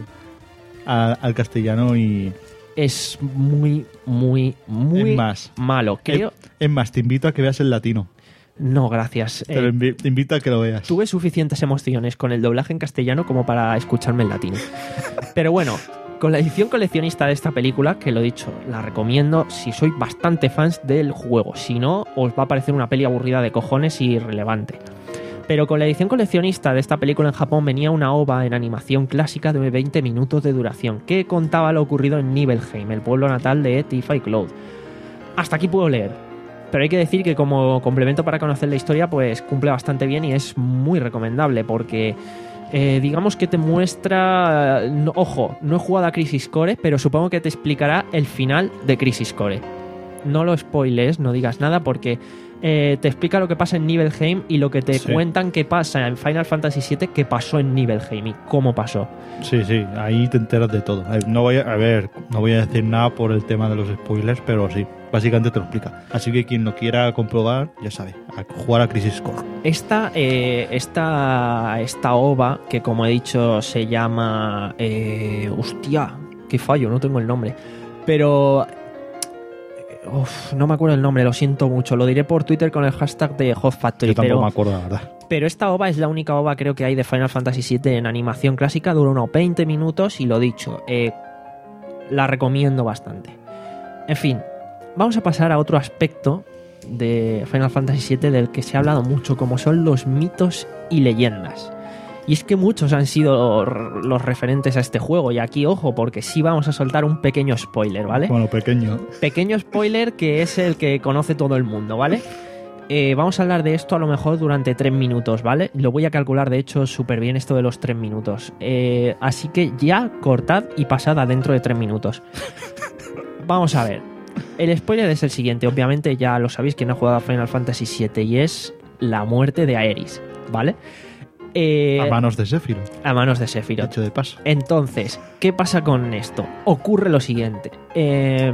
a- al castellano y es muy, muy, muy Es más, malo. Creo... es, es más, te invito a que veas el latino. No, gracias. Te, lo Eh, invi- te invito a que lo veas. Tuve suficientes emociones con el doblaje en castellano como para escucharme en latino. Pero bueno, con la edición coleccionista de esta película, que lo he dicho, la recomiendo si sois bastante fans del juego. Si no, os va a parecer una peli aburrida de cojones y irrelevante. Pero con la edición coleccionista de esta película en Japón venía una ova en animación clásica de veinte minutos de duración que contaba lo ocurrido en Nibelheim, el pueblo natal de Tifa y Cloud. Hasta aquí puedo leer. Pero hay que decir que como complemento para conocer la historia, pues cumple bastante bien y es muy recomendable porque eh, digamos que te muestra... no- ojo, no he jugado a Crisis Core, pero supongo que te explicará el final de Crisis Core. No lo spoiles, no digas nada porque eh, te explica lo que pasa en Nibelheim y lo que te Sí. cuentan que pasa en Final Fantasy siete que pasó en Nibelheim y cómo pasó. Sí, sí, ahí te enteras de todo. Eh, No voy a, a ver, no voy a decir nada por el tema de los spoilers, pero sí, básicamente te lo explica. Así que quien lo quiera comprobar, ya sabe, a jugar a Crisis Core. Esta, eh, esta, esta ova, que como he dicho se llama... Eh, hostia, qué fallo, no tengo el nombre. Pero... uf, no me acuerdo el nombre, lo siento mucho. Lo diré por Twitter con el hashtag de Hot Factory. Yo tampoco pero, me acuerdo, la verdad. pero esta ova es la única ova creo que hay de Final Fantasy siete en animación clásica. Dura unos veinte minutos y lo dicho, eh, la recomiendo bastante. En fin, vamos a pasar a otro aspecto de Final Fantasy siete del que se ha hablado mucho, como son los mitos y leyendas. Y es que muchos han sido los referentes a este juego. Y aquí, ojo, porque sí vamos a soltar un pequeño spoiler, ¿vale? Bueno, pequeño. Pequeño spoiler que es el que conoce todo el mundo, ¿vale? Eh, vamos a hablar de esto a lo mejor durante tres minutos, ¿vale? Lo voy a calcular, de hecho, súper bien esto de los tres minutos. Eh, así que ya cortad y pasad dentro de tres minutos. Vamos a ver. El spoiler es el siguiente. Obviamente ya lo sabéis quien ha jugado a Final Fantasy siete y es la muerte de Aeris, ¿vale? Eh, A manos de Sephiroth, a manos de Sephiroth. hecho de paso. Entonces, ¿qué pasa con esto? Ocurre lo siguiente. Eh,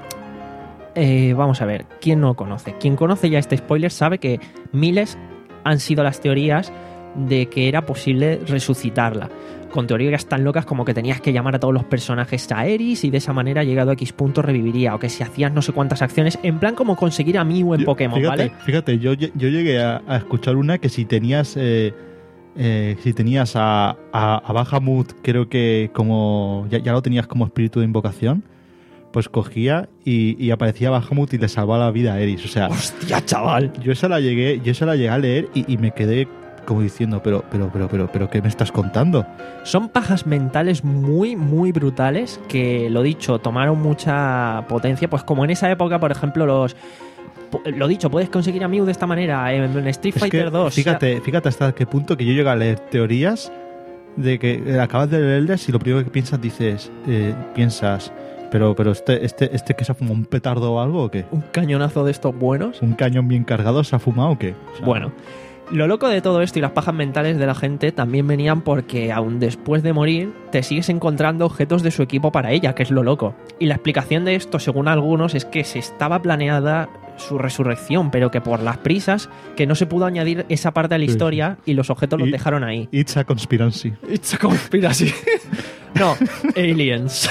eh, vamos a ver, ¿quién no conoce? Quien conoce ya este spoiler sabe que miles han sido las teorías de que era posible resucitarla, con teorías tan locas como que tenías que llamar a todos los personajes a Eris y de esa manera, llegado a X punto, reviviría, o que si hacías no sé cuántas acciones, en plan como conseguir a Mew en Yo- Pokémon, fíjate, ¿vale? Fíjate, yo, yo llegué a, a escuchar una que si tenías eh, eh, si tenías a, a, a Bahamut, creo que como ya, ya lo tenías como espíritu de invocación, pues cogía y, y aparecía Bahamut y le salvaba la vida a Eris. O sea, ¡Hostia, chaval! yo esa la llegué, yo esa la llegué a leer y, y me quedé como diciendo, pero, pero, pero, pero, pero, ¿qué me estás contando? Son pajas mentales muy, muy brutales que, lo dicho, tomaron mucha potencia. Pues como en esa época, por ejemplo, los... Lo dicho, puedes conseguir a Mew de esta manera en Street Es Fighter que, dos. fíjate, fíjate hasta qué punto que yo llego a leer teorías de que eh, acabas de leerlas y lo primero que piensas dices, eh, piensas, pero, pero este, este, este que se ha fumado un petardo o algo o qué? Un cañonazo de estos buenos. ¿Un cañón bien cargado se ha fumado o qué? O sea, Bueno, lo loco de todo esto y las pajas mentales de la gente también venían porque aún después de morir te sigues encontrando objetos de su equipo para ella, que es lo loco. Y la explicación de esto, según algunos, es que se estaba planeada su resurrección, pero que por las prisas que no se pudo añadir esa parte de la Sí, historia y los objetos los Y- dejaron ahí. It's a conspiracy. It's a conspiracy. No, aliens.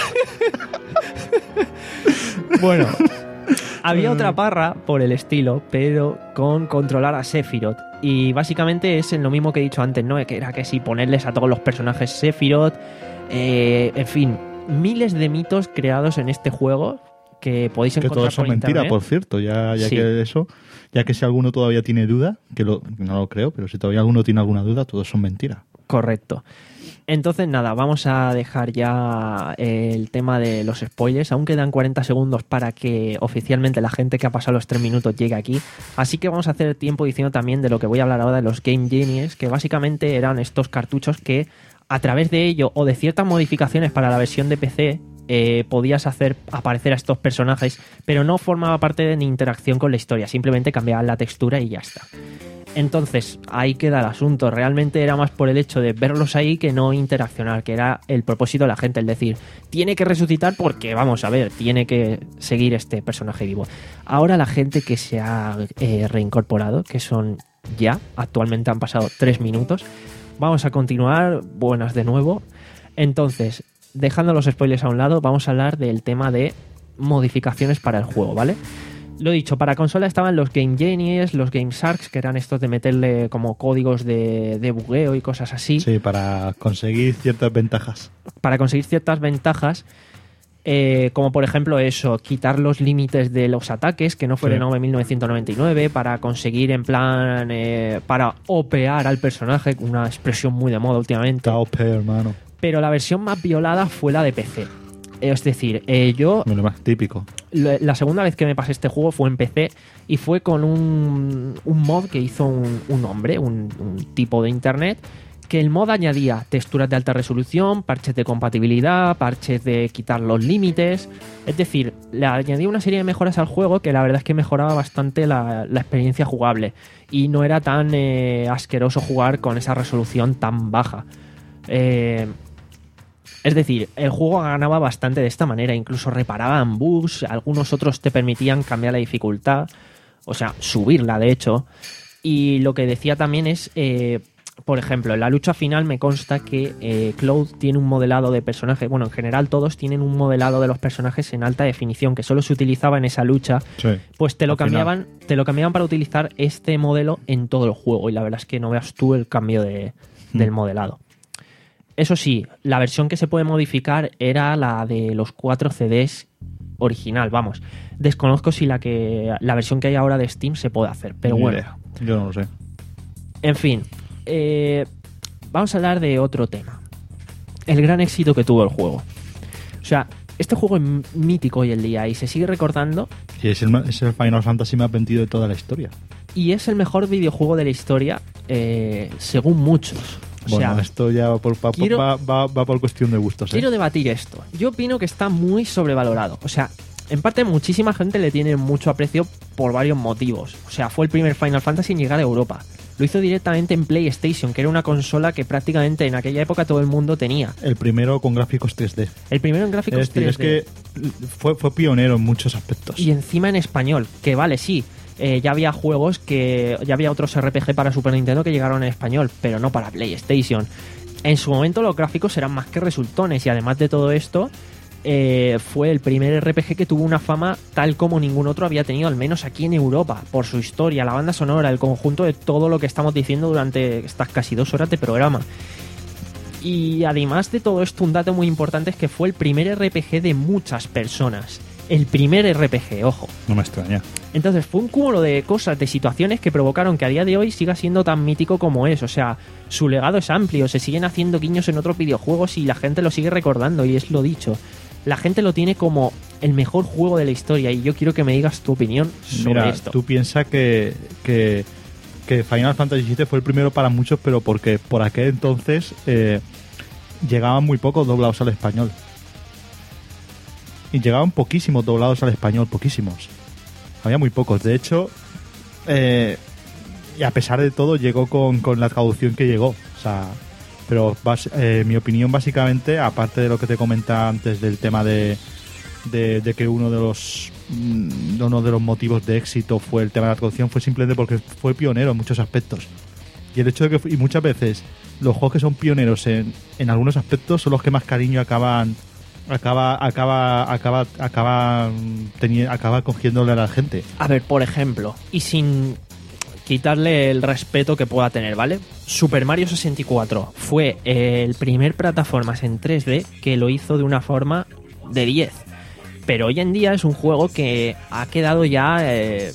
Bueno, había otra parra por el estilo, pero con controlar a Sephiroth. Y básicamente es en lo mismo que he dicho antes, ¿no? Que era que si ponerles a todos los personajes Sephiroth, eh, en fin, miles de mitos creados en este juego que podéis Que encontrar todos son por mentira, internet. por cierto, ya, ya Sí. que eso, ya que si alguno todavía tiene duda, que lo, no lo creo, pero si todavía alguno tiene alguna duda, todos son mentira. Correcto. Entonces, nada, vamos a dejar ya el tema de los spoilers. Aún quedan cuarenta segundos para que oficialmente la gente que ha pasado los tres minutos llegue aquí. Así que vamos a hacer tiempo diciendo también de lo que voy a hablar ahora de los Game Genies, que básicamente eran estos cartuchos que a través de ello o de ciertas modificaciones para la versión de P C eh, podías hacer aparecer a estos personajes, pero no formaba parte de ni interacción con la historia, simplemente cambiaban la textura y ya está. Entonces, ahí queda el asunto. Realmente era más por el hecho de verlos ahí que no interaccionar, que era el propósito de la gente, el decir, tiene que resucitar porque, vamos a ver, tiene que seguir este personaje vivo. Ahora la gente que se ha eh, reincorporado, que son ya, actualmente han pasado tres minutos, vamos a continuar, buenas de nuevo. Entonces, dejando los spoilers a un lado, vamos a hablar del tema de modificaciones para el juego, ¿vale? Lo dicho, para consola estaban los Game Genies, los Game Sharks, que eran estos de meterle como códigos de, de bugueo y cosas así, Sí, para conseguir ciertas ventajas. para conseguir ciertas ventajas, eh, como por ejemplo eso, quitar los límites de los ataques, que no fueran Sí. over mil novecientos noventa y nueve, para conseguir en plan, eh, para opear al personaje, una expresión muy de moda últimamente. Está O P, hermano. Pero la versión más violada fue la de P C. Es decir, eh, yo Lo más típico. la la segunda vez que me pasé este juego fue en P C y fue con un, un mod que hizo un, un hombre, un, un tipo de internet, que el mod añadía texturas de alta resolución, parches de compatibilidad, parches de quitar los límites. Es decir, le añadía una serie de mejoras al juego que la verdad es que mejoraba bastante la, la experiencia jugable y no era tan eh, asqueroso jugar con esa resolución tan baja. Eh, Es decir, el juego ganaba bastante de esta manera, incluso reparaban bugs, algunos otros te permitían cambiar la dificultad, o sea, subirla de hecho. Y lo que decía también es, eh, por ejemplo, en la lucha final me consta que eh, Cloud tiene un modelado de personaje, bueno, en general todos tienen un modelado de los personajes en alta definición que solo se utilizaba en esa lucha, Sí. pues te lo Al final. cambiaban, te lo cambiaban para utilizar este modelo en todo el juego y la verdad es que no veas tú el cambio de, del Mm. modelado. Eso sí, la versión que se puede modificar era la de los cuatro C Ds original, vamos. Desconozco si la que la versión que hay ahora de Steam se puede hacer, pero Ni bueno. idea. Yo no lo sé. En fin, eh, vamos a hablar de otro tema. El gran éxito que tuvo el juego. O sea, este juego es mítico hoy en día y se sigue recordando Y es el, ma- es el Final Fantasy más vendido de toda la historia. y es el mejor videojuego de la historia eh, según muchos. O Bueno, sea, esto ya va por, va, quiero- va, va- va por cuestión de gustos. ¿eh? quiero debatir esto. Yo opino que está muy sobrevalorado. O sea, en parte muchísima gente le tiene mucho aprecio por varios motivos. O sea, fue el primer Final Fantasy en llegar a Europa. Lo hizo directamente en PlayStation, que era una consola que prácticamente en aquella época todo el mundo tenía. El primero con gráficos tres D. El primero en Es gráficos decir, tres D. es que fue, fue pionero en muchos aspectos. Y encima en español, que vale, sí, eh, ya había juegos que... Ya había otros R P G para Super Nintendo que llegaron en español, pero no para PlayStation. En su momento los gráficos eran más que resultones y además de todo esto, eh, fue el primer R P G que tuvo una fama tal como ningún otro había tenido, al menos aquí en Europa, por su historia, la banda sonora, el conjunto de todo lo que estamos diciendo durante estas casi dos horas de programa. Y además de todo esto, un dato muy importante es que fue el primer R P G de muchas personas. El primer R P G, ojo. No me extraña. Entonces fue un cúmulo de cosas, de situaciones que provocaron que a día de hoy siga siendo tan mítico como es. O sea, su legado es amplio, se siguen haciendo guiños en otros videojuegos y la gente lo sigue recordando, y es lo dicho. La gente lo tiene como el mejor juego de la historia y yo quiero que me digas tu opinión sobre Mira, esto. tú piensas que, que, que Final Fantasy siete fue el primero para muchos, pero porque por aquel entonces eh, llegaban muy pocos doblados al español. Y llegaban poquísimos doblados al español, poquísimos. Había muy pocos. De hecho, eh, y a pesar de todo, llegó con, con la traducción que llegó. O sea, pero bas, eh, mi opinión básicamente, aparte de lo que te comentaba antes del tema de, de, de que uno de los mm, uno de los motivos de éxito fue el tema de la traducción, fue simplemente porque fue pionero en muchos aspectos. Y el hecho de que, y muchas veces, los juegos que son pioneros en, en algunos aspectos son los que más cariño acaban acaba acaba acaba acaba teniendo acaba cogiéndole a la gente. A ver, por ejemplo, y sin quitarle el respeto que pueda tener, ¿vale? Super Mario sesenta y cuatro fue el primer plataformas en tres D que lo hizo de una forma de diez. Pero hoy en día es un juego que ha quedado ya eh,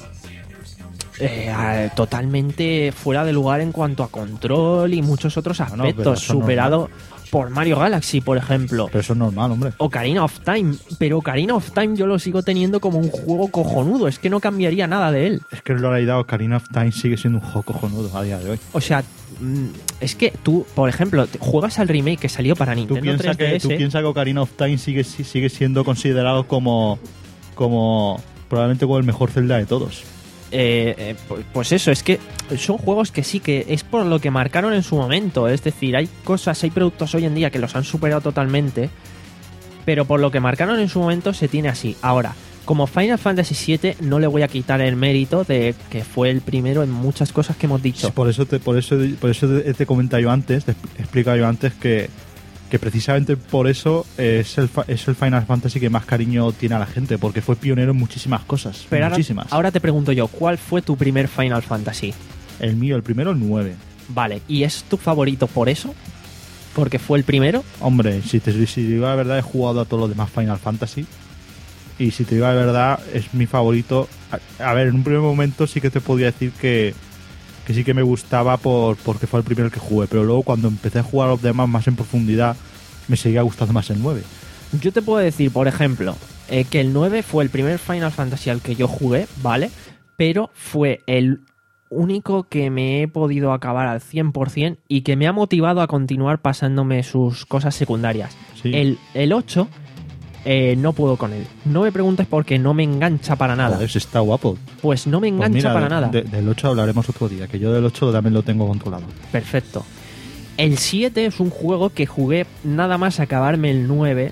eh, totalmente fuera de lugar en cuanto a control y muchos otros aspectos, no, superado por Mario Galaxy, por ejemplo. Pero eso es normal, hombre. Ocarina of Time. Pero Ocarina of Time yo lo sigo teniendo como un juego cojonudo. Es que no cambiaría nada de él. Es que en realidad Ocarina of Time sigue siendo un juego cojonudo a día de hoy. O sea, es que tú, por ejemplo, juegas al remake que salió para ¿Tú Nintendo piensas tres D S. que, tú piensas que Ocarina of Time sigue, sigue siendo considerado como, como probablemente como el mejor Zelda de todos? Eh, eh, pues eso, es que son juegos que sí, que es por lo que marcaron en su momento. Es decir, hay cosas, hay productos hoy en día que los han superado totalmente, pero por lo que marcaron en su momento se tiene así. Ahora, como Final Fantasy siete, no le voy a quitar el mérito de que fue el primero en muchas cosas que hemos dicho. Sí, por eso te, por eso, por eso te comentaba yo antes, te explicaba yo antes que que precisamente por eso es el, es el Final Fantasy que más cariño tiene a la gente, porque fue pionero en muchísimas cosas. Pero muchísimas. Ahora, ahora te pregunto yo, ¿cuál fue tu primer Final Fantasy? El mío, el primero, el nueve. Vale, ¿y es tu favorito por eso? ¿Porque fue el primero? Hombre, si te, si te digo la verdad, he jugado a todos los demás Final Fantasy. Y si te digo la verdad, es mi favorito. A, a ver, en un primer momento sí que te podía decir que que sí que me gustaba por porque fue el primero que jugué, pero luego cuando empecé a jugar a los demás más en profundidad, me seguía gustando más el nueve. Yo te puedo decir, por ejemplo, eh, que el nueve fue el primer Final Fantasy al que yo jugué, ¿vale? Pero fue el único que me he podido acabar al cien por ciento y que me ha motivado a continuar pasándome sus cosas secundarias. Sí. El, el ocho... Eh, no puedo con él. No me preguntes porque no me engancha para nada. Joder, está guapo. Pues no me engancha pues mira, para de, nada. De, del ocho hablaremos otro día, que yo del ocho también lo tengo controlado. Perfecto. El siete es un juego que jugué nada más acabarme el nueve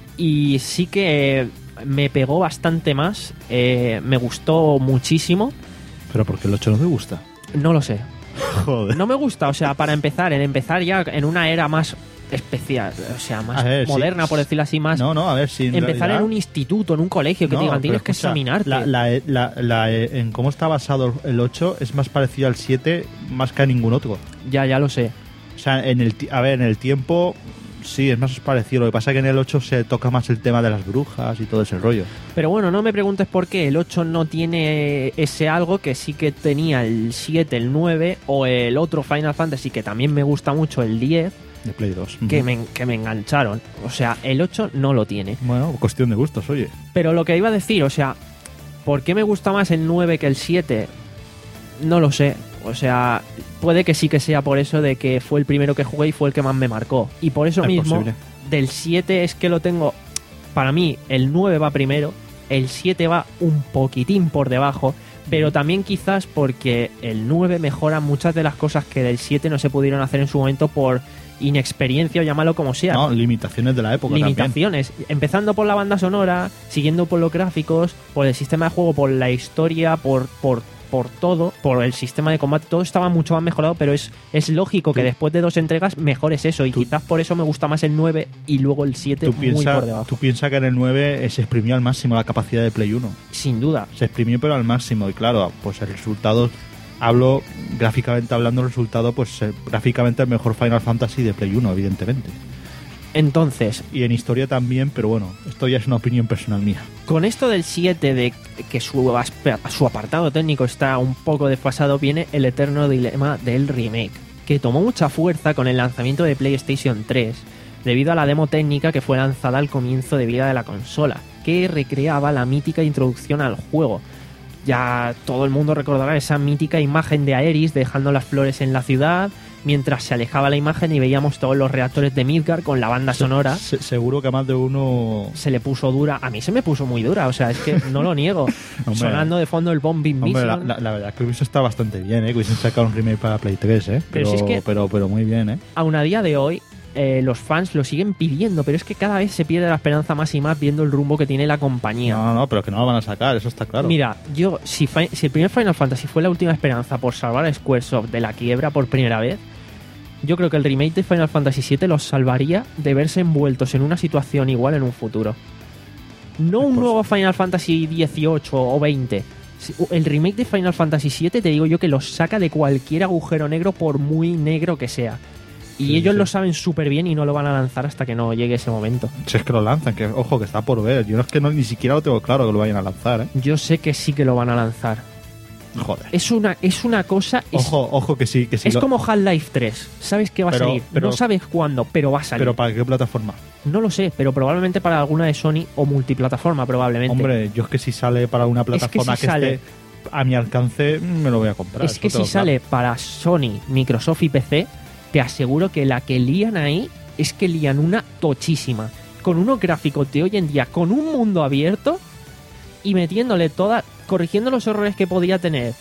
y sí que eh, me pegó bastante más. Eh, me gustó muchísimo. ¿Pero porque el ocho no te gusta? No lo sé. Joder. No me gusta, o sea, para empezar, en empezar ya en una era más especial, o sea, más ver, moderna, sí, por decirlo así, más... No, no, a ver, si en empezar realidad, en un instituto, en un colegio, que no, te digan, tienes pero que escucha, examinarte. La, la, la, la, en cómo está basado el ocho es más parecido al siete más que a ningún otro. Ya, ya lo sé. O sea, en el, a ver, en el tiempo sí, es más parecido. Lo que pasa es que en el ocho se toca más el tema de las brujas y todo ese rollo. Pero bueno, no me preguntes por qué el ocho no tiene ese algo que sí que tenía el siete, el nueve o el otro Final Fantasy que también me gusta mucho, el diez. De Play dos. Que, Uh-huh. me, que me engancharon. O sea, el ocho no lo tiene. Bueno, cuestión de gustos, oye. Pero lo que iba a decir, o sea, ¿por qué me gusta más el nueve que el siete? No lo sé. O sea, puede que sí que sea por eso de que fue el primero que jugué y fue el que más me marcó. Y por eso Es mismo, posible. del siete es que lo tengo... Para mí, el nueve va primero, el siete va un poquitín por debajo, pero también quizás porque el nueve mejora muchas de las cosas que del siete no se pudieron hacer en su momento por inexperiencia o llámalo como sea. No, limitaciones de la época Limitaciones. también. Empezando por la banda sonora, siguiendo por los gráficos, por el sistema de juego, por la historia, por, por por todo, por el sistema de combate, todo estaba mucho más mejorado, pero es, es lógico que Tú- después de dos entregas mejores eso, y Tú- quizás por eso me gusta más el nueve y luego el siete Tú muy por piensas debajo. tú piensa que en el nueve se exprimió al máximo la capacidad de Play uno. Sin duda. Se exprimió pero al máximo y claro, pues el resultado, hablo gráficamente hablando, el resultado, pues eh, gráficamente el mejor Final Fantasy de Play uno, evidentemente. Entonces, Y en historia también, pero bueno, esto ya es una opinión personal mía. con esto del siete, de que su, aspe- su apartado técnico está un poco desfasado, viene el eterno dilema del remake, que tomó mucha fuerza con el lanzamiento de PlayStation tres, debido a la demo técnica que fue lanzada al comienzo de vida de la consola, que recreaba la mítica introducción al juego. Ya todo el mundo recordará esa mítica imagen de Aeris dejando las flores en la ciudad, mientras se alejaba la imagen y veíamos todos los reactores de Midgar con la banda sonora. Se- seguro que a más de uno... Se le puso dura. A mí se me puso muy dura, o sea, es que no lo niego. Hombre. Sonando de fondo el Bombing Hombre, la, Mission. la- la verdad es que hubiese estado bastante bien, ¿eh? Que hubiesen sacado un remake para Play tres, ¿eh? Pero Pero, si es que- pero, pero muy bien, ¿eh? Aún a día de hoy, eh, los fans lo siguen pidiendo, pero es que cada vez se pierde la esperanza más y más viendo el rumbo que tiene la compañía. No, no, pero que no lo van a sacar, eso está claro. Mira, yo, si, fi- si el primer Final Fantasy fue la última esperanza por salvar a Squaresoft de la quiebra por primera vez, yo creo que el remake de Final Fantasy siete los salvaría de verse envueltos en una situación igual en un futuro. No un Pues- nuevo Final Fantasy dieciocho o veinte. Si- El remake de Final Fantasy siete te digo yo que los saca de cualquier agujero negro por muy negro que sea. Y Sí, ellos sí. lo saben súper bien y no lo van a lanzar hasta que no llegue ese momento. Si es que lo lanzan, que ojo, que está por ver. Yo no es que no, ni siquiera lo tengo claro que lo vayan a lanzar, ¿eh? Yo sé que sí que lo van a lanzar. Joder. Es una, es una cosa... es- Ojo, ojo que sí, que sí. Es lo- como Half-Life tres. Sabes que va Pero- a salir. pero- no sabes cuándo, pero va a salir. Pero ¿para qué plataforma? No lo sé, pero probablemente para alguna de Sony o multiplataforma, probablemente. Hombre, yo es que si sale para una plataforma si que, sale- esté a mi alcance, me lo voy a comprar. es eso que te si lo sale para Sony, Microsoft y P C, te aseguro que la que lían ahí es que lían una tochísima. Con unos gráficos de hoy en día, con un mundo abierto y metiéndole toda, corrigiendo los errores que podía tener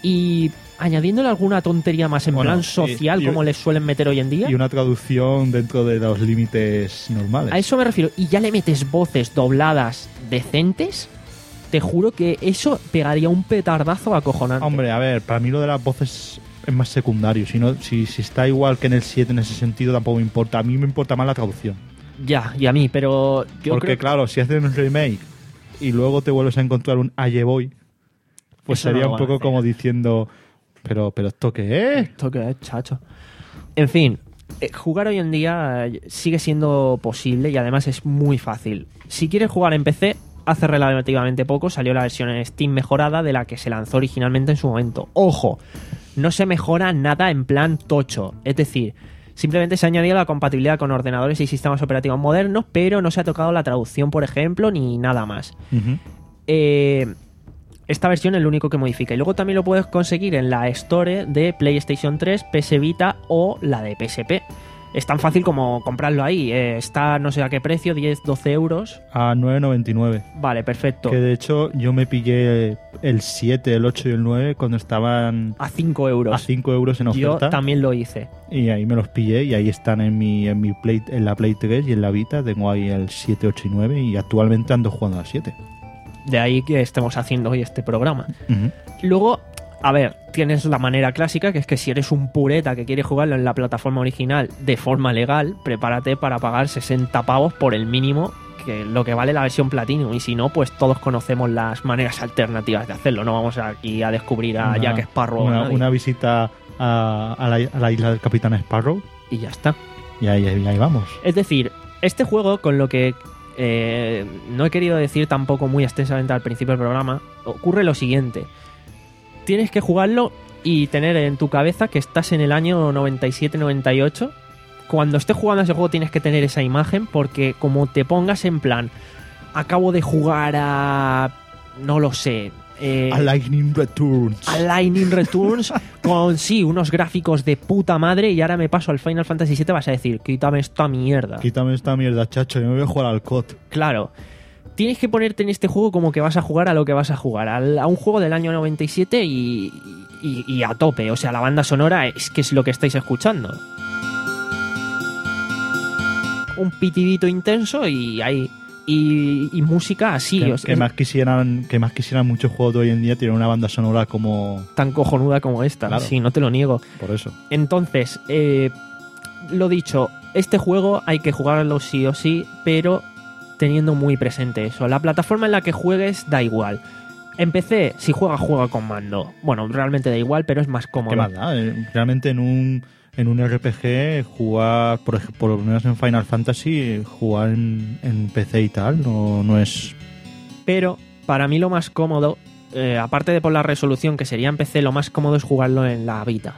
y añadiéndole alguna tontería más en Bueno, plan y- social, y- como les suelen meter hoy en día. Y una traducción dentro de los límites normales. A eso me refiero. Y ya le metes voces dobladas decentes. Te juro que eso pegaría un petardazo acojonante. Hombre, a ver, para mí lo de las voces es más secundario. Si, no, si, si está igual que en el siete en ese sentido, tampoco me importa. A mí me importa más la traducción. Ya, y a mí, pero yo Porque, creo claro, si hacen un remake y luego te vuelves a encontrar un Aye Boy, pues Eso no sería lo un van a poco hacer. como diciendo, pero, pero ¿esto qué es? ¿Esto qué es, chacho? En fin, eh, jugar hoy en día eh, sigue siendo posible y además es muy fácil. Si quieres jugar en P C, hace relativamente poco salió la versión en Steam mejorada de la que se lanzó originalmente en su momento. ¡Ojo! No se mejora nada en plan tocho. Es decir, simplemente se ha añadido la compatibilidad con ordenadores y sistemas operativos modernos, pero no se ha tocado la traducción, por ejemplo, ni nada más. Ujú. Eh, esta versión es lo único que modifica. Y luego también lo puedes conseguir en la Store de PlayStation tres, P S Vita o la de P S P. Es tan fácil como comprarlo ahí. Eh, está no sé a qué precio, diez, doce euros. A nueve noventa y nueve. Vale, perfecto. Que de hecho yo me pillé el siete, el ocho y el nueve cuando estaban A cinco euros. a cinco euros en Yo oferta. también lo hice. Y ahí me los pillé y ahí están en mi, en mi Play, en la Play tres y en la Vita. Tengo ahí el siete, ocho y nueve y actualmente ando jugando al siete. De ahí que estemos haciendo hoy este programa. Ujú. Luego, a ver, tienes la manera clásica, que es que si eres un pureta que quiere jugarlo en la plataforma original de forma legal, prepárate para pagar sesenta pavos por el mínimo, que lo que vale la versión Platinum. Y si no, pues todos conocemos las maneras alternativas de hacerlo. No vamos aquí a descubrir a Una- Jack Sparrow o a Una, nadie. una visita a, a la, a la isla del Capitán Sparrow Y ya está. y ahí, ahí, ahí vamos. Es decir, este juego, con lo que eh, no he querido decir tampoco muy extensamente al principio del programa, ocurre lo siguiente. Tienes que jugarlo y tener en tu cabeza que estás en el año noventa y siete noventa y ocho. Cuando estés jugando a ese juego tienes que tener esa imagen, porque como te pongas en plan, acabo de jugar a... no lo sé... eh, A Lightning Returns. a Lightning Returns con, sí, unos gráficos de puta madre, y ahora me paso al Final Fantasy siete, vas a decir, quítame esta mierda. Quítame esta mierda, chacho. Yo me voy a jugar al C O D. Claro. Tienes que ponerte en este juego como que vas a jugar a lo que vas a jugar, al- a un juego del año noventa y siete y, y, y a tope. O sea, la banda sonora es que es lo que estáis escuchando. Un pitidito intenso y ahí y, y música así. Que, o sea, que más quisieran, que más quisieran muchos juegos de hoy en día tienen una banda sonora como... tan cojonuda como esta, Claro. sí, no te lo niego. Por eso. Entonces, eh, lo dicho, este juego hay que jugarlo sí o sí, pero teniendo muy presente eso. La plataforma en la que juegues da igual. En P C, si juegas, juega con mando. Bueno, realmente da igual, pero es más cómodo. ¿Qué más da? Eh, Realmente en un, en un R P G, jugar, por ejemplo, por lo menos en Final Fantasy, jugar en, en P C y tal, no, no es... Pero para mí lo más cómodo, eh, aparte de por la resolución que sería en P C, lo más cómodo es jugarlo en la Vita.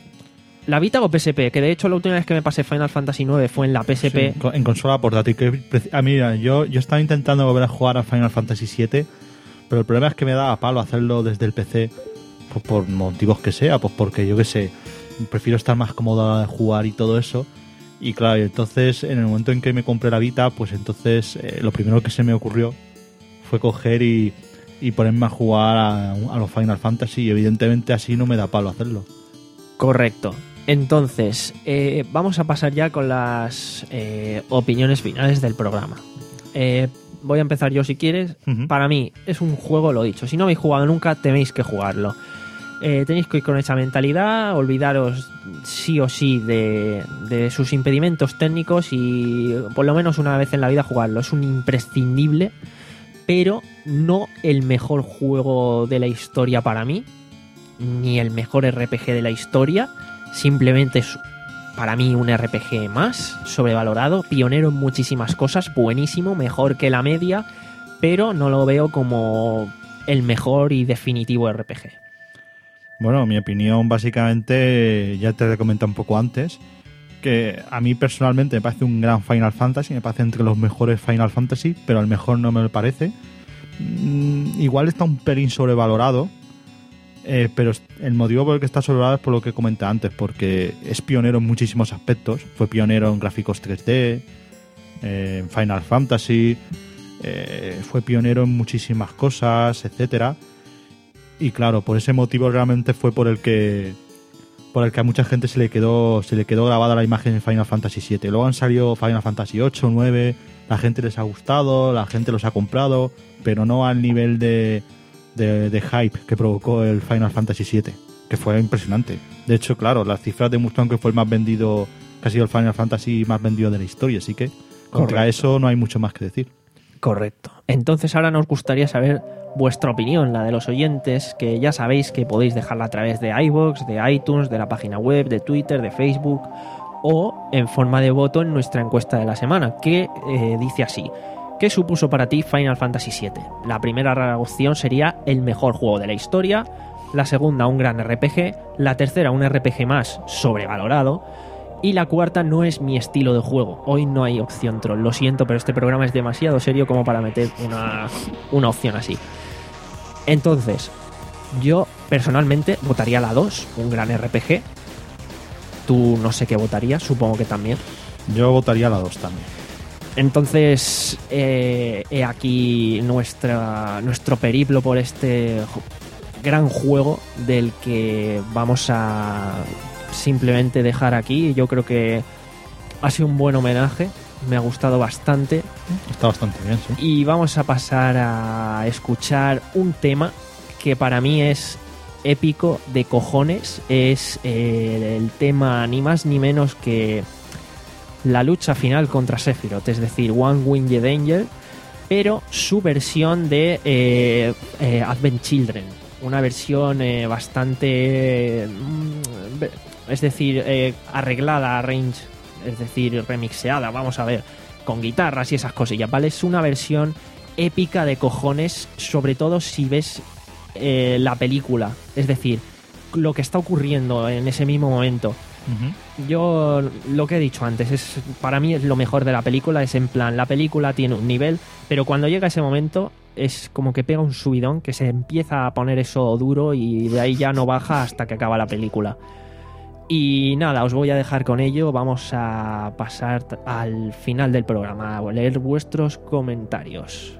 La Vita o P S P, que de hecho la última vez que me pasé Final Fantasy nueve fue en la P S P. Sí, en consola portátil. Que, preci- ah, mira, yo, yo estaba intentando volver a jugar a Final Fantasy siete, pero el problema es que me da a palo hacerlo desde el P C, pues por motivos que sea, pues porque yo qué sé, prefiero estar más cómodo a la hora de jugar y todo eso. Y claro, y entonces en el momento en que me compré la Vita, pues entonces eh, lo primero que se me ocurrió fue coger y, y ponerme a jugar a, a los Final Fantasy, y evidentemente así no me da palo hacerlo. Correcto. Entonces, eh, vamos a pasar ya con las eh, opiniones finales del programa. Eh, voy a empezar yo si quieres. Ujú. Para mí es un juego, lo dicho. Si no habéis jugado nunca, tenéis que jugarlo. Eh, tenéis que ir con esa mentalidad, olvidaros sí o sí de, de sus impedimentos técnicos y por lo menos una vez en la vida jugarlo. Es un imprescindible, pero no el mejor juego de la historia para mí, ni el mejor R P G de la historia. Simplemente es para mí un R P G más, sobrevalorado, pionero en muchísimas cosas, buenísimo, mejor que la media, pero no lo veo como el mejor y definitivo R P G. Bueno, mi opinión básicamente ya te lo he comentado un poco antes, que a mí personalmente me parece un gran Final Fantasy, me parece entre los mejores Final Fantasy, pero el mejor no me lo parece. Mm, igual está un pelín sobrevalorado, eh, pero el motivo por el que está sobrevalorado es por lo que comenté antes, porque es pionero en muchísimos aspectos. Fue pionero en gráficos tres D, eh, en Final Fantasy, eh, fue pionero en muchísimas cosas, etcétera. Y claro, por ese motivo realmente fue por el que por el que a mucha gente se le quedó se le quedó grabada la imagen en Final Fantasy siete. Luego han salido Final Fantasy ocho, nueve, la gente les ha gustado, la gente los ha comprado, pero no al nivel de, de, de hype que provocó el Final Fantasy siete, que fue impresionante. De hecho, claro, las cifras demuestran que fue el más vendido, que ha sido el Final Fantasy más vendido de la historia, así que contra Correcto. eso no hay mucho más que decir. Correcto. Entonces ahora nos gustaría saber vuestra opinión, la de los oyentes, que ya sabéis que podéis dejarla a través de iVoox, de iTunes, de la página web, de Twitter, de Facebook o en forma de voto en nuestra encuesta de la semana, que eh, dice así: ¿qué supuso para ti Final Fantasy siete? La primera opción sería el mejor juego de la historia, la segunda un gran R P G, la tercera un R P G más sobrevalorado y la cuarta no es mi estilo de juego. Hoy no hay opción troll, lo siento, pero este programa es demasiado serio como para meter una, una opción así. Entonces, yo personalmente votaría la dos, un gran R P G. Tú no sé qué votarías, supongo que también. Yo votaría la dos también. Entonces, eh, he aquí nuestra, nuestro periplo por este jo- gran juego del que vamos a simplemente dejar aquí. Yo creo que ha sido un buen homenaje, me ha gustado bastante. Está bastante bien, sí. Y vamos a pasar a escuchar un tema que para mí es épico de cojones. Es eh, el tema ni más ni menos que la lucha final contra Sephiroth, es decir, One Winged Angel, pero su versión de eh, eh, Advent Children, una versión eh, bastante, mm, es decir, eh, arreglada, arrange, es decir, remixeada, vamos a ver, con guitarras y esas cosillas, ¿vale? Es una versión épica de cojones, sobre todo si ves eh, la película, es decir, lo que está ocurriendo en ese mismo momento. Uh-huh. Yo lo que he dicho antes es, para mí es lo mejor de la película, es en plan, la película tiene un nivel, pero cuando llega ese momento es como que pega un subidón, que se empieza a poner eso duro y de ahí ya no baja hasta que acaba la película. Y nada, os voy a dejar con ello, vamos a pasar t- al final del programa, a leer vuestros comentarios.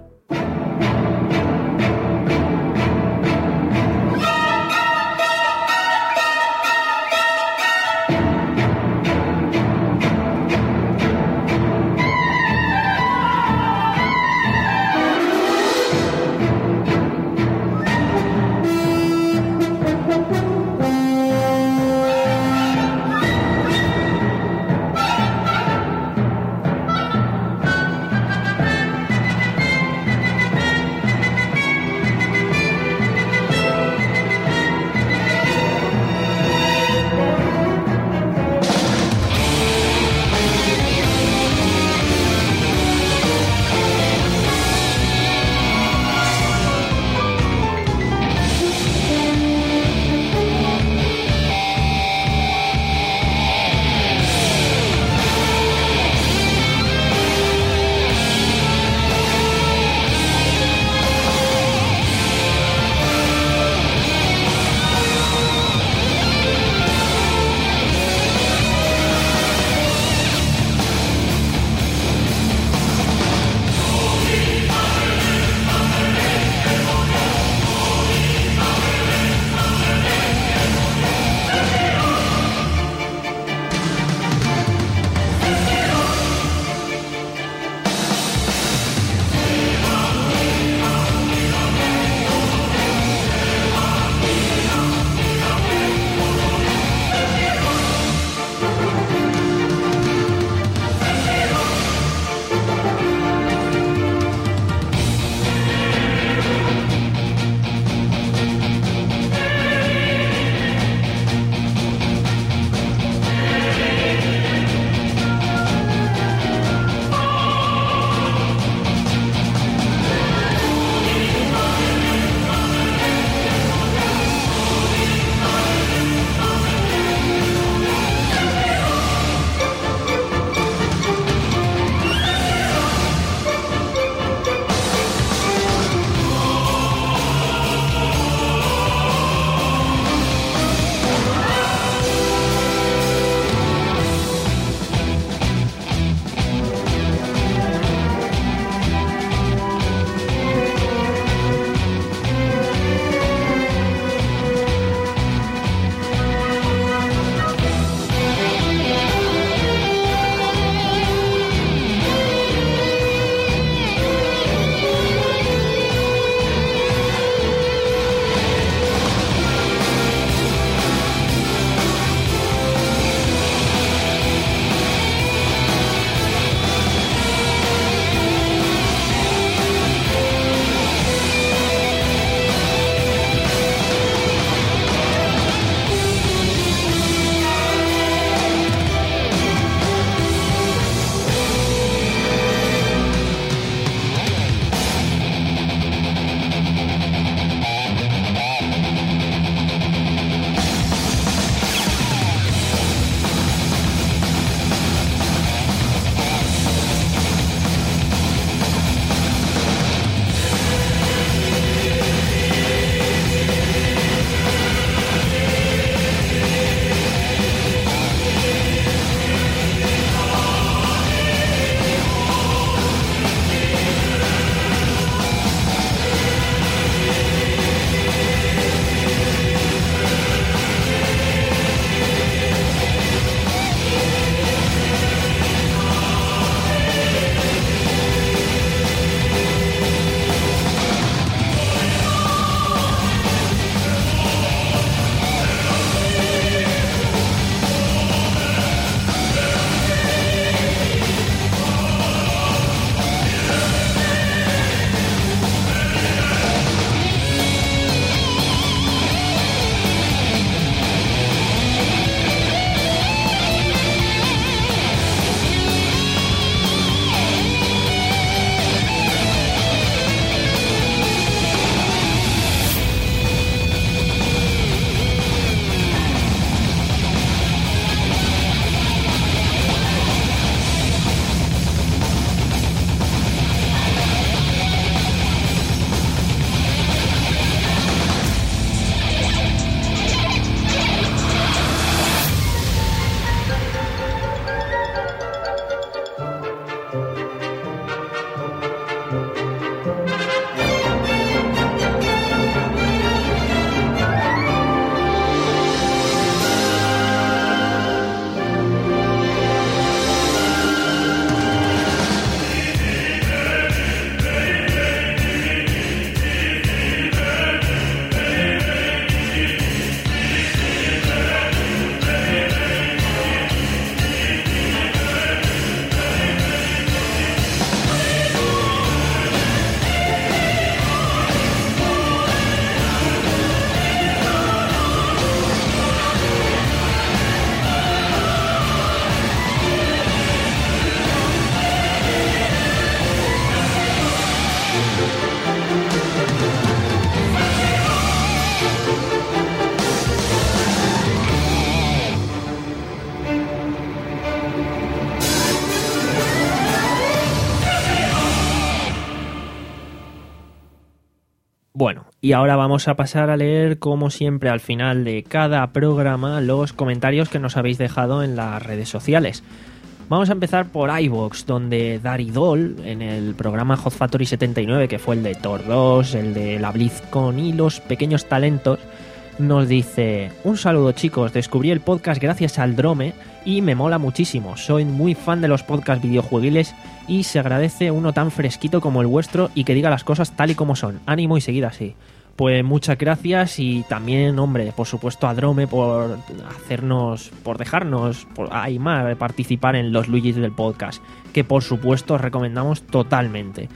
Bueno, y ahora vamos a pasar a leer, como siempre, al final de cada programa, los comentarios que nos habéis dejado en las redes sociales. Vamos a empezar por iVoox, donde Daridol, en el programa Hot Factory setenta y nueve, que fue el de Thor dos, el de la BlizzCon y los pequeños talentos, nos dice: un saludo, chicos, descubrí el podcast gracias al Drome y me mola muchísimo. Soy muy fan de los podcasts videojueguiles y se agradece uno tan fresquito como el vuestro y que diga las cosas tal y como son. Ánimo y seguid así. Pues muchas gracias, y también, hombre, por supuesto a Drome por hacernos, por dejarnos, por animar, participar en los Luigis del podcast, que por supuesto os recomendamos totalmente.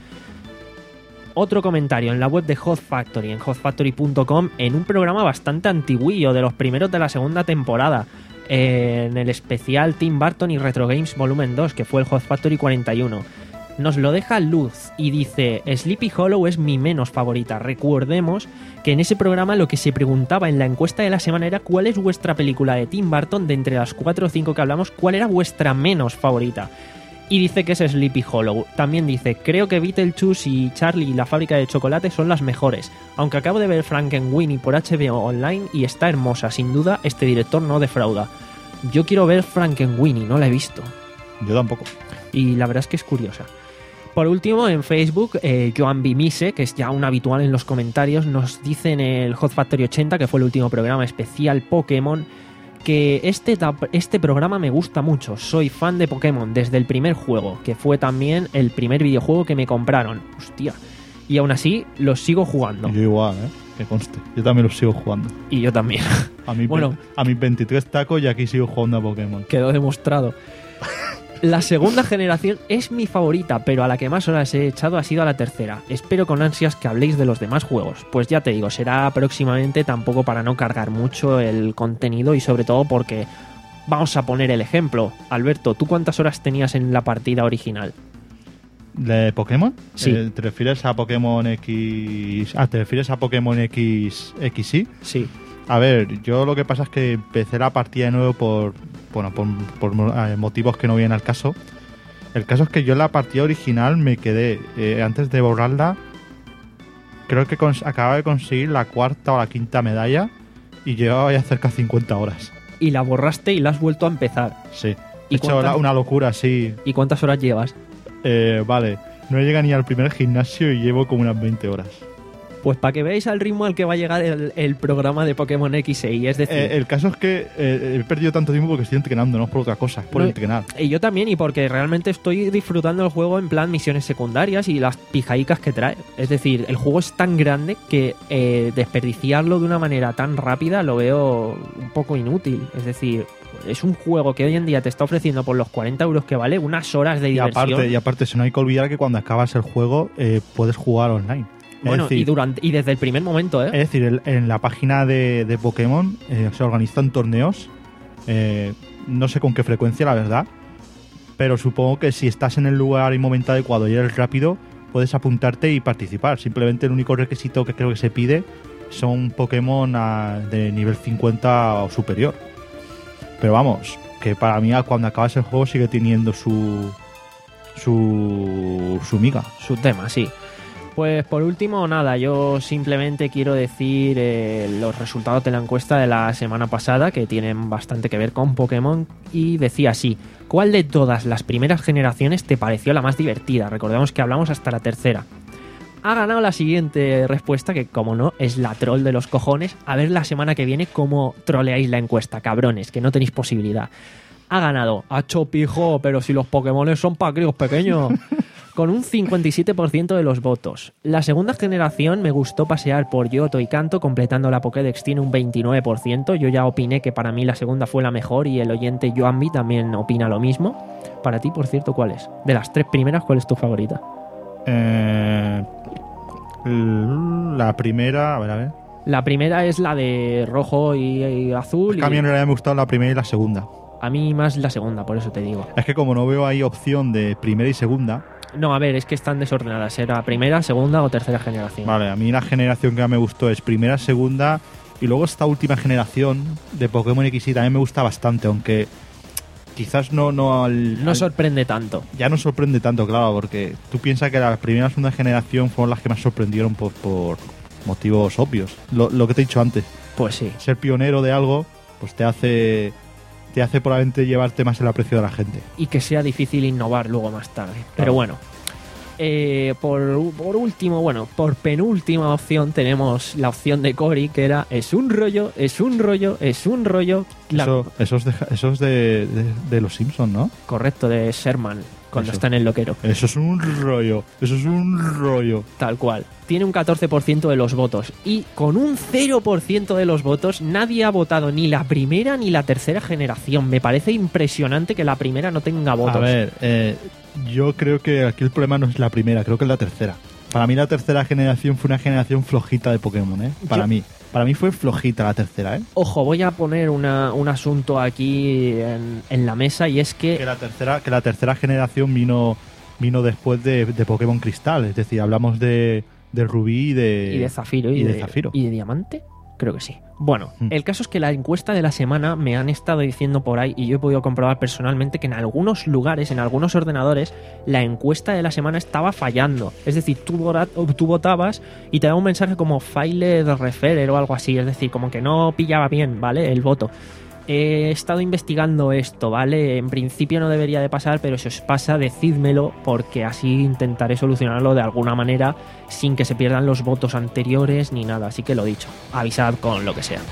Otro comentario en la web de Hot Factory, en hot factory punto com, en un programa bastante antiguillo, de los primeros de la segunda temporada, en el especial Tim Burton y Retro Games Volumen dos, que fue el Hot Factory cuarenta y uno. Nos lo deja Luz y dice: Sleepy Hollow es mi menos favorita. Recordemos que en ese programa lo que se preguntaba en la encuesta de la semana era cuál es vuestra película de Tim Burton, de entre las cuatro o cinco que hablamos, cuál era vuestra menos favorita. Y dice que es Sleepy Hollow. También dice: creo que Beetlejuice y Charlie y la fábrica de chocolate son las mejores, aunque acabo de ver Frankenweenie por H B O Online y está hermosa, sin duda este director no defrauda. Yo quiero ver Frankenweenie, no la he visto. Yo tampoco. Y la verdad es que es curiosa. Por último, en Facebook, eh, Joan Bimise, que es ya un habitual en los comentarios, nos dice en el Hot Factory ochenta, que fue el último programa especial Pokémon, que este, este programa me gusta mucho. Soy fan de Pokémon desde el primer juego, que fue también el primer videojuego que me compraron. Hostia. Y aún así, los sigo jugando. Yo igual, ¿eh? Que conste. Yo también los sigo jugando. Y yo también. A, mi bueno, a mis veintitrés tacos y aquí sigo jugando a Pokémon. Quedó demostrado. La segunda generación es mi favorita, pero a la que más horas he echado ha sido a la tercera. Espero con ansias que habléis de los demás juegos. Pues ya te digo, será próximamente, tampoco para no cargar mucho el contenido y sobre todo porque vamos a poner el ejemplo. Alberto, ¿tú cuántas horas tenías en la partida original? ¿De Pokémon? Sí. Eh, ¿Te refieres a Pokémon X... Ah, ¿te refieres a Pokémon X... X y? Sí. A ver, yo lo que pasa es que empecé la partida de nuevo por... Bueno, por, por eh, motivos que no vienen al caso. El caso es que yo en la partida original me quedé, eh, antes de borrarla, creo que cons- acababa de conseguir la cuarta o la quinta medalla y llevaba ya cerca de cincuenta horas. Y la borraste y la has vuelto a empezar. Sí. ¿Y He hecho cuántas- una locura, sí. ¿Y cuántas horas llevas? Eh, vale, no llega ni al primer gimnasio y llevo como unas veinte horas. Pues para que veáis al ritmo al que va a llegar el, el programa de Pokémon X e Y, es decir... Eh, el caso es que eh, he perdido tanto tiempo porque estoy entrenando, no es por otra cosa, es por No, entrenar. Y yo también, y porque realmente estoy disfrutando el juego en plan misiones secundarias y las pijaicas que trae. Es decir, el juego es tan grande que eh, desperdiciarlo de una manera tan rápida lo veo un poco inútil. Es decir, es un juego que hoy en día te está ofreciendo por los cuarenta euros que vale unas horas de Y diversión. aparte, y aparte, si no hay que olvidar que cuando acabas el juego eh, puedes jugar online. Bueno, es decir, y, durante, y desde el primer momento, ¿eh? Es decir, el- en la página de, de Pokémon eh, se organizan torneos, eh, no sé con qué frecuencia, la verdad, pero supongo que si estás en el lugar y momento adecuado y eres rápido, puedes apuntarte y participar. Simplemente el único requisito que creo que se pide son Pokémon a- de nivel cincuenta o superior. Pero vamos, que para mí cuando acabas el juego sigue teniendo su su, su miga. Su tema, sí. Pues por último, nada, yo simplemente quiero decir eh, los resultados de la encuesta de la semana pasada, que tienen bastante que ver con Pokémon, y decía así: ¿cuál de todas las primeras generaciones te pareció la más divertida? Recordemos que hablamos hasta la tercera. Ha ganado la siguiente respuesta, que como no, es la troll de los cojones. A ver la semana que viene cómo troleáis la encuesta, cabrones, que no tenéis posibilidad. Ha ganado a Chopijo, pero si los Pokémones son para críos pequeños, con un cincuenta y siete por ciento de los votos. La segunda generación me gustó pasear por Yoto y Kanto, completando la Pokédex tiene un veintinueve por ciento. Yo ya opiné que para mí la segunda fue la mejor y el oyente Joanbi también opina lo mismo. Para ti, por cierto, ¿cuál es? De las tres primeras, ¿cuál es tu favorita? Eh, la primera, a ver, a ver. La primera es la de rojo y, y azul. Es que a mí en y realidad me gustó la primera y la segunda. a mí más la segunda, por eso te digo. Es que como no veo ahí opción de primera y segunda, No, a ver, es que están desordenadas. Era primera, segunda o tercera generación. vale, a mí la generación que más me gustó es primera, segunda y luego esta última generación de Pokémon X y también me gusta bastante, aunque quizás no no al, No al- sorprende tanto. ya no sorprende tanto, claro, porque tú piensas que la primera y segunda generación fueron las que más sorprendieron por, por motivos obvios. Lo, lo que te he dicho antes, Pues sí. ser pionero de algo, pues te hace te hace probablemente llevarte más el aprecio de la gente. Y que sea difícil innovar luego más tarde. Pero bueno, eh, por, por último, bueno, por penúltima opción tenemos la opción de Cory, que era es un rollo, es un rollo, es un rollo. La- Eso, eso es de, eso es de, de, de los Simpsons, ¿no? Correcto, de Sherman, cuando Eso. está en el loquero. Eso es un rollo, eso es un rollo. Tal cual. Tiene un catorce por ciento de los votos. Y con un cero por ciento de los votos, nadie ha votado ni la primera ni la tercera generación. Me parece impresionante que la primera no tenga votos. A ver, eh, yo creo que aquí el problema no es la primera, creo que es la tercera. Para mí la tercera generación fue una generación flojita de Pokémon, ¿eh? Para Yo- mí. Para mí fue flojita la tercera, ¿eh? Ojo, voy a poner una- un asunto aquí en, en la mesa y es Que que... la tercera, que la tercera generación vino, vino después de, de Pokémon Cristal. Es decir, hablamos de, de Rubí y de, Y de Zafiro. y de Zafiro. ¿Y de Diamante? Creo que sí. Bueno, Mm. el caso es que la encuesta de la semana me han estado diciendo por ahí y yo he podido comprobar personalmente que en algunos lugares, en algunos ordenadores, la encuesta de la semana estaba fallando. Es decir, tú, vota- tú votabas y te daba un mensaje como failed referer o algo así. Es decir, como que no pillaba bien, ¿vale? El voto. He estado investigando esto, ¿vale? En principio no debería de pasar, pero si os pasa, decídmelo, porque así intentaré solucionarlo de alguna manera sin que se pierdan los votos anteriores ni nada. Así que lo dicho, avisad con lo que sea.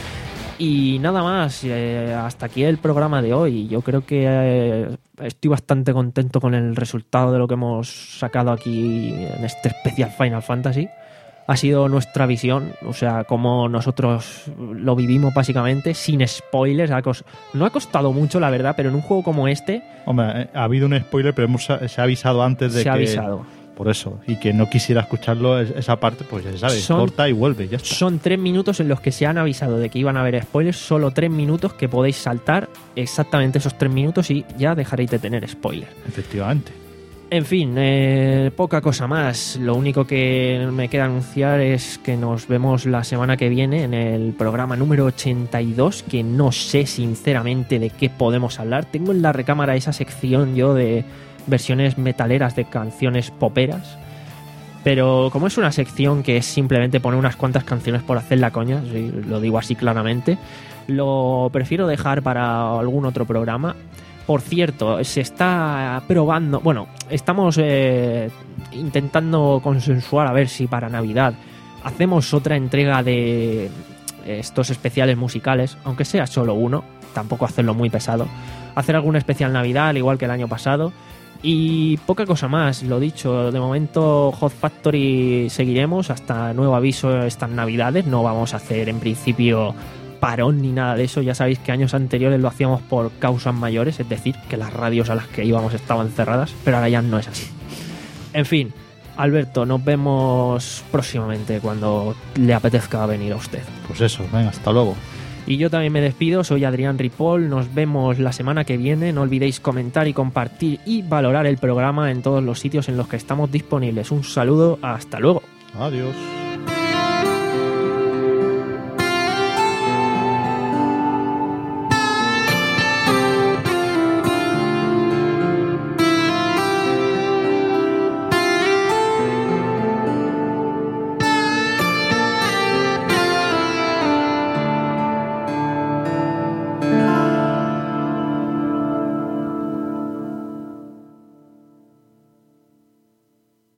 Y nada más, eh, hasta aquí el programa de hoy. Yo creo que eh, estoy bastante contento con el resultado de lo que hemos sacado aquí en este especial Final Fantasy. Ha sido nuestra visión, o sea, como nosotros lo vivimos básicamente, sin spoilers. Ha cos- no ha costado mucho, la verdad, pero en un juego como este Hombre, eh, ha habido un spoiler, pero hemos, se ha avisado antes de se que... ha avisado. Por eso. Y que no quisiera escucharlo, es- esa parte, pues ya se sabe, Son- corta y vuelve, ya está. Son tres minutos en los que se han avisado de que iban a haber spoilers, solo tres minutos que podéis saltar exactamente esos tres minutos y ya dejaréis de tener spoiler. Efectivamente. En fin, eh, poca cosa más. Lo único que me queda anunciar es que nos vemos la semana que viene en el programa número ochenta y dos, que no sé sinceramente de qué podemos hablar. Tengo en la recámara esa sección yo de versiones metaleras de canciones poperas, pero como es una sección que es simplemente poner unas cuantas canciones por hacer la coña, sí, lo digo así claramente, lo prefiero dejar para algún otro programa. Por cierto, se está probando, bueno, estamos eh, intentando consensuar a ver si para Navidad hacemos otra entrega de estos especiales musicales, aunque sea solo uno, tampoco hacerlo muy pesado. Hacer algún especial Navidad, al igual que el año pasado. Y poca cosa más, lo dicho, de momento Hot Factory seguiremos hasta nuevo aviso estas Navidades. No vamos a hacer en principio parón ni nada de eso. Ya sabéis que años anteriores lo hacíamos por causas mayores, es decir, que las radios a las que íbamos estaban cerradas, pero ahora ya no es así. En fin, Alberto, nos vemos próximamente cuando le apetezca venir a usted. Pues eso, venga, hasta luego. Y yo también me despido, soy Adrián Ripoll, nos vemos la semana que viene, no olvidéis comentar y compartir y valorar el programa en todos los sitios en los que estamos disponibles. Un saludo, hasta luego. Adiós.